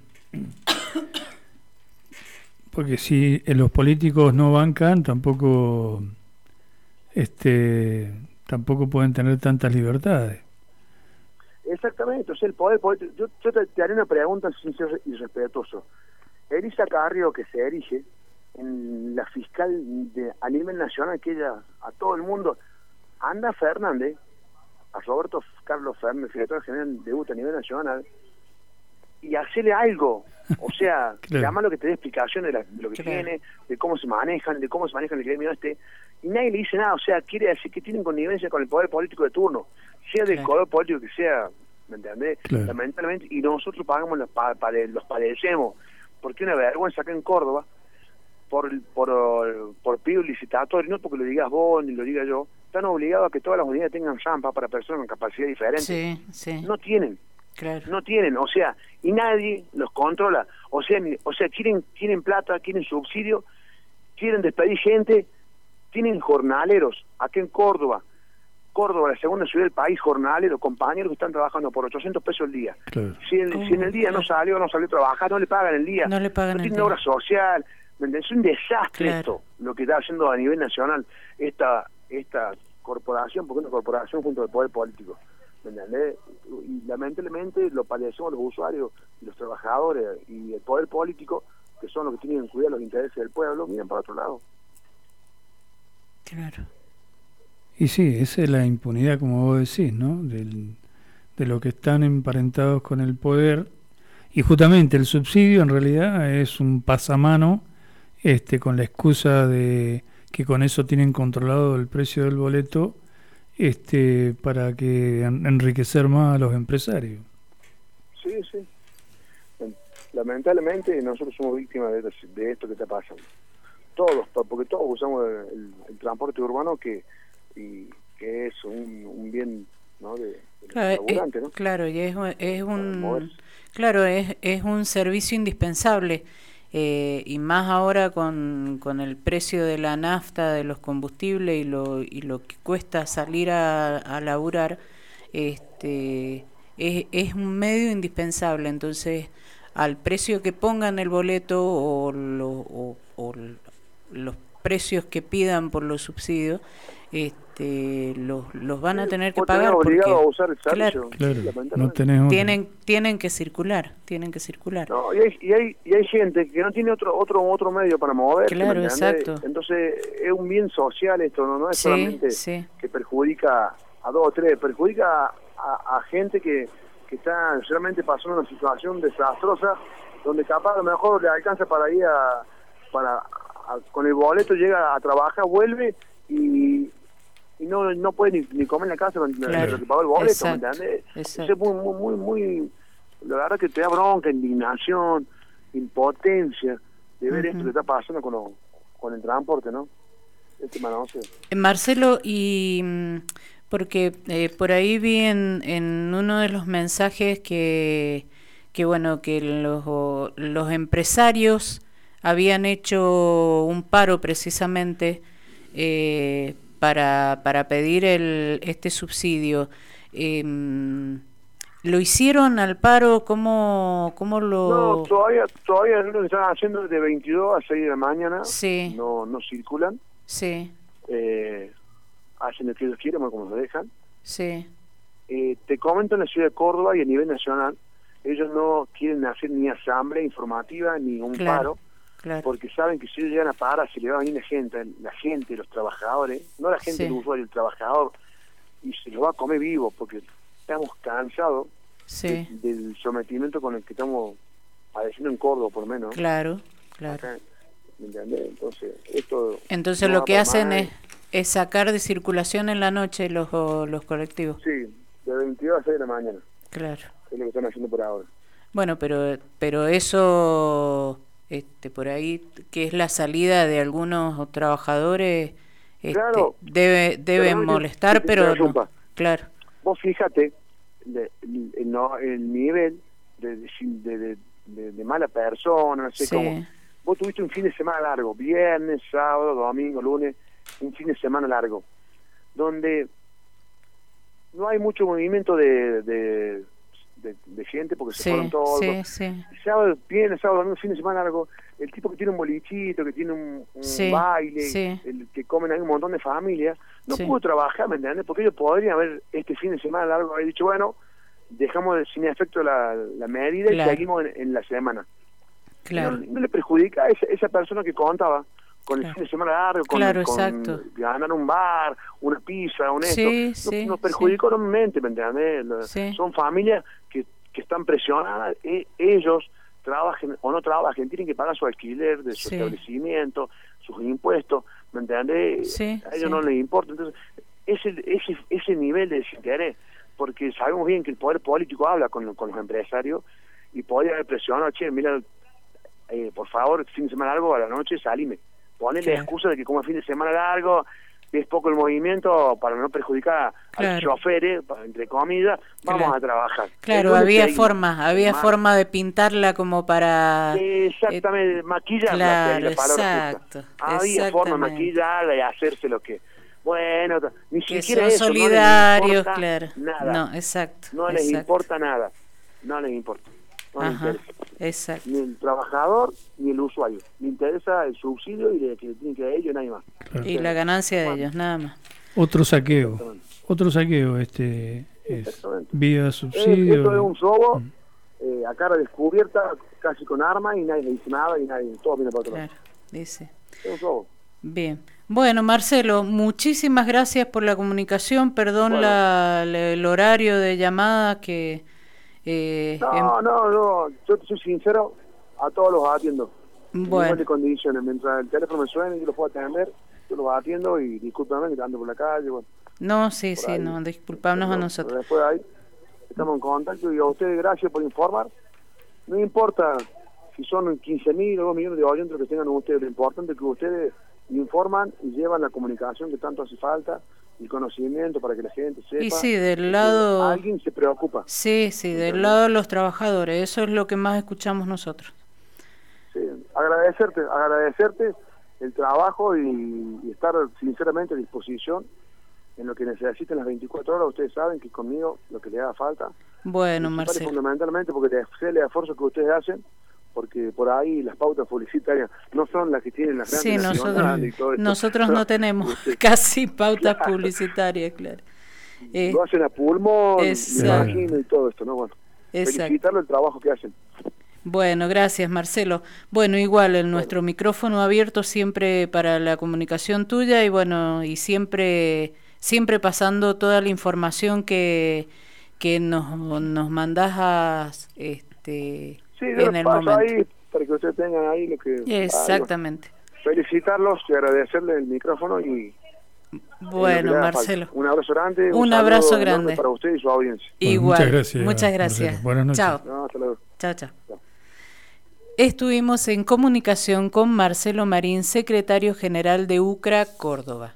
E: Porque si los políticos no bancan, tampoco este tampoco pueden tener tantas libertades.
L: Exactamente, o sea, el poder político. Yo, yo te, te haré una pregunta sincero y respetuoso. Elisa Carrió, que se erige en la fiscal de, a nivel nacional, que ella a todo el mundo, Anda Fernández, a Roberto Carlos Fernández, secretario general de U T A a nivel nacional, y hacerle algo, o sea,
E: claro.
L: llamarlo que te dé explicación de, la, de lo que
D: Claro.
L: tiene, de cómo se manejan, de cómo se manejan el gremio este, y nadie le dice nada, o sea, quiere decir que tienen connivencia con el poder político de turno, sea del
D: Claro.
L: color político que sea, ¿me entendés?
E: Claro.
L: Lamentablemente, y nosotros pagamos los, pa, pa, los padecemos, porque una vergüenza acá en Córdoba, por por por pido licitatorio, no porque lo digas vos ni lo diga yo, están obligados a que todas las unidades tengan rampa para personas con capacidad diferente.
D: Sí, sí.
L: No tienen,
D: Claro.
L: no tienen, o sea, y nadie los controla, o sea, ni- o sea, quieren quieren plata, quieren subsidio, quieren despedir gente, tienen jornaleros acá en Córdoba. Córdoba, la segunda ciudad del país, jornaleros, compañeros que están trabajando por ochocientos pesos el día.
E: Claro.
L: Si, el,
D: Oh,
L: si en el día
D: claro.
L: no salió, no salió a trabajar, no le pagan el día.
D: No le pagan el
L: tienen
D: día.
L: obra social. ¿Me entendés? Es un desastre
D: Claro.
L: esto, lo que está haciendo a nivel nacional esta esta corporación, porque es una corporación junto al poder político. ¿Me entendés? Y lamentablemente lo padecemos los usuarios, y los trabajadores y el poder político, que son los que tienen que cuidar los intereses del pueblo, miran para otro lado.
D: Claro.
E: Y sí, esa es la impunidad, como vos decís, ¿no? Del, de lo que están emparentados con el poder. Y justamente el subsidio en realidad es un pasamano, este, con la excusa de que con eso tienen controlado el precio del boleto, este, para que en- enriquecer más a los empresarios.
L: Sí, sí. Lamentablemente nosotros somos víctimas de, de esto que está pasando. Todos, porque todos usamos el, el- el transporte urbano que y que es un, un bien, ¿no? de, de
D: Claro, eh,
L: laburante, ¿no?
D: claro, y es, es un
L: moverse.
D: claro, es, es un servicio indispensable, eh, y más ahora con, con el precio de la nafta, de los combustibles y lo y lo que cuesta salir a, a laburar, este es, es un medio indispensable. Entonces, al precio que pongan el boleto o, lo, o, o l- los precios que pidan por los subsidios, este los, los van a tener que
L: Vos tenés
D: pagar porque
L: obligado a usar el servicio.
D: claro,
E: Claro,
L: lamentablemente.
E: no tenés otra.
D: tienen tienen que circular, tienen que circular.
L: No, y hay, y hay y hay gente que no tiene otro otro otro medio para moverse.
D: Claro,
L: ¿me entendés?
D: exacto.
L: Entonces es un bien social esto, no, no es
D: Sí,
L: solamente
D: sí.
L: que perjudica a dos o tres, perjudica a, a gente que, que está realmente pasando una situación desastrosa, donde capaz a lo mejor le alcanza para ir a, para a- con el boleto llega a trabajar, vuelve y y no no puede ni, ni comer en la casa con
D: Claro.
L: lo que pagó el boleto,
D: Exacto,
L: ¿me entendés?
D: exacto.
L: Eso es muy, muy, muy, muy, la verdad que te da bronca, indignación, impotencia de ver
D: Ujú.
L: esto que está pasando con, lo- con el transporte, ¿no? Este manoseo.
D: Eh, Marcelo, y mm, porque eh, por ahí vi en, en uno de los mensajes que, que bueno, que los, los empresarios habían hecho un paro precisamente eh, para, para pedir el, este subsidio. Em, ¿Lo hicieron al paro? ¿Cómo, cómo lo...?
L: No, todavía, todavía lo que están haciendo de veintidós a seis de la mañana,
D: Sí.
L: no, no circulan,
D: Sí,
L: eh, hacen lo que ellos quieren, como nos dejan.
D: sí,
L: Eh, te comento en la ciudad de Córdoba y a nivel nacional, ellos no quieren hacer ni asamblea informativa ni un
D: Claro,
L: paro,
D: claro.
L: porque saben que si ellos llegan a parar, se le va a venir la gente, la gente, los trabajadores, no la gente,
D: Sí.
L: el usuario, el trabajador, y se lo va a comer vivo, porque estamos cansados
D: Sí,
L: de- del sometimiento con el que estamos padeciendo en Córdoba, por lo menos.
D: claro, claro.
L: Acá, ¿me entendés? Entonces, esto...
D: Entonces
L: no
D: lo
L: va
D: que
L: para
D: hacen
L: más.
D: es, es sacar de circulación en la noche los, los colectivos.
L: Sí, de veintidós a seis de la mañana,
D: Claro.
L: es lo que están haciendo por ahora.
D: Bueno, pero pero eso, este, por ahí, que es la salida de algunos trabajadores, este,
L: Claro.
D: debe deben
L: Perdón que-
D: molestar,
L: que te
D: pero no.
L: interrumpa.
D: Claro,
L: Vos fíjate de- el, el- no, el nivel de, de, de, de- de mala persona, no sé
D: Sí.
L: cómo. Vos tuviste un fin de semana largo, viernes, sábado, domingo, lunes, un fin de semana largo, donde no hay mucho movimiento de, de, de, de gente porque se
D: sí,
L: fueron todos.
D: sí, sí,
L: Sábado, viernes, sábado, domingo, fin de semana largo, el tipo que tiene un bolichito, que tiene un, un
D: Sí,
L: baile,
D: sí.
L: el que comen ahí un montón de familias, no
D: Sí.
L: pudo trabajar, ¿me entiendes? Porque ellos podrían haber, este fin de semana largo, haber dicho, bueno, dejamos sin efecto la, la medida
D: Claro.
L: y seguimos en, en la semana.
D: Claro.
L: No, no le perjudica a esa, esa persona que contaba con el
D: Claro.
L: fin de semana largo, con,
D: Claro,
L: con
D: exacto.
L: ganar un bar, una pizza, un esto.
D: Sí,
L: No-
D: sí,
L: nos perjudica
D: sí.
L: enormemente, ¿me entiendes? Lo-
D: Sí.
L: Son familias que, que están presionadas, e- ellos trabajen o no trabajen, tienen que pagar su alquiler de su
D: Sí.
L: establecimiento, sus impuestos, ¿me entiendes?
D: Sí,
L: A ellos
D: sí.
L: no les importa. Entonces, ese, ese, ese nivel de desinterés, porque sabemos bien que el poder político habla con, con los empresarios y podría haber presionado, che, mira, eh, por favor, fin de semana largo a la noche salime. Ponele
D: Claro.
L: la excusa de que como es fin de semana largo, es poco el movimiento para no perjudicar a los
D: Claro.
L: choferes, para- entre comillas, vamos
D: Claro.
L: a trabajar.
D: Claro,
L: El lunes
D: había
L: seguimos.
D: forma, había
L: Hermano,
D: forma de pintarla como para...
L: Exactamente, maquillarla,
D: claro,
L: sería la palabra
D: exacto,
L: justa. Había forma de
D: exactamente.
L: maquillarla y hacerse lo que... Bueno, ni
D: Que
L: siquiera
D: son
L: eso, no les
D: solidarios,
L: importa
D: claro.
L: nada.
D: No, exacto.
L: No les
D: exacto.
L: importa nada. No les importa. No les
D: Ajá,
L: interesa.
D: exacto.
L: Ni el trabajador ni el usuario. Le interesa el subsidio y le, que le tienen que dar ellos y nadie más.
D: Y la ganancia de ellos, nada más.
E: Otro saqueo. Otro saqueo, este es
L: Exactamente.
E: vía
L: Eh,
E: subsidio.
L: esto es un robo eh, a cara descubierta, casi con armas, y nadie le dice nada y nadie, todo viene para otro lado.
D: Claro, dice.
L: Es un robo.
D: Bien. Bueno, Marcelo, muchísimas gracias por la comunicación. Perdón
L: Bueno.
D: la, la- el horario de llamada que... eh,
L: No,
D: em-
L: no, no, yo te soy sincero, a todos los atiendo. En
D: Bueno.
L: igual de condiciones, mientras el teléfono me suene y yo lo puedo atender, yo los atiendo y discúlpame que te ando por la calle, bueno.
D: No, sí,
L: por
D: sí,
L: ahí.
D: no, disculparnos a
L: Pero-
D: nosotros.
L: pero después de ahí estamos en contacto y a ustedes gracias por informar. No importa si son quince mil o dos millones de oyentes que tengan ustedes, lo importante es que ustedes informan y llevan la comunicación que tanto hace falta, el conocimiento para que la gente sepa.
D: Y sí, del
L: que
D: lado...
L: alguien se preocupa.
D: Sí, sí, del lado de los trabajadores, eso es lo que más escuchamos nosotros.
L: Sí, agradecerte, agradecerte el trabajo y, y estar sinceramente a disposición en lo que necesiten las veinticuatro horas. Ustedes saben que conmigo lo que les haga falta.
D: Bueno,
L: Principal y
D: Marcelo.
L: fundamentalmente porque les sé el esfuerzo que ustedes hacen, porque por ahí las pautas publicitarias no son las que tienen las
D: Sí,
L: grandes nacionales
D: nosotros,
L: y todo esto.
D: nosotros no tenemos
L: Sí.
D: casi pautas
L: Claro.
D: publicitarias, claro. Eh,
L: Lo hacen a pulmón, me
D: exacto.
L: imagino, y todo esto, ¿no? Bueno,
D: Exacto.
L: felicitarlo el trabajo que hacen.
D: Bueno, gracias, Marcelo. Bueno, igual, en nuestro micrófono abierto siempre para la comunicación tuya y bueno, y siempre siempre pasando toda la información que, que nos, nos mandás a, este,
L: Sí, yo
D: en
L: les
D: el
L: paso
D: momento.
L: ahí para que ustedes tengan ahí lo que...
D: Exactamente.
L: Ah, bueno, felicitarlos y agradecerles el micrófono y...
D: Bueno,
L: y lo que haga
D: Marcelo.
L: falta. Un abrazo grande.
D: Un
L: saludo
D: abrazo
L: enorme
D: grande.
L: para usted y su audiencia.
E: Bueno,
D: Igual.
E: muchas gracias,
D: Muchas gracias.
E: Marcelo. Buenas noches.
D: Chao.
L: No, hasta luego.
D: Chao, chao. Estuvimos en comunicación con Marcelo Marín, secretario general de U C R A Córdoba.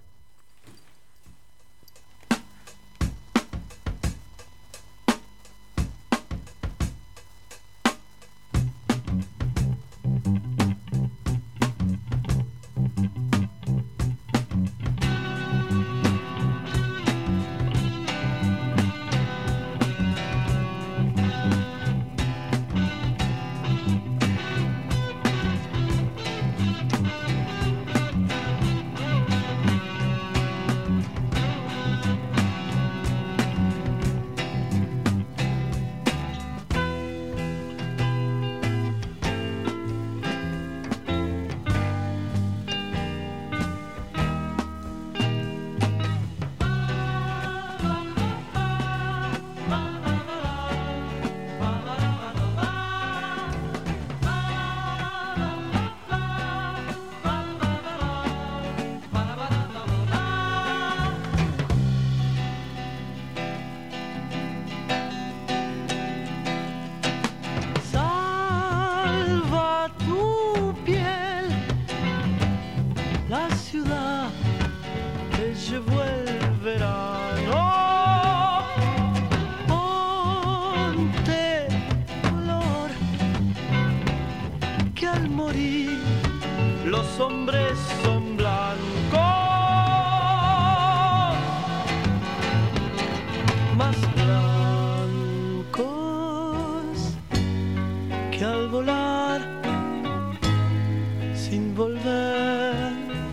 F: Salva tu piel, la ciudad te llevó el verano. Ponte color, que al morir los hombres son blancos. Más blancos que al volar sin volver,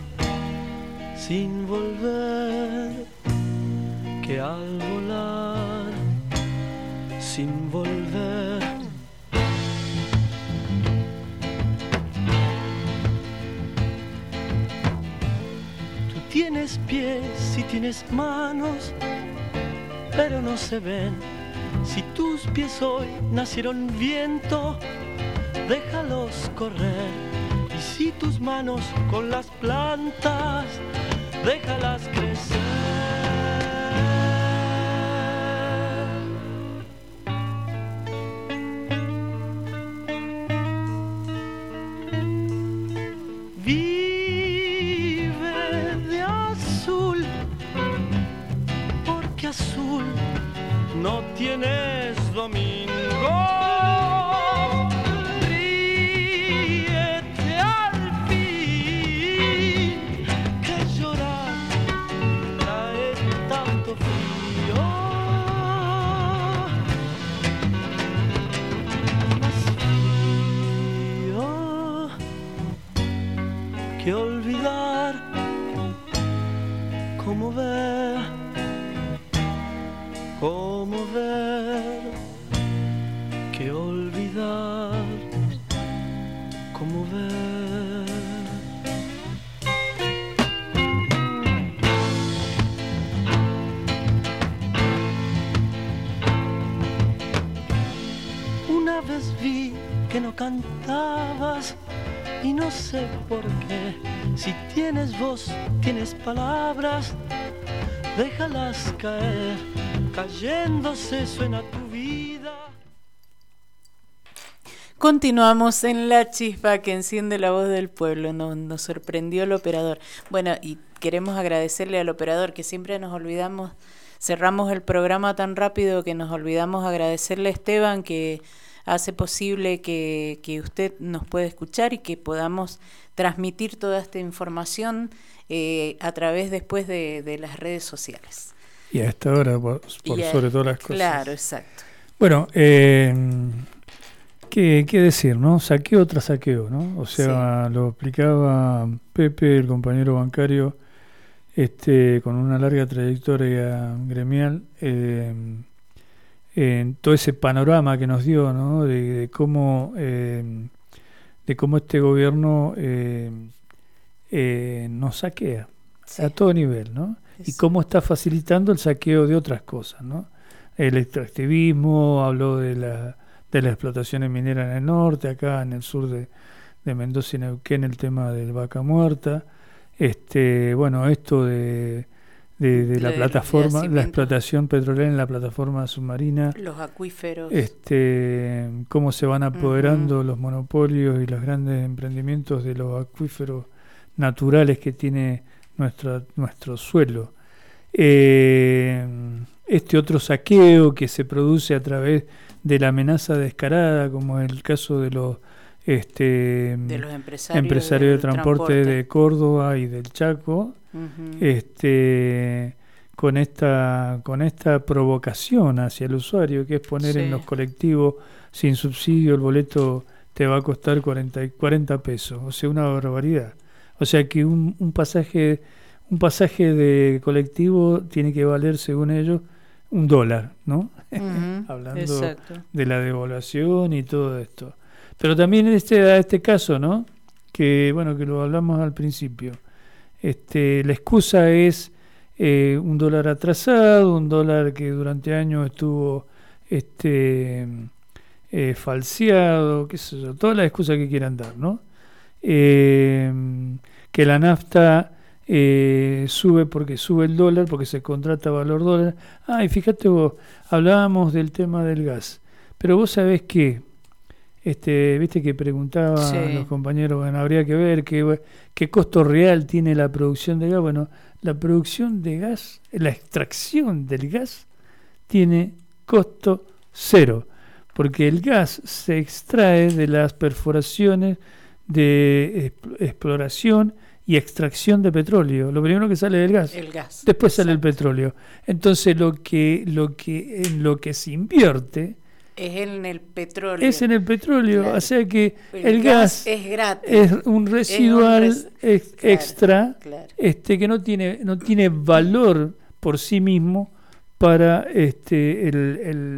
F: sin volver, que al volar
M: sin volver. Tú tienes pies y tienes manos, pero no se ven. Si tus pies hoy nacieron viento, déjalos correr. Y si tus manos con las plantas, déjalas crecer. Vive de azul, porque azul no tienes domingo. Ríete al fin, que llorar trae tanto frío. Más frío que olvidar cómo ver, cómo ver, que olvidar, cómo ver. Una vez vi que no cantabas y no sé por qué. Si tienes voz, tienes palabras, déjalas caer. Cayéndose suena tu vida.
D: Continuamos en La Chispa que enciende la voz del pueblo. Nos, nos sorprendió el operador. Bueno, y queremos agradecerle al operador, que siempre nos olvidamos, cerramos el programa tan rápido que nos olvidamos agradecerle a Esteban, que hace posible que, que usted nos pueda escuchar y que podamos transmitir toda esta información eh, a través después de, de las redes sociales.
E: Y a esta hora, por, por a, sobre todas las cosas.
D: Claro, exacto.
E: Bueno, eh, ¿qué, qué decir, no? Saqueo tras saqueo, ¿no? O sea, sí. Lo explicaba Pepe, el compañero bancario, este, con una larga trayectoria gremial, eh, en todo ese panorama que nos dio, ¿no? De, de cómo eh, de cómo este gobierno eh, eh, nos saquea, sí, a todo nivel, ¿no? Eso. Y cómo está facilitando el saqueo de otras cosas, ¿no? El extractivismo, habló de la de las explotaciones mineras en el norte, acá en el sur de, de Mendoza y Neuquén, el tema del Vaca Muerta, este, bueno, esto de de, de la de, plataforma, de la explotación petrolera en la plataforma submarina,
D: los acuíferos,
E: este, cómo se van apoderando uh-huh. los monopolios y los grandes emprendimientos de los acuíferos naturales que tiene nuestra, nuestro suelo. Eh, este otro saqueo que se produce a través de la amenaza descarada, como es el caso de los este
D: de los empresarios,
E: empresarios de transporte, transporte de Córdoba y del Chaco, uh-huh. este con esta con esta provocación hacia el usuario, que es poner sí. en los colectivos sin subsidio el boleto te va a costar cuarenta, cuarenta pesos, o sea, una barbaridad. O sea que un, un pasaje un pasaje de colectivo tiene que valer, según ellos, un dólar, ¿no? Uh-huh. Hablando Exacto. de la devaluación y todo esto. Pero también en este, a este caso, ¿no? Que bueno, que lo hablamos al principio. Este, la excusa es eh, un dólar atrasado, un dólar que durante años estuvo este eh, falseado, qué sé yo, todas las excusas que quieran dar, ¿no? Eh, que la nafta eh, sube porque sube el dólar, porque se contrata valor dólar. Ah, y fíjate vos, hablábamos del tema del gas, pero vos sabés que Este, viste que preguntaban sí. los compañeros, bueno, habría que ver qué, qué costo real tiene la producción de gas. Bueno, la producción de gas, la extracción del gas, tiene costo cero, porque el gas se extrae de las perforaciones de exploración y extracción de petróleo. Lo primero que sale del gas,
D: el gas.
E: Después
D: Exacto.
E: sale el petróleo. Entonces lo que, lo que, en lo que se invierte
D: es en el petróleo.
E: Es en el petróleo, claro. O sea que el,
D: el
E: gas,
D: gas es gratis.
E: Es un residual
D: es un res...
E: ex,
D: claro,
E: extra,
D: claro.
E: este que no tiene no tiene valor por sí mismo para este el, el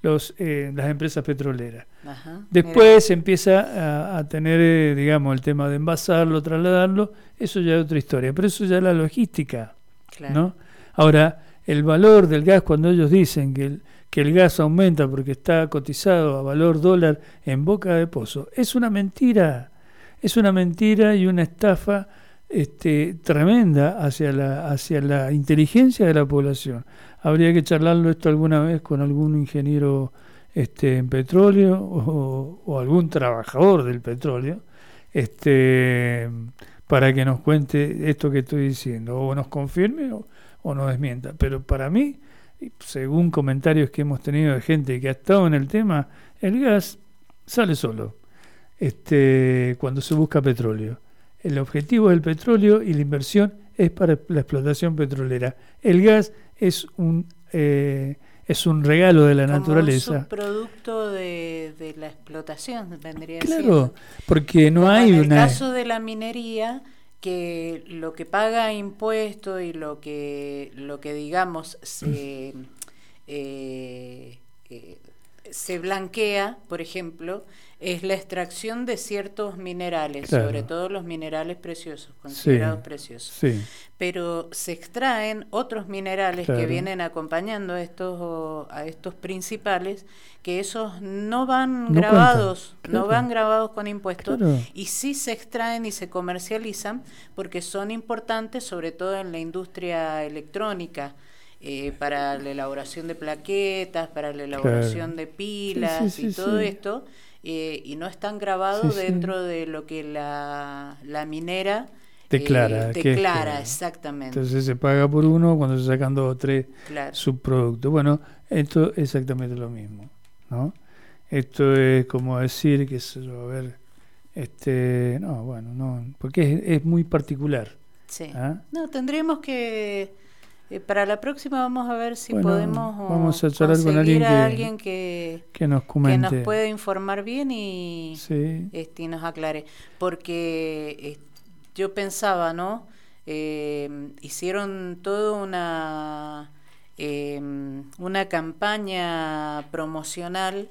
E: los eh, las empresas petroleras.
D: Ajá,
E: Después se empieza a, a tener, eh, digamos, el tema de envasarlo, trasladarlo, eso ya es otra historia, pero eso ya es la logística,
D: claro.
E: ¿no? Ahora, el valor del gas, cuando ellos dicen que el, que el gas aumenta porque está cotizado a valor dólar en boca de pozo, es una mentira, es una mentira y una estafa este, tremenda hacia la, hacia la inteligencia de la población. Habría que charlarlo esto alguna vez con algún ingeniero este, en petróleo o, o algún trabajador del petróleo, este, para que nos cuente esto que estoy diciendo, o nos confirme o, o nos desmienta. Pero para mí, según comentarios que hemos tenido de gente que ha estado en el tema, el gas sale solo este, cuando se busca petróleo. El objetivo del petróleo y la inversión es para la explotación petrolera. El gas es un eh, es un regalo de la
D: como
E: naturaleza.
D: Un subproducto de, de la explotación, vendría
E: Claro,
D: siendo.
E: porque no
D: como
E: hay
D: en el
E: una...
D: caso de la minería, que lo que paga impuesto y lo que lo que digamos se eh, eh, se blanquea, por ejemplo, es la extracción de ciertos minerales,
E: claro.
D: sobre todo los minerales preciosos, considerados
E: sí,
D: preciosos.
E: Sí.
D: Pero se extraen otros minerales
E: claro.
D: que vienen acompañando a estos a estos principales, que esos no van no grabados, claro. no van grabados con impuestos,
E: claro.
D: y sí se extraen y se comercializan porque son importantes, sobre todo en la industria electrónica. Eh, para la elaboración de plaquetas, para la elaboración claro. de pilas sí, sí, sí, y todo sí. esto, eh, y no están grabados sí, dentro sí. de lo que la, la minera
E: declara.
D: Eh, declara, que, exactamente.
E: Entonces se paga por uno cuando se sacan dos o tres
D: claro.
E: subproductos. Bueno, esto es exactamente lo mismo, ¿no? Esto es como decir que se va a ver, este, no, bueno, no, porque es, es muy particular.
D: Sí.
E: ¿Ah?
D: No, tendríamos que Eh, para la próxima vamos a ver si
E: bueno,
D: podemos
E: vamos a charlar con alguien,
D: a
E: que,
D: alguien que,
E: que nos comente,
D: que nos pueda informar bien y,
E: sí.
D: este, y nos aclare, porque eh, yo pensaba, ¿no? Eh, hicieron toda una eh, una campaña promocional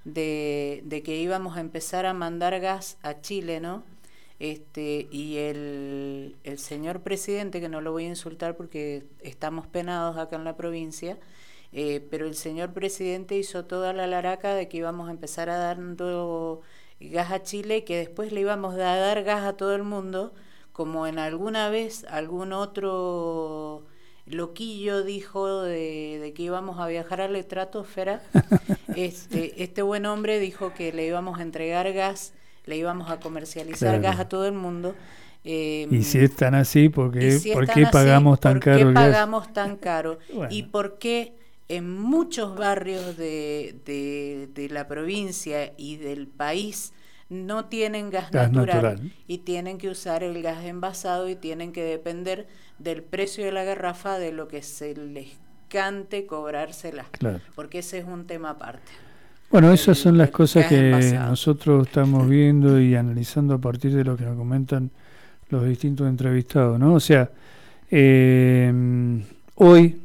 D: de, de que íbamos a empezar a mandar gas a Chile, ¿no? Este, y el, el señor presidente, que no lo voy a insultar porque estamos penados acá en la provincia, eh, pero el señor presidente hizo toda la laraca de que íbamos a empezar a dando gas a Chile y que después le íbamos a dar gas a todo el mundo, como en alguna vez algún otro loquillo dijo de, de que íbamos a viajar a la estratosfera. este, este buen hombre dijo que le íbamos a entregar gas, le íbamos a comercializar
E: claro.
D: gas a todo el mundo. Eh,
E: y si es tan así, ¿por qué,
D: si
E: ¿por
D: es
E: qué
D: tan
E: pagamos
D: así,
E: tan
D: ¿por
E: caro
D: qué
E: el gas?
D: pagamos tan caro?
E: Bueno.
D: ¿Y por qué en muchos barrios de, de, de la provincia y del país no tienen gas,
E: gas
D: natural,
E: natural
D: y tienen que usar el gas envasado y tienen que depender del precio de la garrafa, de lo que se les cante cobrársela?
E: Claro.
D: Porque ese es un tema aparte.
E: Bueno, esas son las
D: el
E: cosas que
D: envasado.
E: nosotros estamos viendo y analizando a partir de lo que nos comentan los distintos entrevistados, ¿no? O sea, eh, hoy,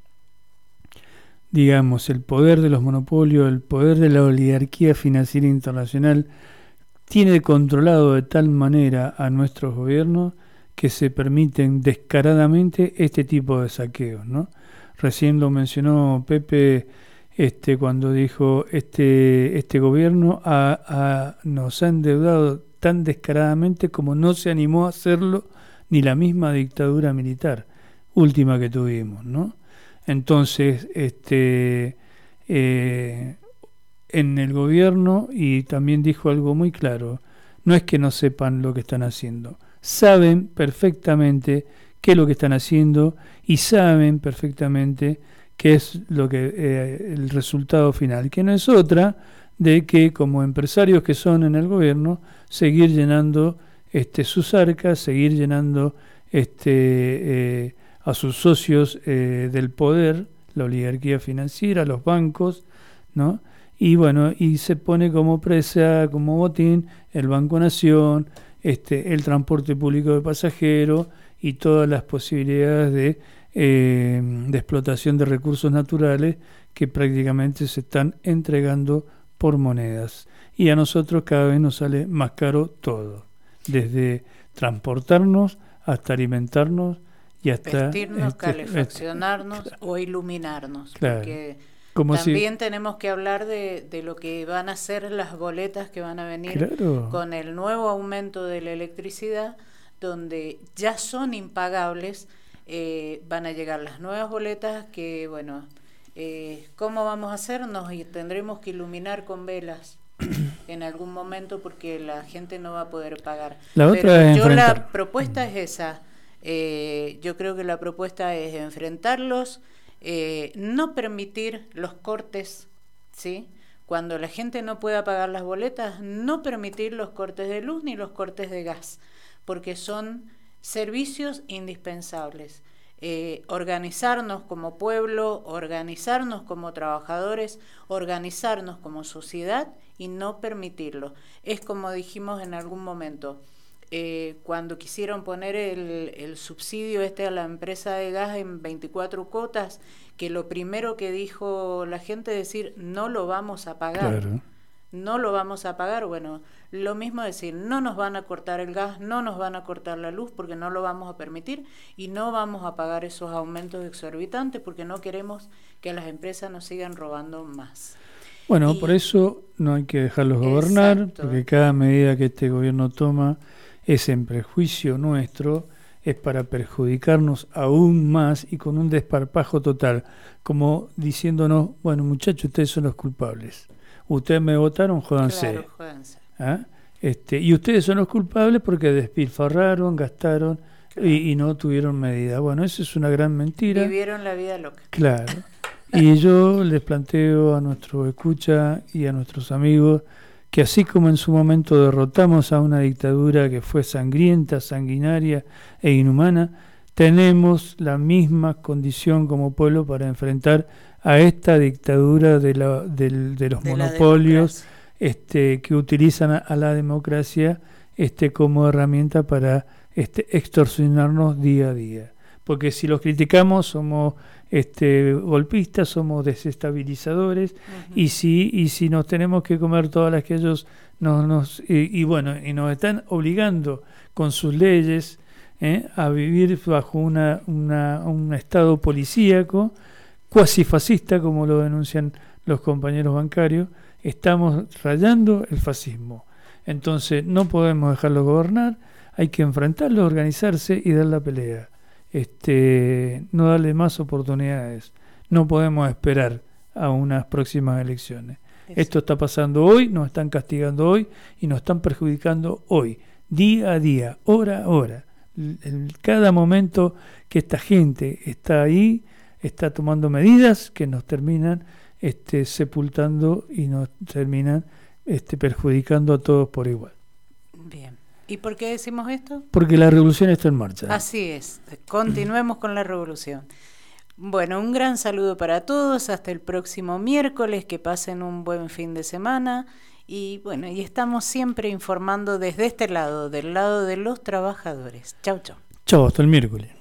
E: digamos, el poder de los monopolios, el poder de la oligarquía financiera internacional tiene controlado de tal manera a nuestros gobiernos que se permiten descaradamente este tipo de saqueos, ¿no? Recién lo mencionó Pepe, Este, cuando dijo este este gobierno ha, ha, nos ha endeudado tan descaradamente como no se animó a hacerlo ni la misma dictadura militar última que tuvimos, ¿no? Entonces, este eh, en el gobierno, y también dijo algo muy claro, no es que no sepan lo que están haciendo, saben perfectamente qué es lo que están haciendo y saben perfectamente que es lo que eh, el resultado final, que no es otra de que como empresarios que son en el gobierno, seguir llenando este sus arcas, seguir llenando este eh, a sus socios eh, del poder, la oligarquía financiera, los bancos, ¿no? Y bueno, y se pone como presa, como botín, el Banco Nación, este, el transporte público de pasajeros y todas las posibilidades de Eh, de explotación de recursos naturales que prácticamente se están entregando por monedas. Y a nosotros cada vez nos sale más caro todo, desde transportarnos hasta alimentarnos y hasta
D: vestirnos,
E: este,
D: calefaccionarnos
E: este,
D: o iluminarnos,
E: claro.
D: porque
E: Como
D: también
E: si,
D: tenemos que hablar de, de lo que van a ser las boletas que van a venir
E: claro.
D: con el nuevo aumento de la electricidad, donde ya son impagables. Eh, van a llegar las nuevas boletas que, bueno, eh, ¿cómo vamos a hacernos? Y tendremos que iluminar con velas en algún momento porque la gente no va a poder pagar.
E: La otra
D: Pero
E: es
D: yo
E: enfrentar.
D: la propuesta es esa. Eh, yo creo que la propuesta es enfrentarlos, eh, no permitir los cortes, ¿sí? Cuando la gente no pueda pagar las boletas, no permitir los cortes de luz ni los cortes de gas, porque son servicios indispensables. Eh, organizarnos como pueblo, organizarnos como trabajadores, organizarnos como sociedad y no permitirlo. Es como dijimos en algún momento, eh, cuando quisieron poner el, el subsidio este a la empresa de gas en veinticuatro cuotas, que lo primero que dijo la gente es decir, no lo vamos a pagar.
E: Claro.
D: No lo vamos a pagar, bueno, lo mismo decir, no nos van a cortar el gas, no nos van a cortar la luz porque no lo vamos a permitir y no vamos a pagar esos aumentos exorbitantes porque no queremos que las empresas nos sigan robando más.
E: Bueno,
D: y,
E: por eso no hay que dejarlos gobernar,
D: exacto.
E: porque cada medida que este gobierno toma es en prejuicio nuestro, es para perjudicarnos aún más y con un desparpajo total, como diciéndonos, bueno muchachos, ustedes son los culpables. Ustedes me votaron, jódanse.
D: Claro, jódanse.
E: ¿Ah? Este, y ustedes son los culpables porque despilfarraron, gastaron claro. y, y no tuvieron medida. Bueno, eso es una gran mentira.
D: Vivieron la vida loca.
E: Claro. Y yo les planteo a nuestro escucha y a nuestros amigos que así como en su momento derrotamos a una dictadura que fue sangrienta, sanguinaria e inhumana, tenemos la misma condición como pueblo para enfrentar a esta dictadura de, la, de, de los de monopolios este, que utilizan a, a la democracia este, como herramienta para este, extorsionarnos día a día. Porque si los criticamos somos este, golpistas, somos desestabilizadores, uh-huh. y, si, y si nos tenemos que comer todas las que ellos nos... nos y, y bueno, y nos están obligando con sus leyes eh, a vivir bajo una, una, un estado policíaco, cuasi fascista, como lo denuncian los compañeros bancarios, estamos rayando el fascismo. Entonces no podemos dejarlo gobernar, hay que enfrentarlo, organizarse y dar la pelea. Este, no darle más oportunidades. No podemos esperar a unas próximas elecciones. Eso. Esto está pasando hoy, nos están castigando hoy y nos están perjudicando hoy, día a día, hora a hora. En cada momento que esta gente está ahí, está tomando medidas que nos terminan este, sepultando y nos terminan este, perjudicando a todos por igual.
D: Bien. ¿Y por qué decimos esto?
E: Porque la revolución está en marcha.
D: Así es. Continuemos con la revolución. Bueno, un gran saludo para todos. Hasta el próximo miércoles. Que pasen un buen fin de semana. Y bueno, y estamos siempre informando desde este lado, del lado de los trabajadores. Chau, chau.
E: Chau, hasta el miércoles.